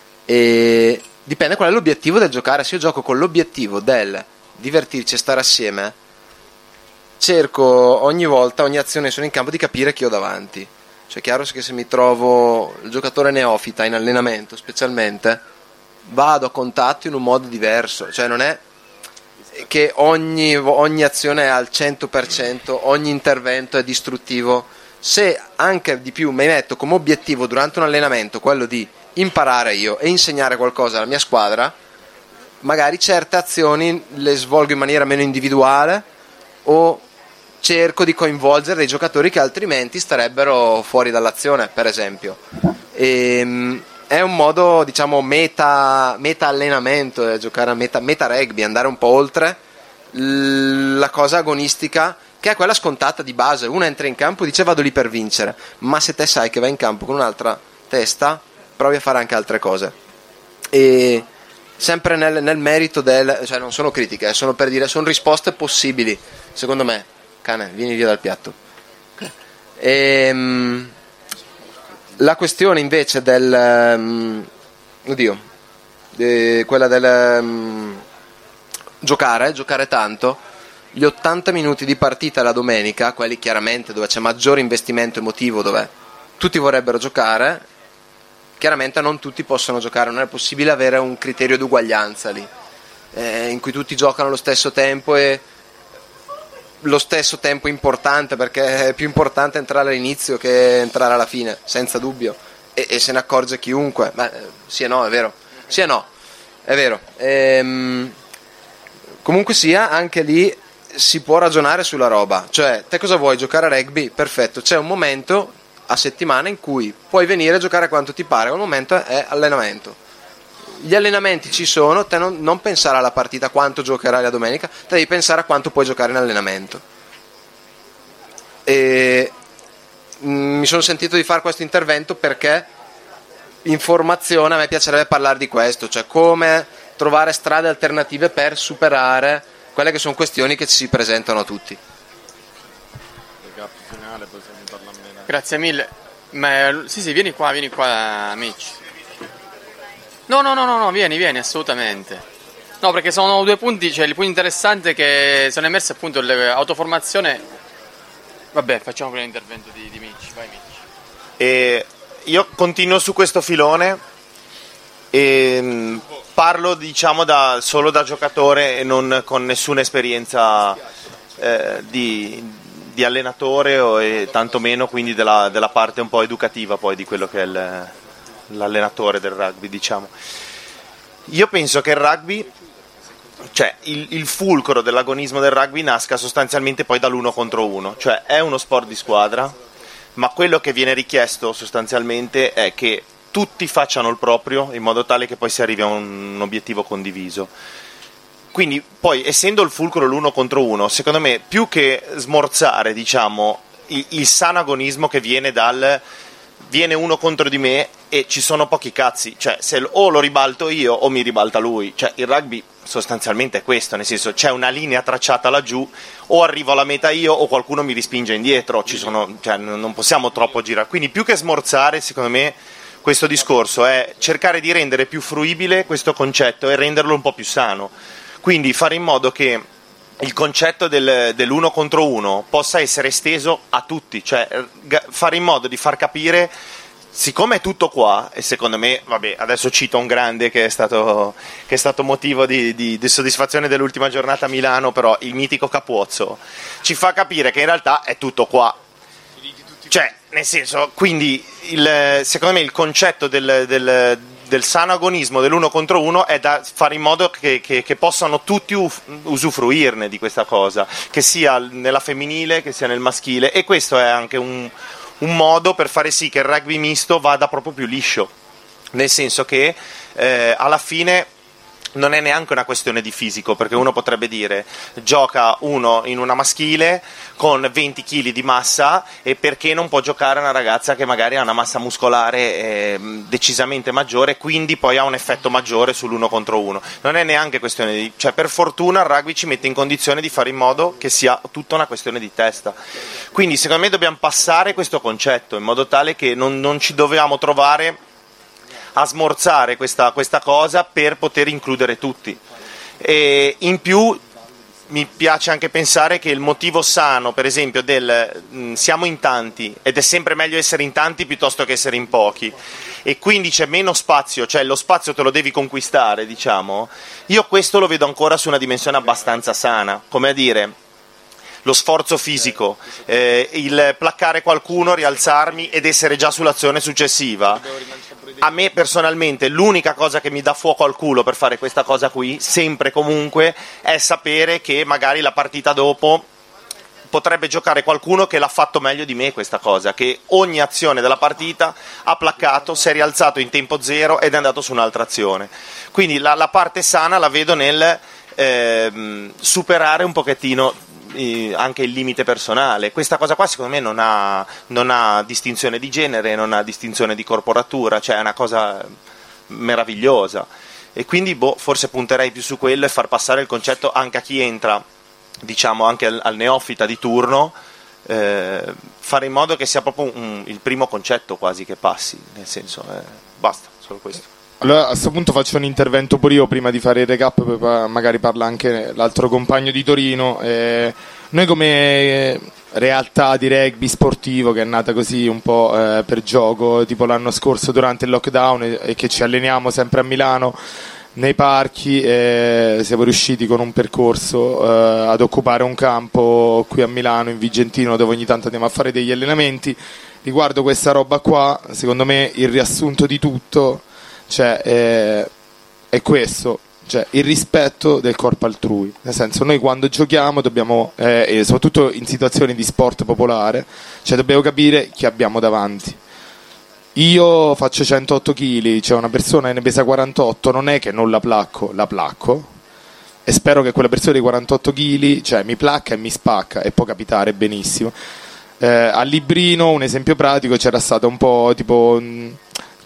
E dipende qual è l'obiettivo del giocare. Se io gioco con l'obiettivo del divertirci e stare assieme, cerco ogni volta, ogni azione che sono in campo, di capire chi ho davanti. Cioè, è chiaro che se mi trovo il giocatore neofita in allenamento, specialmente, vado a contatto in un modo diverso, cioè non è che ogni, ogni azione è al cento per cento, ogni intervento è distruttivo. Se anche di più mi metto come obiettivo durante un allenamento quello di imparare io e insegnare qualcosa alla mia squadra, magari certe azioni le svolgo in maniera meno individuale o cerco di coinvolgere dei giocatori che altrimenti starebbero fuori dall'azione, per esempio. E, è un modo, diciamo, meta, meta allenamento, eh, giocare a meta, meta rugby, andare un po' oltre l- la cosa agonistica, che è quella scontata di base. Uno entra in campo e dice vado lì per vincere, ma se te sai che vai in campo con un'altra testa, provi a fare anche altre cose. E sempre nel, nel merito del, cioè non sono critiche, eh, sono per dire, sono risposte possibili, secondo me. Cane, vieni via dal piatto. Okay. E, la questione invece del um, oddio de, quella del um, giocare giocare tanto, gli ottanta minuti di partita la domenica, quelli chiaramente dove c'è maggiore investimento emotivo, dove tutti vorrebbero giocare, chiaramente non tutti possono giocare, non è possibile avere un criterio di uguaglianza lì, eh, in cui tutti giocano allo stesso tempo e lo stesso tempo importante, perché è più importante entrare all'inizio che entrare alla fine, senza dubbio, e, e se ne accorge chiunque. Beh, sì e no, è vero, sì e no, è vero. Ehm, comunque sia, anche lì si può ragionare sulla roba, cioè te cosa vuoi, giocare a rugby? Perfetto, c'è un momento a settimana in cui puoi venire a giocare quanto ti pare, quel momento è allenamento. Gli allenamenti ci sono, te non, non pensare alla partita quanto giocherai la domenica, te devi pensare a quanto puoi giocare in allenamento. E mh, mi sono sentito di fare questo intervento perché informazione, a me piacerebbe parlare di questo, cioè come trovare strade alternative per superare quelle che sono questioni che ci si presentano a tutti.
Grazie mille. Ma, sì, sì, vieni qua, vieni qua, Mitch. No, no, no, no, no, vieni, vieni, assolutamente. No, perché sono due punti, cioè il punto interessante che sono emersi, appunto l'autoformazione. Vabbè, facciamo prima l'intervento di, di Mitch, vai Mitch.
E io continuo su questo filone e mh, parlo, diciamo, da, solo da giocatore e non con nessuna esperienza eh, di, di allenatore o e tantomeno quindi della, della parte un po' educativa poi di quello che è il l'allenatore del rugby, diciamo. Io penso che il rugby, cioè il, il fulcro dell'agonismo del rugby nasca sostanzialmente poi dall'uno contro uno, cioè è uno sport di squadra, ma quello che viene richiesto sostanzialmente è che tutti facciano il proprio in modo tale che poi si arrivi a un, un obiettivo condiviso. Quindi poi, essendo il fulcro l'uno contro uno, secondo me più che smorzare, diciamo, il, il sano agonismo che viene dal viene uno contro di me e ci sono pochi cazzi, cioè se o lo ribalto io o mi ribalta lui, cioè il rugby sostanzialmente è questo, nel senso c'è una linea tracciata laggiù, o arrivo alla meta io o qualcuno mi rispinge indietro, ci sono, cioè, non possiamo troppo girare, quindi più che smorzare secondo me questo discorso è cercare di rendere più fruibile questo concetto e renderlo un po' più sano, quindi fare in modo che il concetto del, dell'uno contro uno possa essere esteso a tutti, cioè fare in modo di far capire, siccome è tutto qua, e secondo me, vabbè, adesso cito un grande che è stato, che è stato motivo di, di, di soddisfazione dell'ultima giornata a Milano, però il mitico Capuozzo ci fa capire che in realtà è tutto qua, cioè nel senso, quindi il, secondo me il concetto del, del del sano agonismo dell'uno contro uno è da fare in modo che, che, che possano tutti uf- usufruirne di questa cosa, che sia nella femminile che sia nel maschile, e questo è anche un, un modo per fare sì che il rugby misto vada proprio più liscio, nel senso che eh, alla fine non è neanche una questione di fisico, perché uno potrebbe dire gioca uno in una maschile con venti chili di massa, e perché non può giocare una ragazza che magari ha una massa muscolare eh, decisamente maggiore, quindi poi ha un effetto maggiore sull'uno contro uno. Non è neanche questione di, cioè per fortuna il rugby ci mette in condizione di fare in modo che sia tutta una questione di testa, quindi secondo me dobbiamo passare questo concetto in modo tale che non, non ci dobbiamo trovare a smorzare questa, questa cosa per poter includere tutti. E in più mi piace anche pensare che il motivo sano, per esempio, del mh, siamo in tanti ed è sempre meglio essere in tanti piuttosto che essere in pochi, e quindi c'è meno spazio, cioè lo spazio te lo devi conquistare, diciamo, io questo lo vedo ancora su una dimensione abbastanza sana, come a dire lo sforzo fisico, eh, il placcare qualcuno, rialzarmi ed essere già sull'azione successiva. A me personalmente l'unica cosa che mi dà fuoco al culo per fare questa cosa qui, sempre comunque, è sapere che magari la partita dopo potrebbe giocare qualcuno che l'ha fatto meglio di me questa cosa, che ogni azione della partita ha placcato, si è rialzato in tempo zero ed è andato su un'altra azione. Quindi la, la parte sana la vedo nel eh, superare un pochettino anche il limite personale. Questa cosa qua secondo me non ha, non ha distinzione di genere, non ha distinzione di corporatura, cioè è una cosa meravigliosa, e quindi boh, forse punterei più su quello e far passare il concetto anche a chi entra, diciamo anche al, al neofita di turno, eh, fare in modo che sia proprio un, il primo concetto quasi che passi, nel senso eh, basta, solo questo.
Allora a questo punto faccio un intervento pure io prima di fare il recap, poi magari parla anche l'altro compagno di Torino. Eh, noi come realtà di rugby sportivo che è nata così un po' eh, per gioco, tipo l'anno scorso durante il lockdown, e, e che ci alleniamo sempre a Milano nei parchi, eh, siamo riusciti con un percorso eh, ad occupare un campo qui a Milano in Vigentino, dove ogni tanto andiamo a fare degli allenamenti. Riguardo questa roba qua, secondo me il riassunto di tutto, cioè, eh, è questo, cioè il rispetto del corpo altrui, nel senso noi quando giochiamo dobbiamo, eh, e soprattutto in situazioni di sport popolare, cioè dobbiamo capire chi abbiamo davanti. Io faccio centootto chili, c'è una persona che ne pesa quarantotto, non è che non la placco, la placco, e spero che quella persona di quarantotto chili, cioè mi placca e mi spacca, e può capitare benissimo. Eh, a Librino un esempio pratico, c'era stata un po' tipo mh,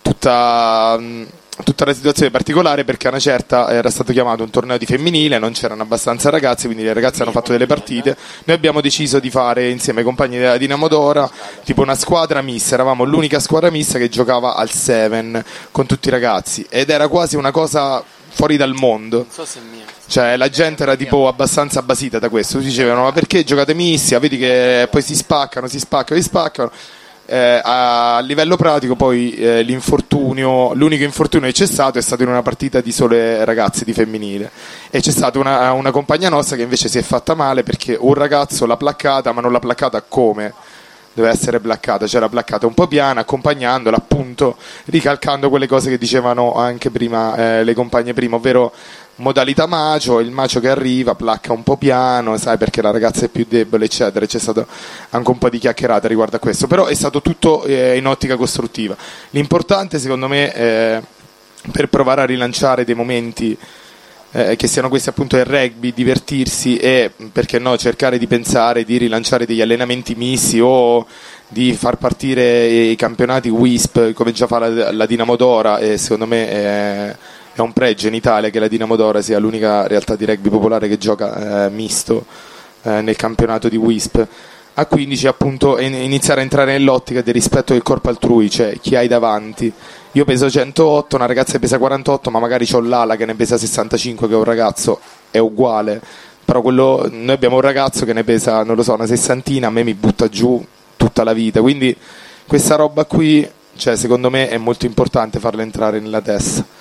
tutta mh, tutta la situazione particolare, perché a una certa era stato chiamato un torneo di femminile, non c'erano abbastanza ragazze, quindi le ragazze hanno fatto delle partite. Noi abbiamo deciso di fare insieme ai compagni della Dinamo Dora tipo una squadra mista, eravamo l'unica squadra mista che giocava al seven con tutti i ragazzi, ed era quasi una cosa fuori dal mondo, cioè la gente era tipo abbastanza basita da questo, dicevano ma perché giocate misti, vedi che poi si spaccano, si spaccano, si spaccano. Eh, a livello pratico poi eh, l'infortunio, l'unico infortunio che c'è stato è stato in una partita di sole ragazze di femminile, e c'è stata una, una compagna nostra che invece si è fatta male perché un ragazzo l'ha placcata, ma non l'ha placcata come deve essere placcata, cioè l'ha placcata un po' piana, accompagnandola, appunto ricalcando quelle cose che dicevano anche prima eh, le compagne prima, ovvero modalità macio, il macio che arriva placca un po' piano, sai, perché la ragazza è più debole, eccetera. C'è stato anche un po' di chiacchierata riguardo a questo, però è stato tutto eh, in ottica costruttiva. L'importante secondo me eh, per provare a rilanciare dei momenti eh, che siano questi appunto del rugby, divertirsi, e perché no cercare di pensare di rilanciare degli allenamenti misti o di far partire i campionati W I S P come già fa la, la Dinamo Dora, e secondo me è È un pregio in Italia che la Dinamo Dora sia l'unica realtà di rugby popolare che gioca eh, misto eh, nel campionato di W I S P. A quindici appunto iniziare a entrare nell'ottica del rispetto del corpo altrui, cioè chi hai davanti. Io peso centootto, una ragazza che pesa quarantotto, ma magari c'ho l'ala che ne pesa sessantacinque, che è un ragazzo, è uguale. Però quello, noi abbiamo un ragazzo che ne pesa, non lo so, una sessantina, a me mi butta giù tutta la vita. Quindi questa roba qui, cioè, secondo me è molto importante farla entrare nella testa.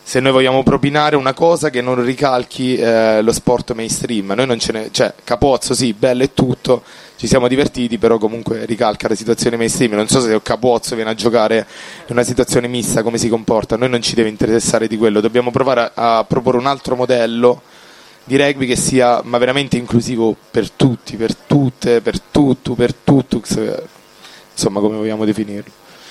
se noi vogliamo propinare una cosa che non ricalchi eh, lo sport mainstream. Noi non ce ne, cioè Capozzo sì, bello e tutto, ci siamo divertiti, però comunque ricalca la situazione mainstream. Non so se Capozzo viene a giocare in una situazione mista, come si comporta. A noi non ci deve interessare di quello, dobbiamo provare a, a proporre un altro modello di rugby che sia ma veramente inclusivo per tutti, per tutte, per tutto, per tuttux, insomma, come vogliamo definirlo.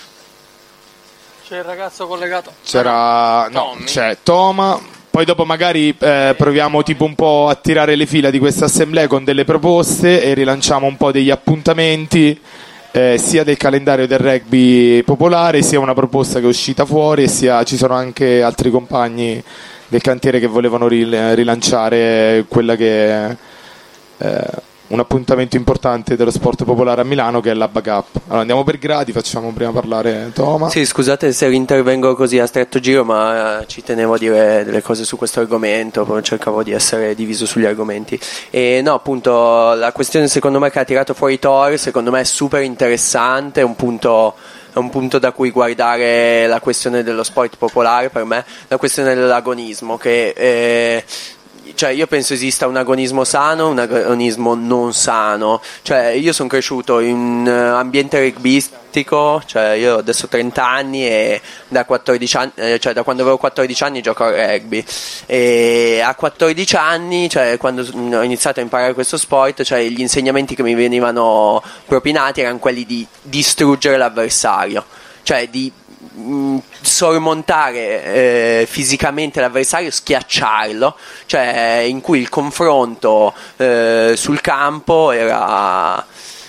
C'è il ragazzo collegato.
C'era no, c'è Toma. Poi dopo magari eh, proviamo tipo un po' a tirare le fila di questa assemblea con delle proposte e rilanciamo un po' degli appuntamenti eh, sia del calendario del rugby popolare, sia una proposta che è uscita fuori, e sia ci sono anche altri compagni del cantiere che volevano ril- rilanciare quella che è eh, un appuntamento importante dello sport popolare a Milano, che è l'Abba Cup. Allora andiamo per gradi, facciamo prima parlare Toma.
Sì, scusate se intervengo così a stretto giro, ma ci tenevo a dire delle cose su questo argomento, poi cercavo di essere diviso sugli argomenti. E no, appunto, la questione secondo me che ha tirato fuori Thor, secondo me è super interessante, è un punto... è un punto da cui guardare la questione dello sport popolare, per me, la questione dell'agonismo, che eh, cioè io penso esista un agonismo sano, un agonismo non sano. Cioè io sono cresciuto in un ambiente rugbyistico, cioè io adesso ho trenta anni e da quattordici anni, eh, cioè da quando avevo quattordici anni gioco a rugby, e a quattordici anni, cioè quando ho iniziato a imparare questo sport, cioè gli insegnamenti che mi venivano propinati erano quelli di distruggere l'avversario, cioè di mh, sormontare eh, fisicamente l'avversario, schiacciarlo, cioè in cui il confronto eh, sul campo era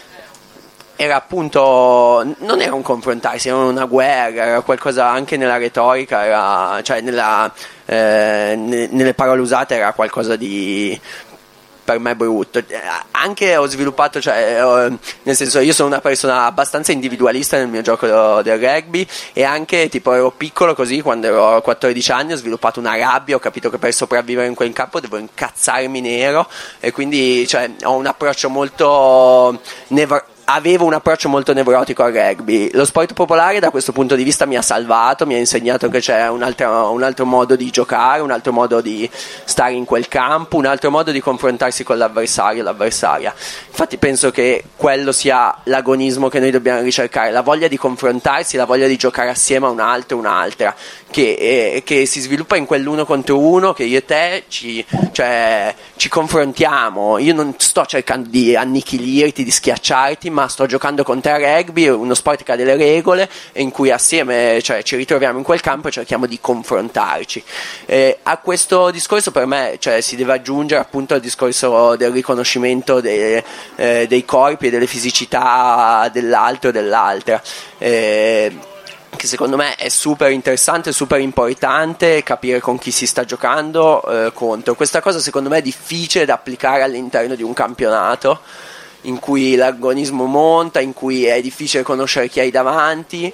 era appunto, non era un confrontarsi, era una guerra, era qualcosa anche nella retorica, era, cioè nella, eh, ne, nelle parole usate era qualcosa di, per me, brutto. Anche ho sviluppato, cioè, nel senso, io sono una persona abbastanza individualista nel mio gioco del rugby, e anche tipo ero piccolo così, quando ero quattordici anni ho sviluppato una rabbia, ho capito che per sopravvivere in quel campo devo incazzarmi nero, e quindi, cioè, ho un approccio molto nevro- avevo un approccio molto nevrotico al rugby. Lo sport popolare da questo punto di vista mi ha salvato, mi ha insegnato che c'è un altro, un altro modo di giocare, un altro modo di stare in quel campo, un altro modo di confrontarsi con l'avversario, l'avversaria. Infatti penso che quello sia l'agonismo che noi dobbiamo ricercare, la voglia di confrontarsi, la voglia di giocare assieme a un altro e un'altra, che, eh, che si sviluppa in quell'uno contro uno, che io e te ci, cioè, ci confrontiamo. Io non sto cercando di annichilirti, di schiacciarti, ma sto giocando con te a rugby, uno sport che ha delle regole e in cui assieme, cioè, ci ritroviamo in quel campo e cerchiamo di confrontarci. Eh, a questo discorso per me, cioè, si deve aggiungere appunto il discorso del riconoscimento dei, eh, dei corpi e delle fisicità dell'altro e dell'altra. Eh, che secondo me è super interessante, super importante capire con chi si sta giocando eh, contro. Questa cosa secondo me è difficile da applicare all'interno di un campionato in cui l'agonismo monta, in cui è difficile conoscere chi hai davanti,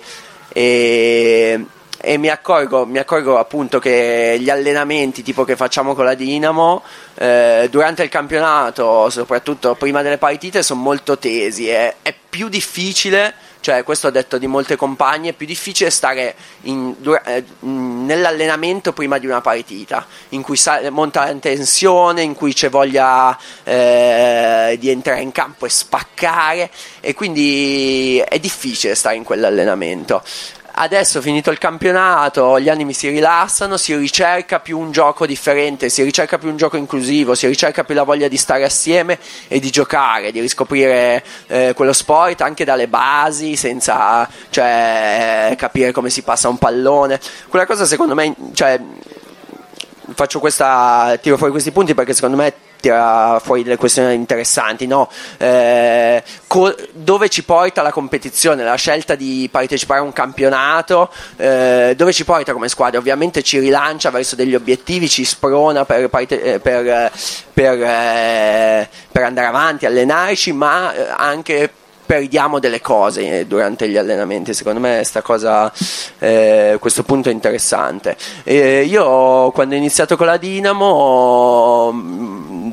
e, e mi accorgo, mi accorgo appunto che gli allenamenti tipo che facciamo con la Dinamo eh, durante il campionato, soprattutto prima delle partite, sono molto tesi, è, è più difficile. Cioè, questo ho detto di molte compagne, è più difficile stare in, eh, nell'allenamento prima di una partita, in cui sale, monta la tensione, in cui c'è voglia eh, di entrare in campo e spaccare, e quindi è difficile stare in quell'allenamento. Adesso, finito il campionato, gli animi si rilassano, si ricerca più un gioco differente, si ricerca più un gioco inclusivo, si ricerca più la voglia di stare assieme e di giocare, di riscoprire eh, quello sport anche dalle basi, senza, cioè, capire come si passa un pallone. Quella cosa secondo me, cioè, faccio questa, tiro fuori questi punti perché secondo me tira fuori delle questioni interessanti, no? Eh, co- dove ci porta la competizione, la scelta di partecipare a un campionato, eh, dove ci porta come squadra? Ovviamente ci rilancia verso degli obiettivi, ci sprona per, parte- per, per, eh, per andare avanti, allenarci, ma anche perdiamo delle cose durante gli allenamenti. Secondo me sta cosa, eh, questo punto è interessante. Eh, io quando ho iniziato con la Dinamo,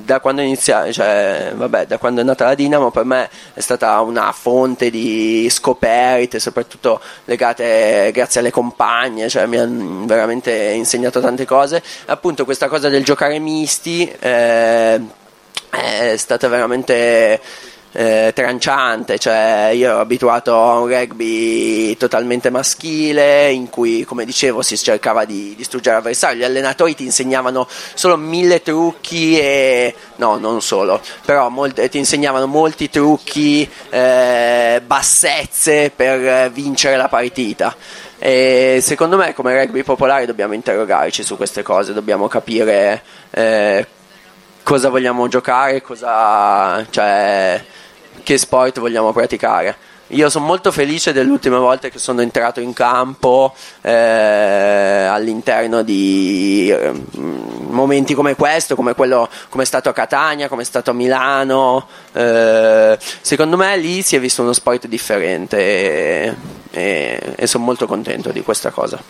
da quando inizia, cioè, vabbè, da quando è nata la Dinamo per me è stata una fonte di scoperte, soprattutto legate grazie alle compagne, cioè mi hanno veramente insegnato tante cose. Appunto questa cosa del giocare misti eh, è stata veramente Eh, tranciante, cioè io ero abituato a un rugby totalmente maschile in cui, come dicevo, si cercava di distruggere l'avversario, gli allenatori ti insegnavano solo mille trucchi e no, non solo, però molte, ti insegnavano molti trucchi, eh, bassezze per vincere la partita. E secondo me come rugby popolare dobbiamo interrogarci su queste cose, dobbiamo capire eh, cosa vogliamo giocare, cosa, cioè, che sport vogliamo praticare. Io sono molto felice delle ultime volte che sono entrato in campo eh, all'interno di eh, momenti come questo, come quello, come è stato a Catania, come è stato a Milano. Eh, secondo me lì si è visto uno sport differente e, e, e sono molto contento di questa cosa.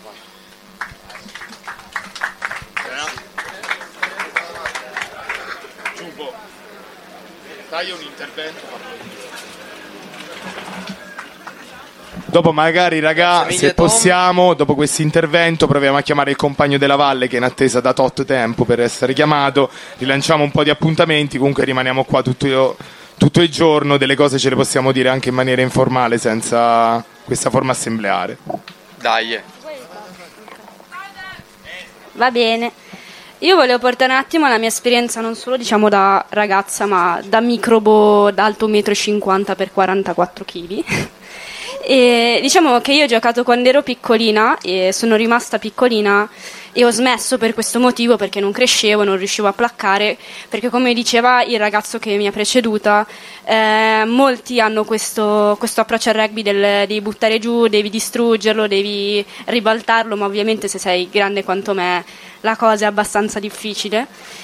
Dai un intervento. Dopo magari raga, se possiamo, dopo questo intervento proviamo a chiamare il compagno della Valle che è in attesa da tot tempo per essere chiamato, rilanciamo un po' di appuntamenti, comunque rimaniamo qua tutto, tutto il giorno, delle cose ce le possiamo dire anche in maniera informale senza questa forma assembleare.
Dai.
Va bene. Io volevo portare un attimo la mia esperienza non solo diciamo da ragazza ma da microbo d'alto uno virgola cinquanta metri per quarantaquattro chili. E diciamo che io ho giocato quando ero piccolina e sono rimasta piccolina e ho smesso per questo motivo, perché non crescevo, non riuscivo a placcare, perché come diceva il ragazzo che mi ha preceduta, eh, molti hanno questo, questo approccio al rugby del devi buttare giù, devi distruggerlo, devi ribaltarlo, ma ovviamente se sei grande quanto me la cosa è abbastanza difficile.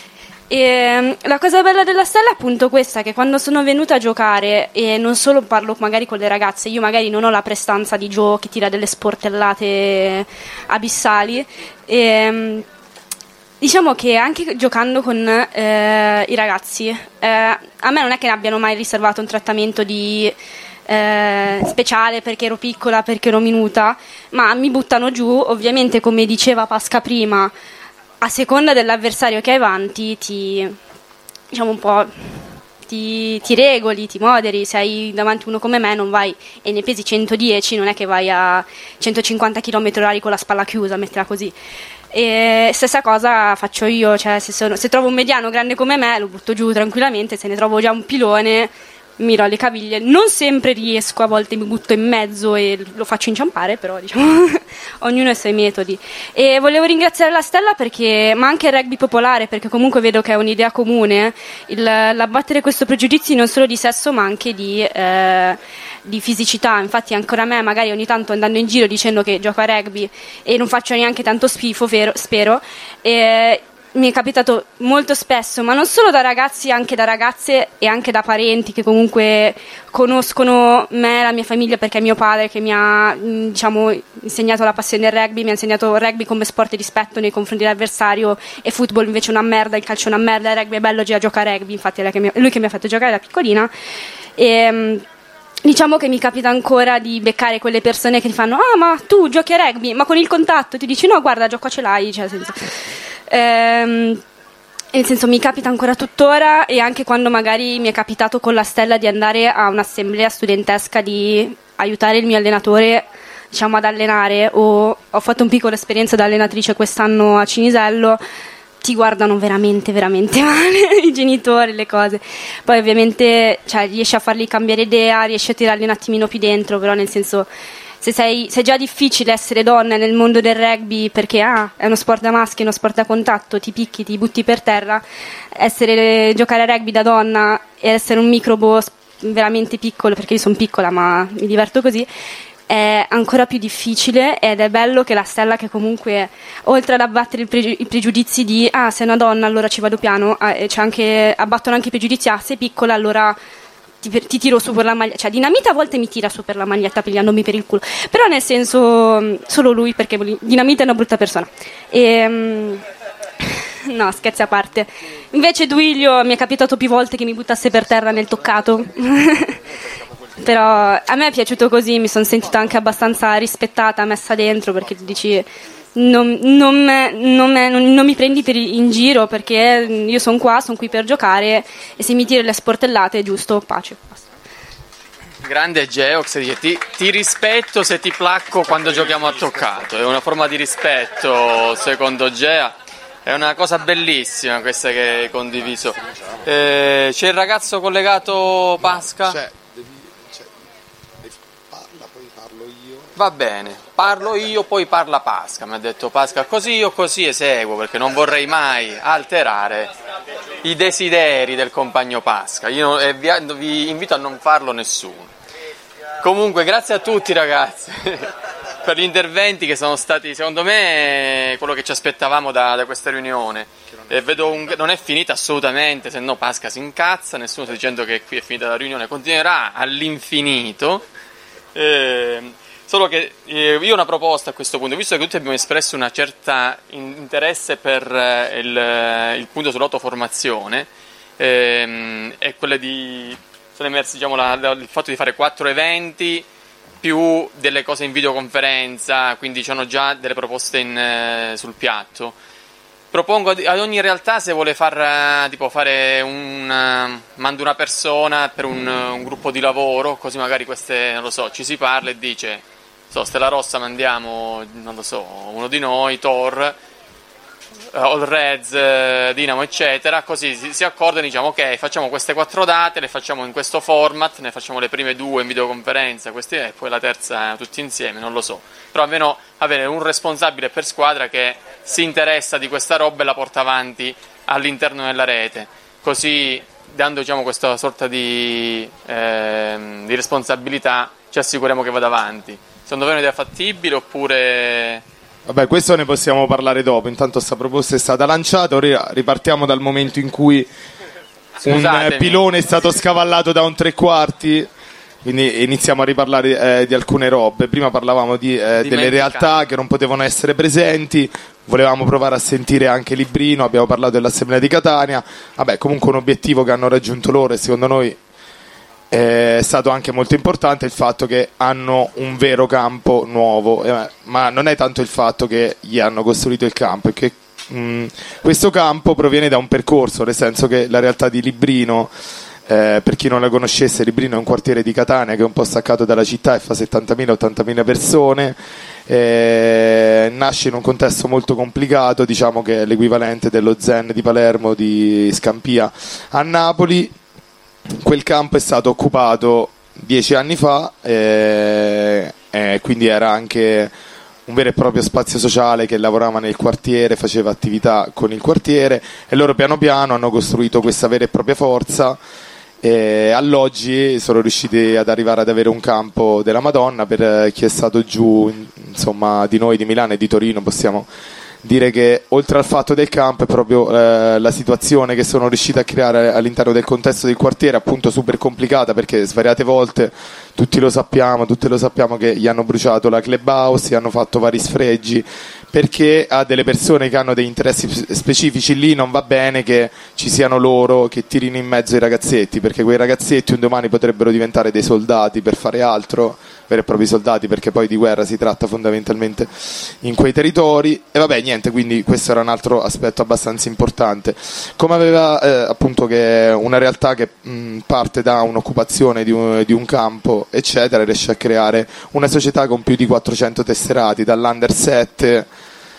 E la cosa bella della Stella è appunto questa, che quando sono venuta a giocare, e non solo parlo magari con le ragazze, io magari non ho la prestanza di Joe che tira delle sportellate abissali, e diciamo che anche giocando con eh, i ragazzi eh, a me non è che abbiano mai riservato un trattamento di eh, speciale perché ero piccola, perché ero minuta, ma mi buttano giù, ovviamente come diceva Pasca prima, a seconda dell'avversario che hai avanti ti, diciamo un po', ti, ti regoli, ti moderi. Se hai davanti uno come me non vai e ne pesi centodieci, non è che vai a centocinquanta chilometri orari con la spalla chiusa, mettila così. E stessa cosa faccio io, cioè se, sono, se trovo un mediano grande come me lo butto giù tranquillamente, se ne trovo già un pilone miro alle caviglie, non sempre riesco, a volte mi butto in mezzo e lo faccio inciampare, però diciamo ognuno ha i suoi metodi. E volevo ringraziare la Stella perché, ma anche il rugby popolare, perché comunque vedo che è un'idea comune il, l'abbattere questo pregiudizio non solo di sesso ma anche di, eh, di fisicità. Infatti ancora a me magari ogni tanto andando in giro dicendo che gioco a rugby e non faccio neanche tanto schifo, vero, spero, e mi è capitato molto spesso, ma non solo da ragazzi, anche da ragazze e anche da parenti che comunque conoscono me e la mia famiglia, perché è mio padre che mi ha, diciamo, insegnato la passione del rugby, mi ha insegnato il rugby come sport di rispetto nei confronti dell'avversario, e football invece una merda, il calcio è una merda, il rugby è bello, già gioca a rugby, infatti è lui che mi ha fatto giocare da piccolina. E diciamo che mi capita ancora di beccare quelle persone che ti fanno ah ma tu giochi a rugby, ma con il contatto, ti dici no guarda gioco ce l'hai, cioè senza... Ehm, nel senso mi capita ancora tuttora, e anche quando magari mi è capitato con la Stella di andare a un'assemblea studentesca di aiutare il mio allenatore, diciamo, ad allenare, o ho fatto un piccolo esperienza da allenatrice quest'anno a Cinisello, ti guardano veramente veramente male i genitori, le cose. Poi ovviamente, cioè, riesci a farli cambiare idea, riesci a tirarli un attimino più dentro, però nel senso se, sei, se è già difficile essere donna nel mondo del rugby perché ah, è uno sport da maschi, è uno sport da contatto, ti picchi, ti butti per terra, essere, giocare a rugby da donna e essere un microbo veramente piccolo, perché io sono piccola ma mi diverto così, è ancora più difficile. Ed è bello che la Stella, che comunque oltre ad abbattere i, pregiu- i pregiudizi di ah sei una donna allora ci vado piano, ah, c'è anche, abbattono anche i pregiudizi ah sei piccola allora ti, ti tiro su per la maglietta, cioè Dinamite a volte mi tira su per la maglietta pigliandomi per il culo, però nel senso solo lui, perché Dinamite è una brutta persona. E, No, scherzi a parte. Invece Duilio mi è capitato più volte che mi buttasse per terra nel toccato. Però a me è piaciuto così, mi sono sentita anche abbastanza rispettata, messa dentro, perché tu dici non, non, me, non, me, non, non mi prendi per in giro, perché io sono qua, sono qui per giocare, e se mi tiri le sportellate è giusto, pace.
Grande Geox, dice, ti, ti rispetto se ti placco quando giochiamo a toccato, è una forma di rispetto secondo Gea, è una cosa bellissima questa che hai condiviso. Eh, c'è il ragazzo collegato, Pasca?
C'è, devi, c'è, devi, parla, poi parlo io.
Va bene, parlo io, poi parla Pasca, mi ha detto Pasca, così io così eseguo, perché non vorrei mai alterare i desideri del compagno Pasca, io eh, vi, vi invito a non farlo nessuno. Comunque grazie a tutti ragazzi per gli interventi che sono stati, secondo me, quello che ci aspettavamo da, da questa riunione. E vedo un, non è finita assolutamente, se no Pasca si incazza, nessuno sta dicendo che qui è finita la riunione, continuerà all'infinito. Eh, solo che eh, io ho una proposta a questo punto, visto che tutti abbiamo espresso una certa interesse per eh, il, il punto sull'autoformazione, ehm, è quella di... sono emersi, diciamo, la, la, il fatto di fare quattro eventi più delle cose in videoconferenza, quindi hanno già delle proposte in, eh, sul piatto. Propongo ad, ad ogni realtà, se vuole far tipo fare un uh, mando una persona per un, un gruppo di lavoro, così magari queste, non lo so, ci si parla e dice, so, Stella Rossa mandiamo, non lo so, uno di noi, Thor, All Reds, eh, Dinamo eccetera, così si, si accordano e diciamo ok, facciamo queste quattro date, le facciamo in questo format, ne facciamo le prime due in videoconferenza, queste, e poi la terza tutti insieme, non lo so, però almeno avere un responsabile per squadra che si interessa di questa roba e la porta avanti all'interno della rete, così dando, diciamo, questa sorta di, eh, di responsabilità ci assicuriamo che vada avanti. Secondo voi è un'idea fattibile oppure...
Vabbè, questo ne possiamo parlare dopo, intanto sta proposta è stata lanciata, ora ripartiamo dal momento in cui
Scusatemi.
un pilone è stato scavallato da un tre quarti, quindi iniziamo a riparlare eh, di alcune robe. Prima parlavamo di, eh, delle realtà che non potevano essere presenti, volevamo provare a sentire anche Librino, abbiamo parlato dell'Assemblea di Catania, vabbè, comunque un obiettivo che hanno raggiunto loro e secondo noi è stato anche molto importante il fatto che hanno un vero campo nuovo, eh, ma non è tanto il fatto che gli hanno costruito il campo, è che mh, questo campo proviene da un percorso, nel senso che la realtà di Librino, eh, per chi non la conoscesse, Librino è un quartiere di Catania che è un po' staccato dalla città e fa settantamila ottantamila persone, eh, nasce in un contesto molto complicato, diciamo che è l'equivalente dello Zen di Palermo, di Scampia a Napoli. Quel campo è stato occupato dieci anni fa, e, e quindi era anche un vero e proprio spazio sociale che lavorava nel quartiere, faceva attività con il quartiere e loro piano piano hanno costruito questa vera e propria forza e all'oggi sono riusciti ad arrivare ad avere un campo della Madonna. Per chi è stato giù, insomma, di noi di Milano e di Torino, possiamo dire che oltre al fatto del campo è proprio eh, la situazione che sono riusciti a creare all'interno del contesto del quartiere, appunto super complicata, perché svariate volte tutti lo sappiamo, tutte lo sappiamo che gli hanno bruciato la clubhouse, gli hanno fatto vari sfregi, perché a delle persone che hanno degli interessi specifici lì non va bene che ci siano loro che tirino in mezzo i ragazzetti, perché quei ragazzetti un domani potrebbero diventare dei soldati per fare altro, veri e propri soldati, perché poi di guerra si tratta fondamentalmente in quei territori. E vabbè, niente, quindi questo era un altro aspetto abbastanza importante. Come aveva eh, appunto, che è una realtà che mh, parte da un'occupazione di un, di un campo eccetera, riesce a creare una società con più di quattrocento tesserati, dall'under sette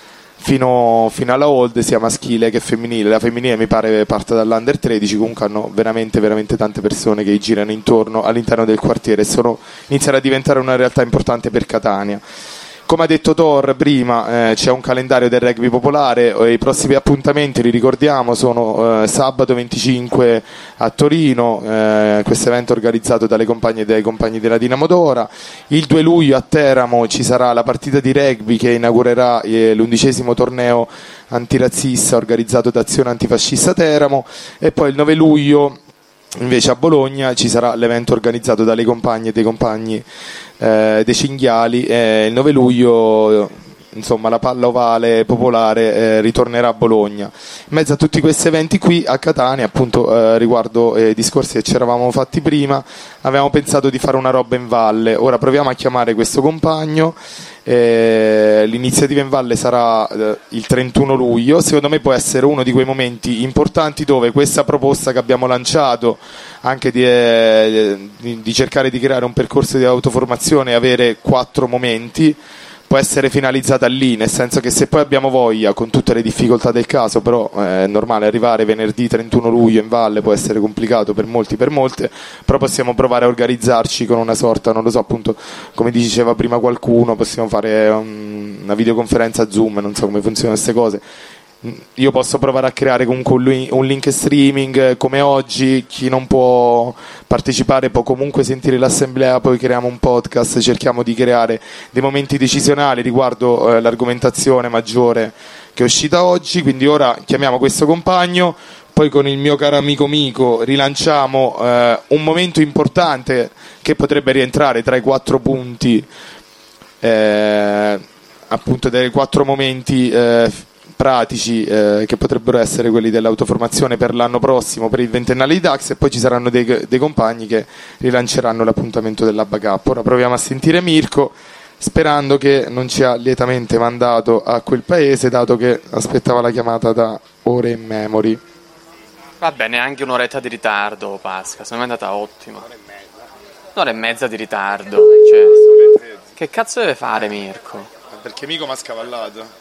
fino, fino alla old, sia maschile che femminile. La femminile mi pare parte dall'under tredici, comunque hanno veramente veramente tante persone che girano intorno all'interno del quartiere e sono, iniziano a diventare una realtà importante per Catania. Come ha detto Thor prima, eh, c'è un calendario del rugby popolare, eh, i prossimi appuntamenti, li ricordiamo, sono eh, sabato venticinque a Torino, eh, questo evento organizzato dalle compagne e dai compagni della Dinamo d'Ora. Il due luglio a Teramo ci sarà la partita di rugby che inaugurerà eh, l'undicesimo torneo antirazzista organizzato da Azione Antifascista Teramo, e poi il nove luglio invece a Bologna ci sarà l'evento organizzato dalle compagne e dei compagni eh, dei Cinghiali, e il nove luglio insomma la palla ovale popolare eh, ritornerà a Bologna. In mezzo a tutti questi eventi qui a Catania, appunto eh, riguardo ai eh, discorsi che ci eravamo fatti prima, avevamo pensato di fare una roba in valle. Ora proviamo a chiamare questo compagno. Eh, l'iniziativa in valle sarà eh, il trentuno luglio. Secondo me può essere uno di quei momenti importanti dove questa proposta che abbiamo lanciato, anche di, eh, di, di cercare di creare un percorso di autoformazione e avere quattro momenti, può essere finalizzata lì, nel senso che se poi abbiamo voglia, con tutte le difficoltà del caso, però è normale arrivare venerdì trentuno luglio in valle, può essere complicato per molti, per molte, però possiamo provare a organizzarci con una sorta, non lo so, appunto, come diceva prima qualcuno, possiamo fare un, una videoconferenza Zoom, non so come funzionano queste cose. Io posso provare a creare comunque un link streaming come oggi, chi non può partecipare può comunque sentire l'assemblea, poi creiamo un podcast, cerchiamo di creare dei momenti decisionali riguardo eh, l'argomentazione maggiore che è uscita oggi. Quindi ora chiamiamo questo compagno, poi con il mio caro amico Mico rilanciamo eh, un momento importante che potrebbe rientrare tra i quattro punti eh, appunto dei quattro momenti eh, pratici eh, che potrebbero essere quelli dell'autoformazione per l'anno prossimo, per il ventennale di Dax, e poi ci saranno dei, dei compagni che rilanceranno l'appuntamento dell'Abba Cup. Ora proviamo a sentire Mirko, sperando che non ci ha lietamente mandato a quel paese, dato che aspettava la chiamata da ore in memory.
Va bene, anche un'oretta di ritardo, Pasca, secondo me è andata ottima. Un'ora e mezza di ritardo, cioè, che cazzo deve fare Mirko?
Perché Mico mi ha scavallato.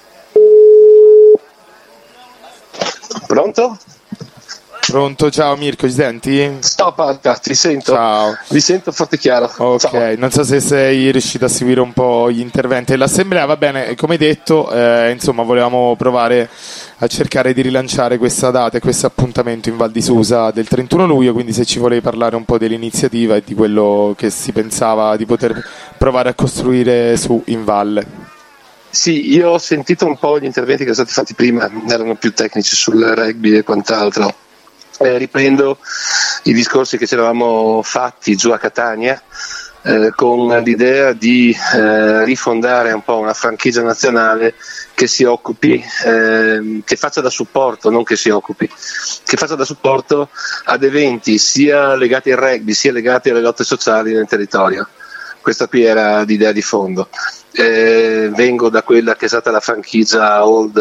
Pronto?
Pronto, ciao Mirko, ci senti?
Ciao Pasca, ti sento.
Ciao.
Vi sento forte e chiaro.
Ok,
Ciao.
Non so se sei riuscito a seguire un po' gli interventi dell'assemblea, va bene, come detto, eh, insomma, volevamo provare a cercare di rilanciare questa data e questo appuntamento in Val di Susa del trentuno luglio, quindi se ci volevi parlare un po' dell'iniziativa e di quello che si pensava di poter provare a costruire su in valle.
Sì, io ho sentito un po' gli interventi che sono stati fatti prima, erano più tecnici sul rugby e quant'altro. Eh, riprendo i discorsi che ci eravamo fatti giù a Catania eh, con l'idea di eh, rifondare un po' una franchigia nazionale che si occupi, eh, che faccia da supporto, non che si occupi, che faccia da supporto ad eventi sia legati al rugby sia legati alle lotte sociali nel territorio. Questa qui era l'idea di fondo. Eh, vengo da quella che è stata la franchigia Old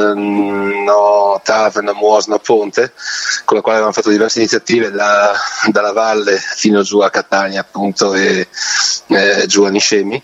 No Tavern, Muosno Ponte, con la quale abbiamo fatto diverse iniziative da, dalla valle fino giù a Catania, appunto, e eh, giù a Niscemi.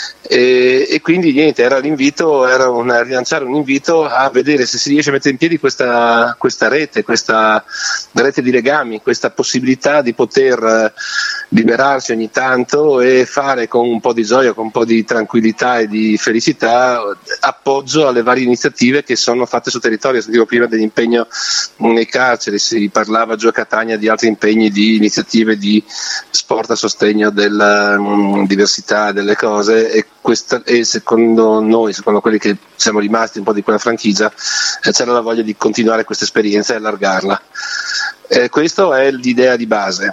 E, e quindi niente, era l'invito, era una, rilanciare un invito a vedere se si riesce a mettere in piedi questa, questa rete, questa rete di legami, questa possibilità di poter eh, liberarsi ogni tanto e fare con un po' di gioia, con un po' di tranquillità e di felicità appoggio alle varie iniziative che sono fatte sul territorio. Sentivo prima dell'impegno nei carceri, si parlava giù a Catania di altri impegni, di iniziative di sport a sostegno della um, diversità delle cose, e, questa, e secondo noi, secondo quelli che siamo rimasti un po' di quella franchigia, eh, c'era la voglia di continuare questa esperienza e allargarla. Eh, questa è l'idea di base.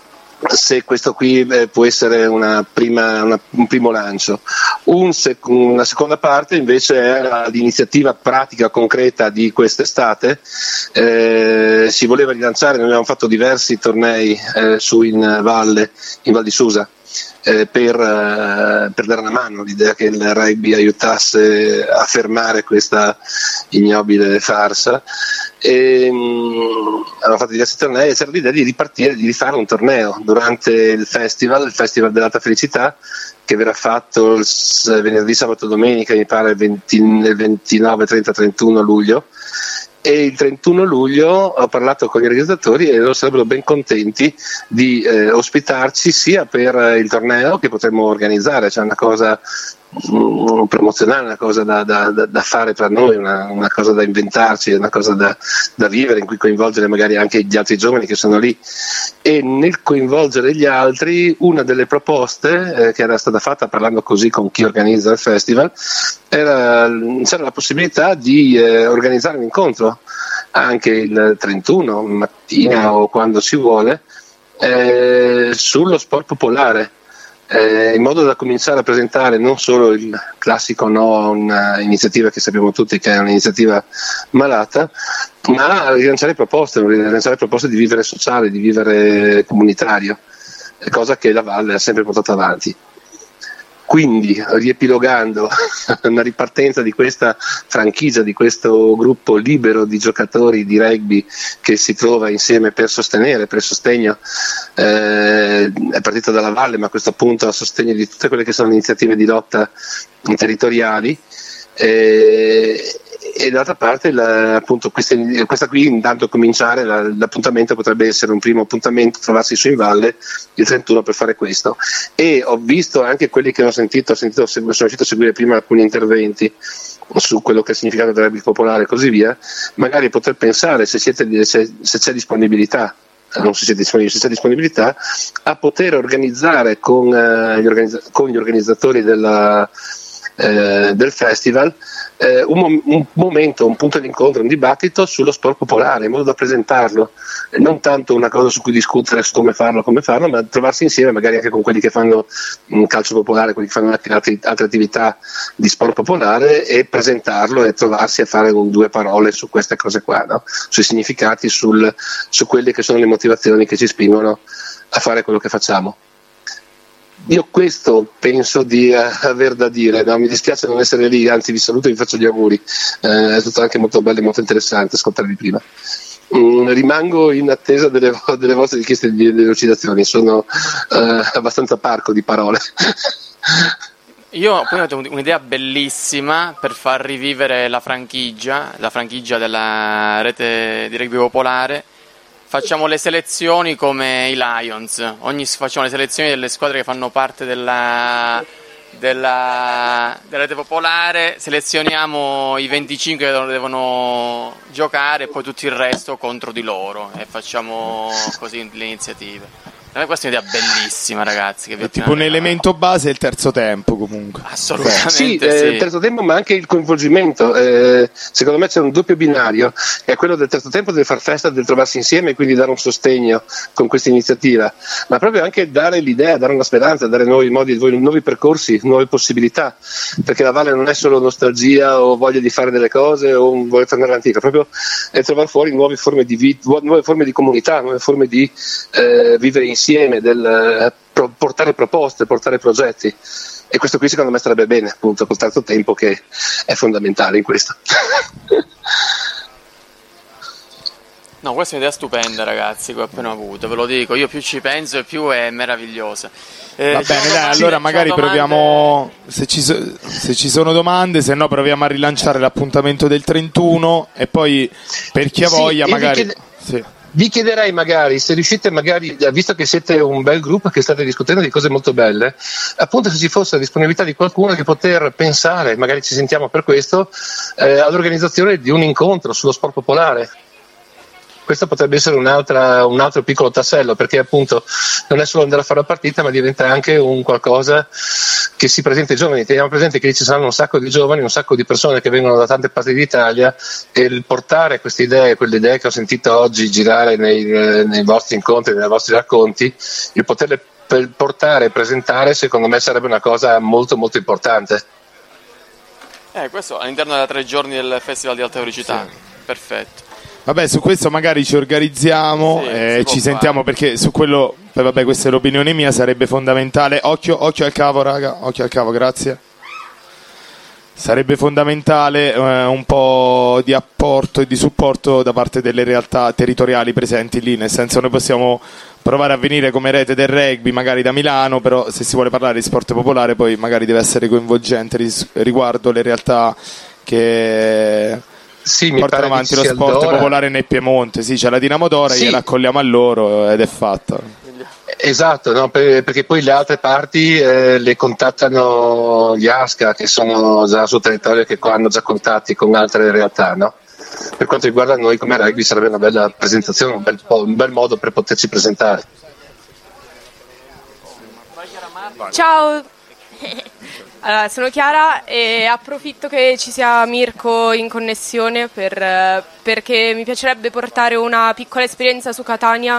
Se questo qui eh, può essere una prima, una, un primo lancio. Un sec- una seconda parte invece era l'iniziativa pratica concreta di quest'estate. Eh, si voleva rilanciare, noi abbiamo fatto diversi tornei eh, su in valle, in Val di Susa. Eh, per, eh, per dare una mano, l'idea che il rugby aiutasse a fermare questa ignobile farsa, e mh, abbiamo fatto diversi tornei e c'era l'idea di ripartire, di rifare un torneo durante il festival, il festival dell'Alta Felicità, che verrà fatto il venerdì, sabato, domenica, mi pare il ventinove, trenta, trentuno luglio. E il trentuno luglio ho parlato con gli organizzatori e loro sarebbero ben contenti di eh, ospitarci sia per il torneo che potremmo organizzare, cioè una cosa mh, promozionale, una cosa da, da, da fare per noi, una, una cosa da inventarci, una cosa da, da vivere, in cui coinvolgere magari anche gli altri giovani che sono lì. E nel coinvolgere gli altri, una delle proposte eh, che era stata fatta parlando così con chi organizza il festival, era, c'era la possibilità di eh, organizzare un incontro anche il trentuno mattina o quando si vuole eh, sullo sport popolare, eh, in modo da cominciare a presentare non solo il classico no a un'iniziativa che sappiamo tutti che è un'iniziativa malata, ma rilanciare proposte, rilanciare proposte di vivere sociale, di vivere comunitario, cosa che la Valle ha sempre portato avanti. Quindi, riepilogando, una ripartenza di questa franchigia, di questo gruppo libero di giocatori di rugby che si trova insieme per sostenere, per sostegno, eh, è partito dalla Valle, ma a questo punto a sostegno di tutte quelle che sono iniziative di lotta territoriali. Eh, e d'altra parte la, appunto queste, questa qui intanto cominciare la, l'appuntamento potrebbe essere un primo appuntamento, trovarsi su in valle il trentuno per fare questo. E ho visto anche quelli che ho sentito, ho sentito sono riuscito a seguire prima alcuni interventi su quello che è il significato del rugby popolare e così via, magari poter pensare se, siete, se, se c'è disponibilità non si siete disponibili, se c'è disponibilità a poter organizzare con, uh, gli, organizza- con gli organizzatori della Eh, del festival eh, un, mom- un momento, un punto di incontro, un dibattito sullo sport popolare in modo da presentarlo, eh, non tanto una cosa su cui discutere su come farlo, come farlo, ma trovarsi insieme magari anche con quelli che fanno un calcio popolare, quelli che fanno anche altre, altre attività di sport popolare e presentarlo e trovarsi a fare un, due parole su queste cose qua, no? Sui significati, sul, su quelle che sono le motivazioni che ci spingono a fare quello che facciamo. Io questo penso di uh, aver da dire, no? Mi dispiace non essere lì, anzi vi saluto e vi faccio gli auguri, eh, è stato anche molto bello e molto interessante ascoltarvi prima. Mm, rimango in attesa delle, delle vostre richieste di delucidazioni, sono uh, abbastanza parco di parole.
Io poi ho un'idea bellissima per far rivivere la franchigia, la franchigia della rete di rugby popolare. Facciamo le selezioni come i Lions, ogni, facciamo le selezioni delle squadre che fanno parte della, della, della rete popolare, selezioniamo i venticinque che devono giocare e poi tutto il resto contro di loro e facciamo così le iniziative. A me questa è un'idea bellissima, ragazzi. Che
è tipo un elemento base il terzo tempo, comunque.
Assolutamente
sì,
sì.
Eh, il terzo tempo, ma anche il coinvolgimento. Eh, secondo me c'è un doppio binario, che è quello del terzo tempo, del far festa, del trovarsi insieme e quindi dare un sostegno con questa iniziativa, ma proprio anche dare l'idea, dare una speranza, dare nuovi modi, nuovi percorsi, nuove possibilità, perché la Valle non è solo nostalgia o voglia di fare delle cose o un voler tornare all'antica, proprio è trovare fuori nuove forme di vita, nuove forme di comunità, nuove forme di eh, vivere insieme. Insieme del eh, pro- portare proposte, portare progetti, e questo qui secondo me sarebbe bene appunto col terzo tempo che è fondamentale in questo.
No, questa è un'idea stupenda, ragazzi, che ho appena avuto, ve lo dico, io più ci penso e più è meravigliosa. Eh,
Va bene, dai, allora magari proviamo, se ci, so, se ci sono domande, se no proviamo a rilanciare l'appuntamento del trentuno e poi per chi ha
sì,
voglia magari...
Chiede...
Sì.
Vi chiederei magari, se riuscite magari, visto che siete un bel gruppo che state discutendo di cose molto belle, appunto se ci fosse la disponibilità di qualcuno di poter pensare, magari ci sentiamo per questo, eh, all'organizzazione di un incontro sullo sport popolare. Questo potrebbe essere un'altra, un altro piccolo tassello, perché appunto non è solo andare a fare la partita, ma diventa anche un qualcosa che si presenta ai giovani. Teniamo presente che ci saranno un sacco di giovani, un sacco di persone che vengono da tante parti d'Italia, e il portare queste idee, quelle idee che ho sentito oggi girare nei, nei vostri incontri, nei vostri racconti, il poterle portare e presentare, secondo me sarebbe una cosa molto molto importante.
Eh, questo all'interno dei tre giorni del Festival di Alta Velocità, sì. Perfetto.
Vabbè, su questo magari ci organizziamo
sì,
e ci sentiamo fare. Perché su quello, poi vabbè, questa è l'opinione mia, sarebbe fondamentale. Occhio, occhio al cavo, raga, occhio al cavo, grazie. Sarebbe fondamentale eh, un po' di apporto e di supporto da parte delle realtà territoriali presenti lì, nel senso noi possiamo provare a venire come rete del rugby magari da Milano, però se si vuole parlare di sport popolare poi magari deve essere coinvolgente ris- riguardo le realtà che...
Sì, mi
portano avanti lo sport
Aldora.
popolare nel Piemonte, sì, c'è la Dinamo Dora,
sì.
gliela accolliamo a loro ed è fatta.
Esatto, no, per, perché poi le altre parti eh, le contattano gli A S C A che sono già sul territorio e che hanno già contatti con altre realtà, no? Per quanto riguarda noi come rugby sarebbe una bella presentazione, un bel, un bel modo per poterci presentare.
Ciao! Allora, sono Chiara e approfitto che ci sia Mirko in connessione per, perché mi piacerebbe portare una piccola esperienza su Catania,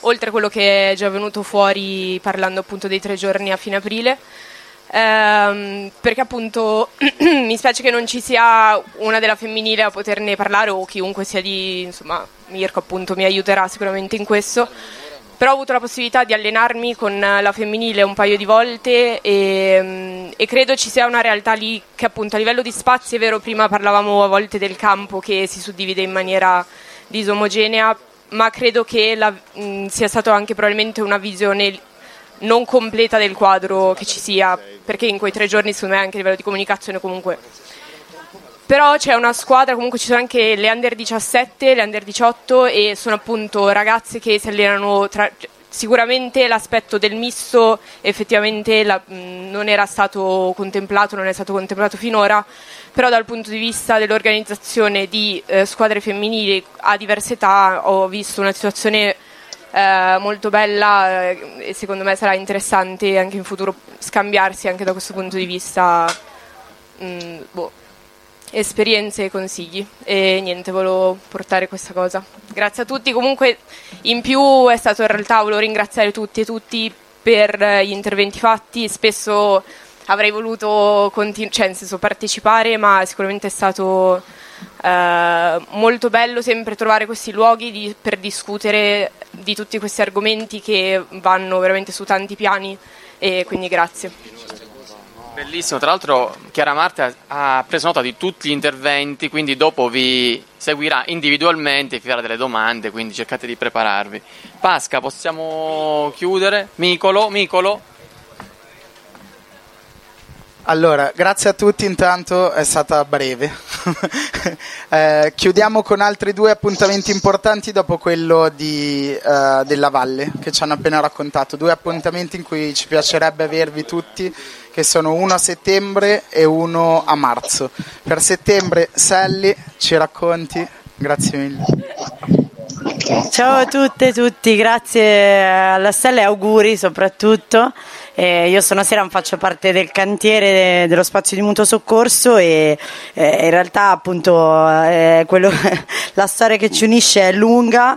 oltre a quello che è già venuto fuori parlando appunto dei tre giorni a fine aprile. Ehm, perché appunto mi spiace che non ci sia una della femminile a poterne parlare, o chiunque sia di, insomma, Mirko appunto mi aiuterà sicuramente in questo, però ho avuto la possibilità di allenarmi con la femminile un paio di volte e, e credo ci sia una realtà lì che appunto a livello di spazi, è vero, prima parlavamo a volte del campo che si suddivide in maniera disomogenea, ma credo che la, mh, sia stato anche probabilmente una visione non completa del quadro che ci sia, perché in quei tre giorni secondo me anche a livello di comunicazione comunque, però c'è una squadra, comunque ci sono anche le under diciassette, le under diciotto e sono appunto ragazze che si allenano tra, sicuramente l'aspetto del misto effettivamente la, mh, non era stato contemplato, non è stato contemplato finora, però dal punto di vista dell'organizzazione di eh, squadre femminili a diverse età ho visto una situazione Eh, molto bella eh, e secondo me sarà interessante anche in futuro scambiarsi anche da questo punto di vista mh, boh, esperienze e consigli, e niente, volevo portare questa cosa. Grazie a tutti, comunque in più è stato in realtà, volevo ringraziare tutti e tutti per gli interventi fatti, spesso avrei voluto continu- cioè, nel senso, partecipare, ma sicuramente è stato Uh, molto bello sempre trovare questi luoghi di, per discutere di tutti questi argomenti che vanno veramente su tanti piani, e quindi grazie.
Bellissimo, tra l'altro Chiara Marta ha preso nota di tutti gli interventi, quindi dopo vi seguirà individualmente e vi farà delle domande, quindi cercate di prepararvi. Pasca, possiamo chiudere? Micolo, Micolo?
Allora, grazie a tutti, intanto è stata breve. eh, chiudiamo con altri due appuntamenti importanti dopo quello di, uh, della Valle, che ci hanno appena raccontato. Due appuntamenti in cui ci piacerebbe avervi tutti, che sono uno a settembre e uno a marzo. Per settembre, Sally, ci racconti? Grazie mille.
Ciao a tutte e tutti, grazie alla Stella e auguri soprattutto. Eh, io stasera faccio parte del cantiere de- dello spazio di mutuo soccorso e eh, in realtà appunto eh, quello, la storia che ci unisce è lunga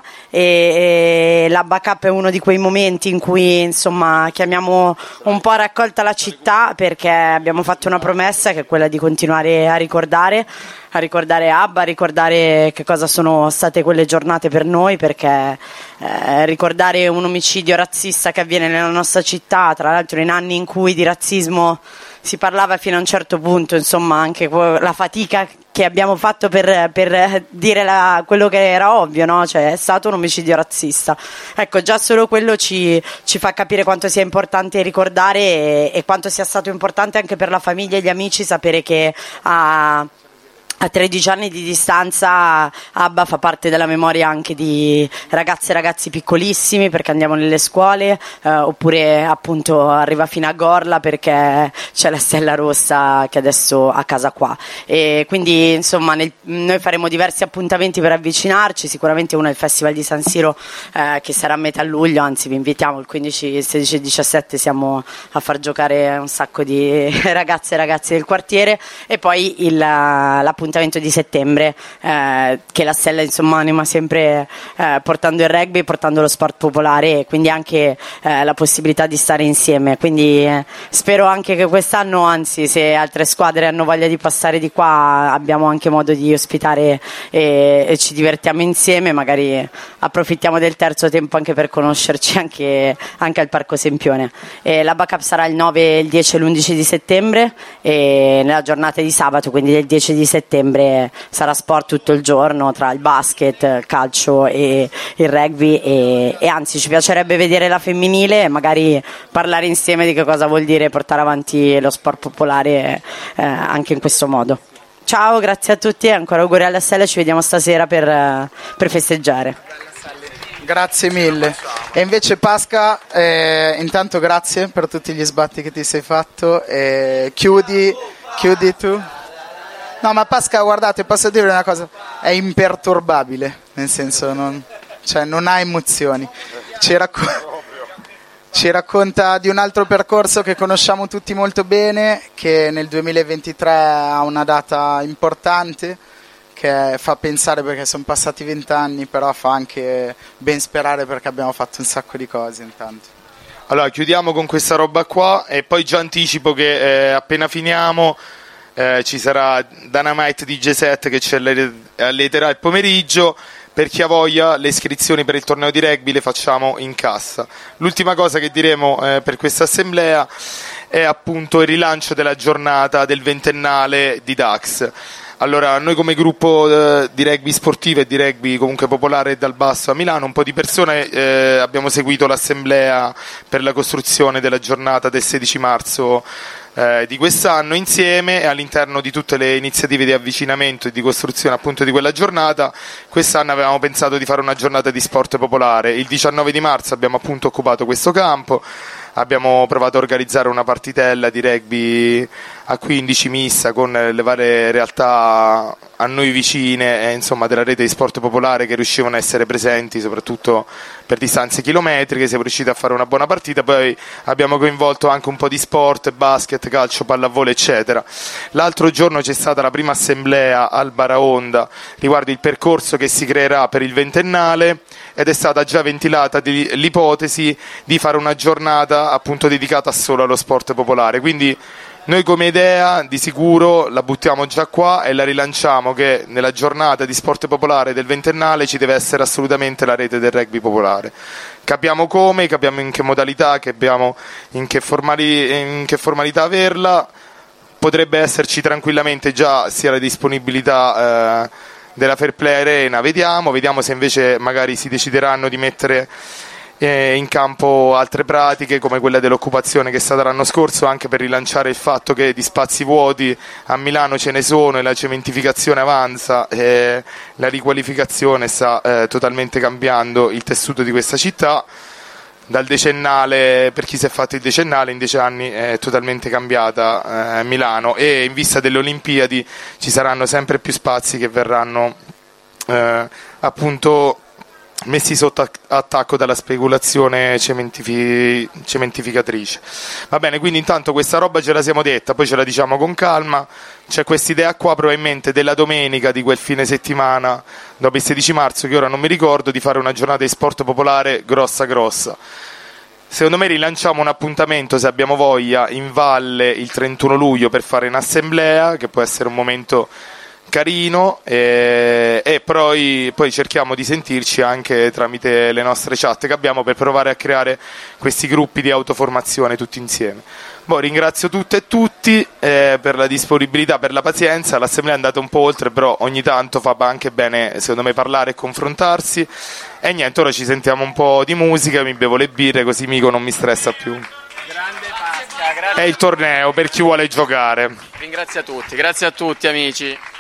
e, e la backup è uno di quei momenti in cui insomma chiamiamo un po' a raccolta la città, perché abbiamo fatto una promessa che è quella di continuare a ricordare a ricordare Abba, a ricordare che cosa sono state quelle giornate per noi, perché eh, ricordare un omicidio razzista che avviene nella nostra città, tra l'altro in anni in cui di razzismo si parlava fino a un certo punto, insomma anche la fatica che abbiamo fatto per, per dire la, quello che era ovvio, no? Cioè è stato un omicidio razzista. Ecco, già solo quello ci, ci fa capire quanto sia importante ricordare e, e quanto sia stato importante anche per la famiglia e gli amici sapere che a A tredici anni di distanza Abba fa parte della memoria anche di ragazze e ragazzi piccolissimi, perché andiamo nelle scuole, eh, oppure appunto arriva fino a Gorla perché c'è la Stella Rossa che adesso ha casa qua, e quindi insomma nel, noi faremo diversi appuntamenti per avvicinarci. Sicuramente uno è il Festival di San Siro, eh, che sarà a metà luglio, anzi vi invitiamo il quindici, il sedici e diciassette, siamo a far giocare un sacco di ragazze e ragazzi del quartiere, e poi il, l'appuntamento di settembre, eh, che la Stella insomma anima sempre, eh, portando il rugby, portando lo sport popolare, e quindi anche eh, la possibilità di stare insieme. Quindi eh, spero anche che quest'anno, anzi se altre squadre hanno voglia di passare di qua, abbiamo anche modo di ospitare e, e ci divertiamo insieme, magari approfittiamo del terzo tempo anche per conoscerci anche, anche al Parco Sempione. E la backup sarà il nove, il dieci e l'undici di settembre, e nella giornata di sabato, quindi del dieci di settembre, sarà sport tutto il giorno, tra il basket, il calcio e il rugby, e, e anzi ci piacerebbe vedere la femminile e magari parlare insieme di che cosa vuol dire portare avanti lo sport popolare eh, anche in questo modo. Ciao, grazie a tutti e ancora auguri alla Stella, ci vediamo stasera per, per festeggiare.
Grazie mille. E invece Pasca, eh, intanto grazie per tutti gli sbatti che ti sei fatto, eh, chiudi, chiudi tu. No, ma Pasca, guardate, posso dire una cosa, è imperturbabile, nel senso non, cioè non ha emozioni. Ci, racco- ci racconta di un altro percorso che conosciamo tutti molto bene, che nel duemilaventitré ha una data importante, che fa pensare perché sono passati vent'anni, però fa anche ben sperare perché abbiamo fatto un sacco di cose intanto.
Allora chiudiamo con questa roba qua e poi già anticipo che eh, appena finiamo eh, ci sarà Dynamite D J set che ci alleterà il pomeriggio. Per chi ha voglia, le iscrizioni per il torneo di rugby le facciamo in cassa. L'ultima cosa che diremo eh, per questa assemblea è appunto il rilancio della giornata del ventennale di Dax. Allora, noi come gruppo eh, di rugby sportivo e di rugby comunque popolare dal basso a Milano, un po' di persone eh, abbiamo seguito l'assemblea per la costruzione della giornata del sedici marzo eh, di quest'anno insieme, e all'interno di tutte le iniziative di avvicinamento e di costruzione appunto di quella giornata, quest'anno avevamo pensato di fare una giornata di sport popolare. Il diciannove di marzo abbiamo appunto occupato questo campo, abbiamo provato a organizzare una partitella di rugby a quindici missa con le varie realtà a noi vicine e insomma della rete di sport popolare che riuscivano a essere presenti soprattutto per distanze chilometriche. Siamo riusciti a fare una buona partita, poi abbiamo coinvolto anche un po' di sport, basket, calcio, pallavolo eccetera. L'altro giorno c'è stata la prima assemblea al Baraonda riguardo il percorso che si creerà per il ventennale ed è stata già ventilata di, l'ipotesi di fare una giornata appunto dedicata solo allo sport popolare, quindi noi come idea di sicuro la buttiamo già qua e la rilanciamo, che nella giornata di sport popolare del ventennale ci deve essere assolutamente la rete del rugby popolare. Capiamo come, capiamo in che modalità, capiamo in che, formali, in che formalità averla. Potrebbe esserci tranquillamente già sia la disponibilità eh, della Fair Play Arena, vediamo, vediamo se invece magari si decideranno di mettere in campo altre pratiche come quella dell'occupazione che è stata l'anno scorso, anche per rilanciare il fatto che di spazi vuoti a Milano ce ne sono e la cementificazione avanza e la riqualificazione sta eh, totalmente cambiando il tessuto di questa città. Dal decennale, per chi si è fatto il decennale, in dieci anni è totalmente cambiata eh, Milano, e in vista delle Olimpiadi ci saranno sempre più spazi che verranno eh, appunto messi sotto attacco dalla speculazione cementifi- cementificatrice. Va bene, quindi intanto questa roba ce la siamo detta, poi ce la diciamo con calma. C'è questa idea qua probabilmente della domenica di quel fine settimana dopo il sedici marzo, che ora non mi ricordo, di fare una giornata di sport popolare grossa grossa. Secondo me rilanciamo un appuntamento, se abbiamo voglia, in valle il trentuno luglio per fare un'assemblea, che può essere un momento carino, e, e poi, poi cerchiamo di sentirci anche tramite le nostre chat che abbiamo per provare a creare questi gruppi di autoformazione tutti insieme. Boh, ringrazio tutte e tutti eh, per la disponibilità, per la pazienza. L'assemblea è andata un po' oltre, però ogni tanto fa anche bene secondo me parlare e confrontarsi, e niente, ora ci sentiamo un po' di musica, mi bevo le birre così Mico non mi stressa più.
Grande Pasca, grazie.
È il torneo per chi vuole giocare.
Ringrazio a tutti, grazie a tutti amici.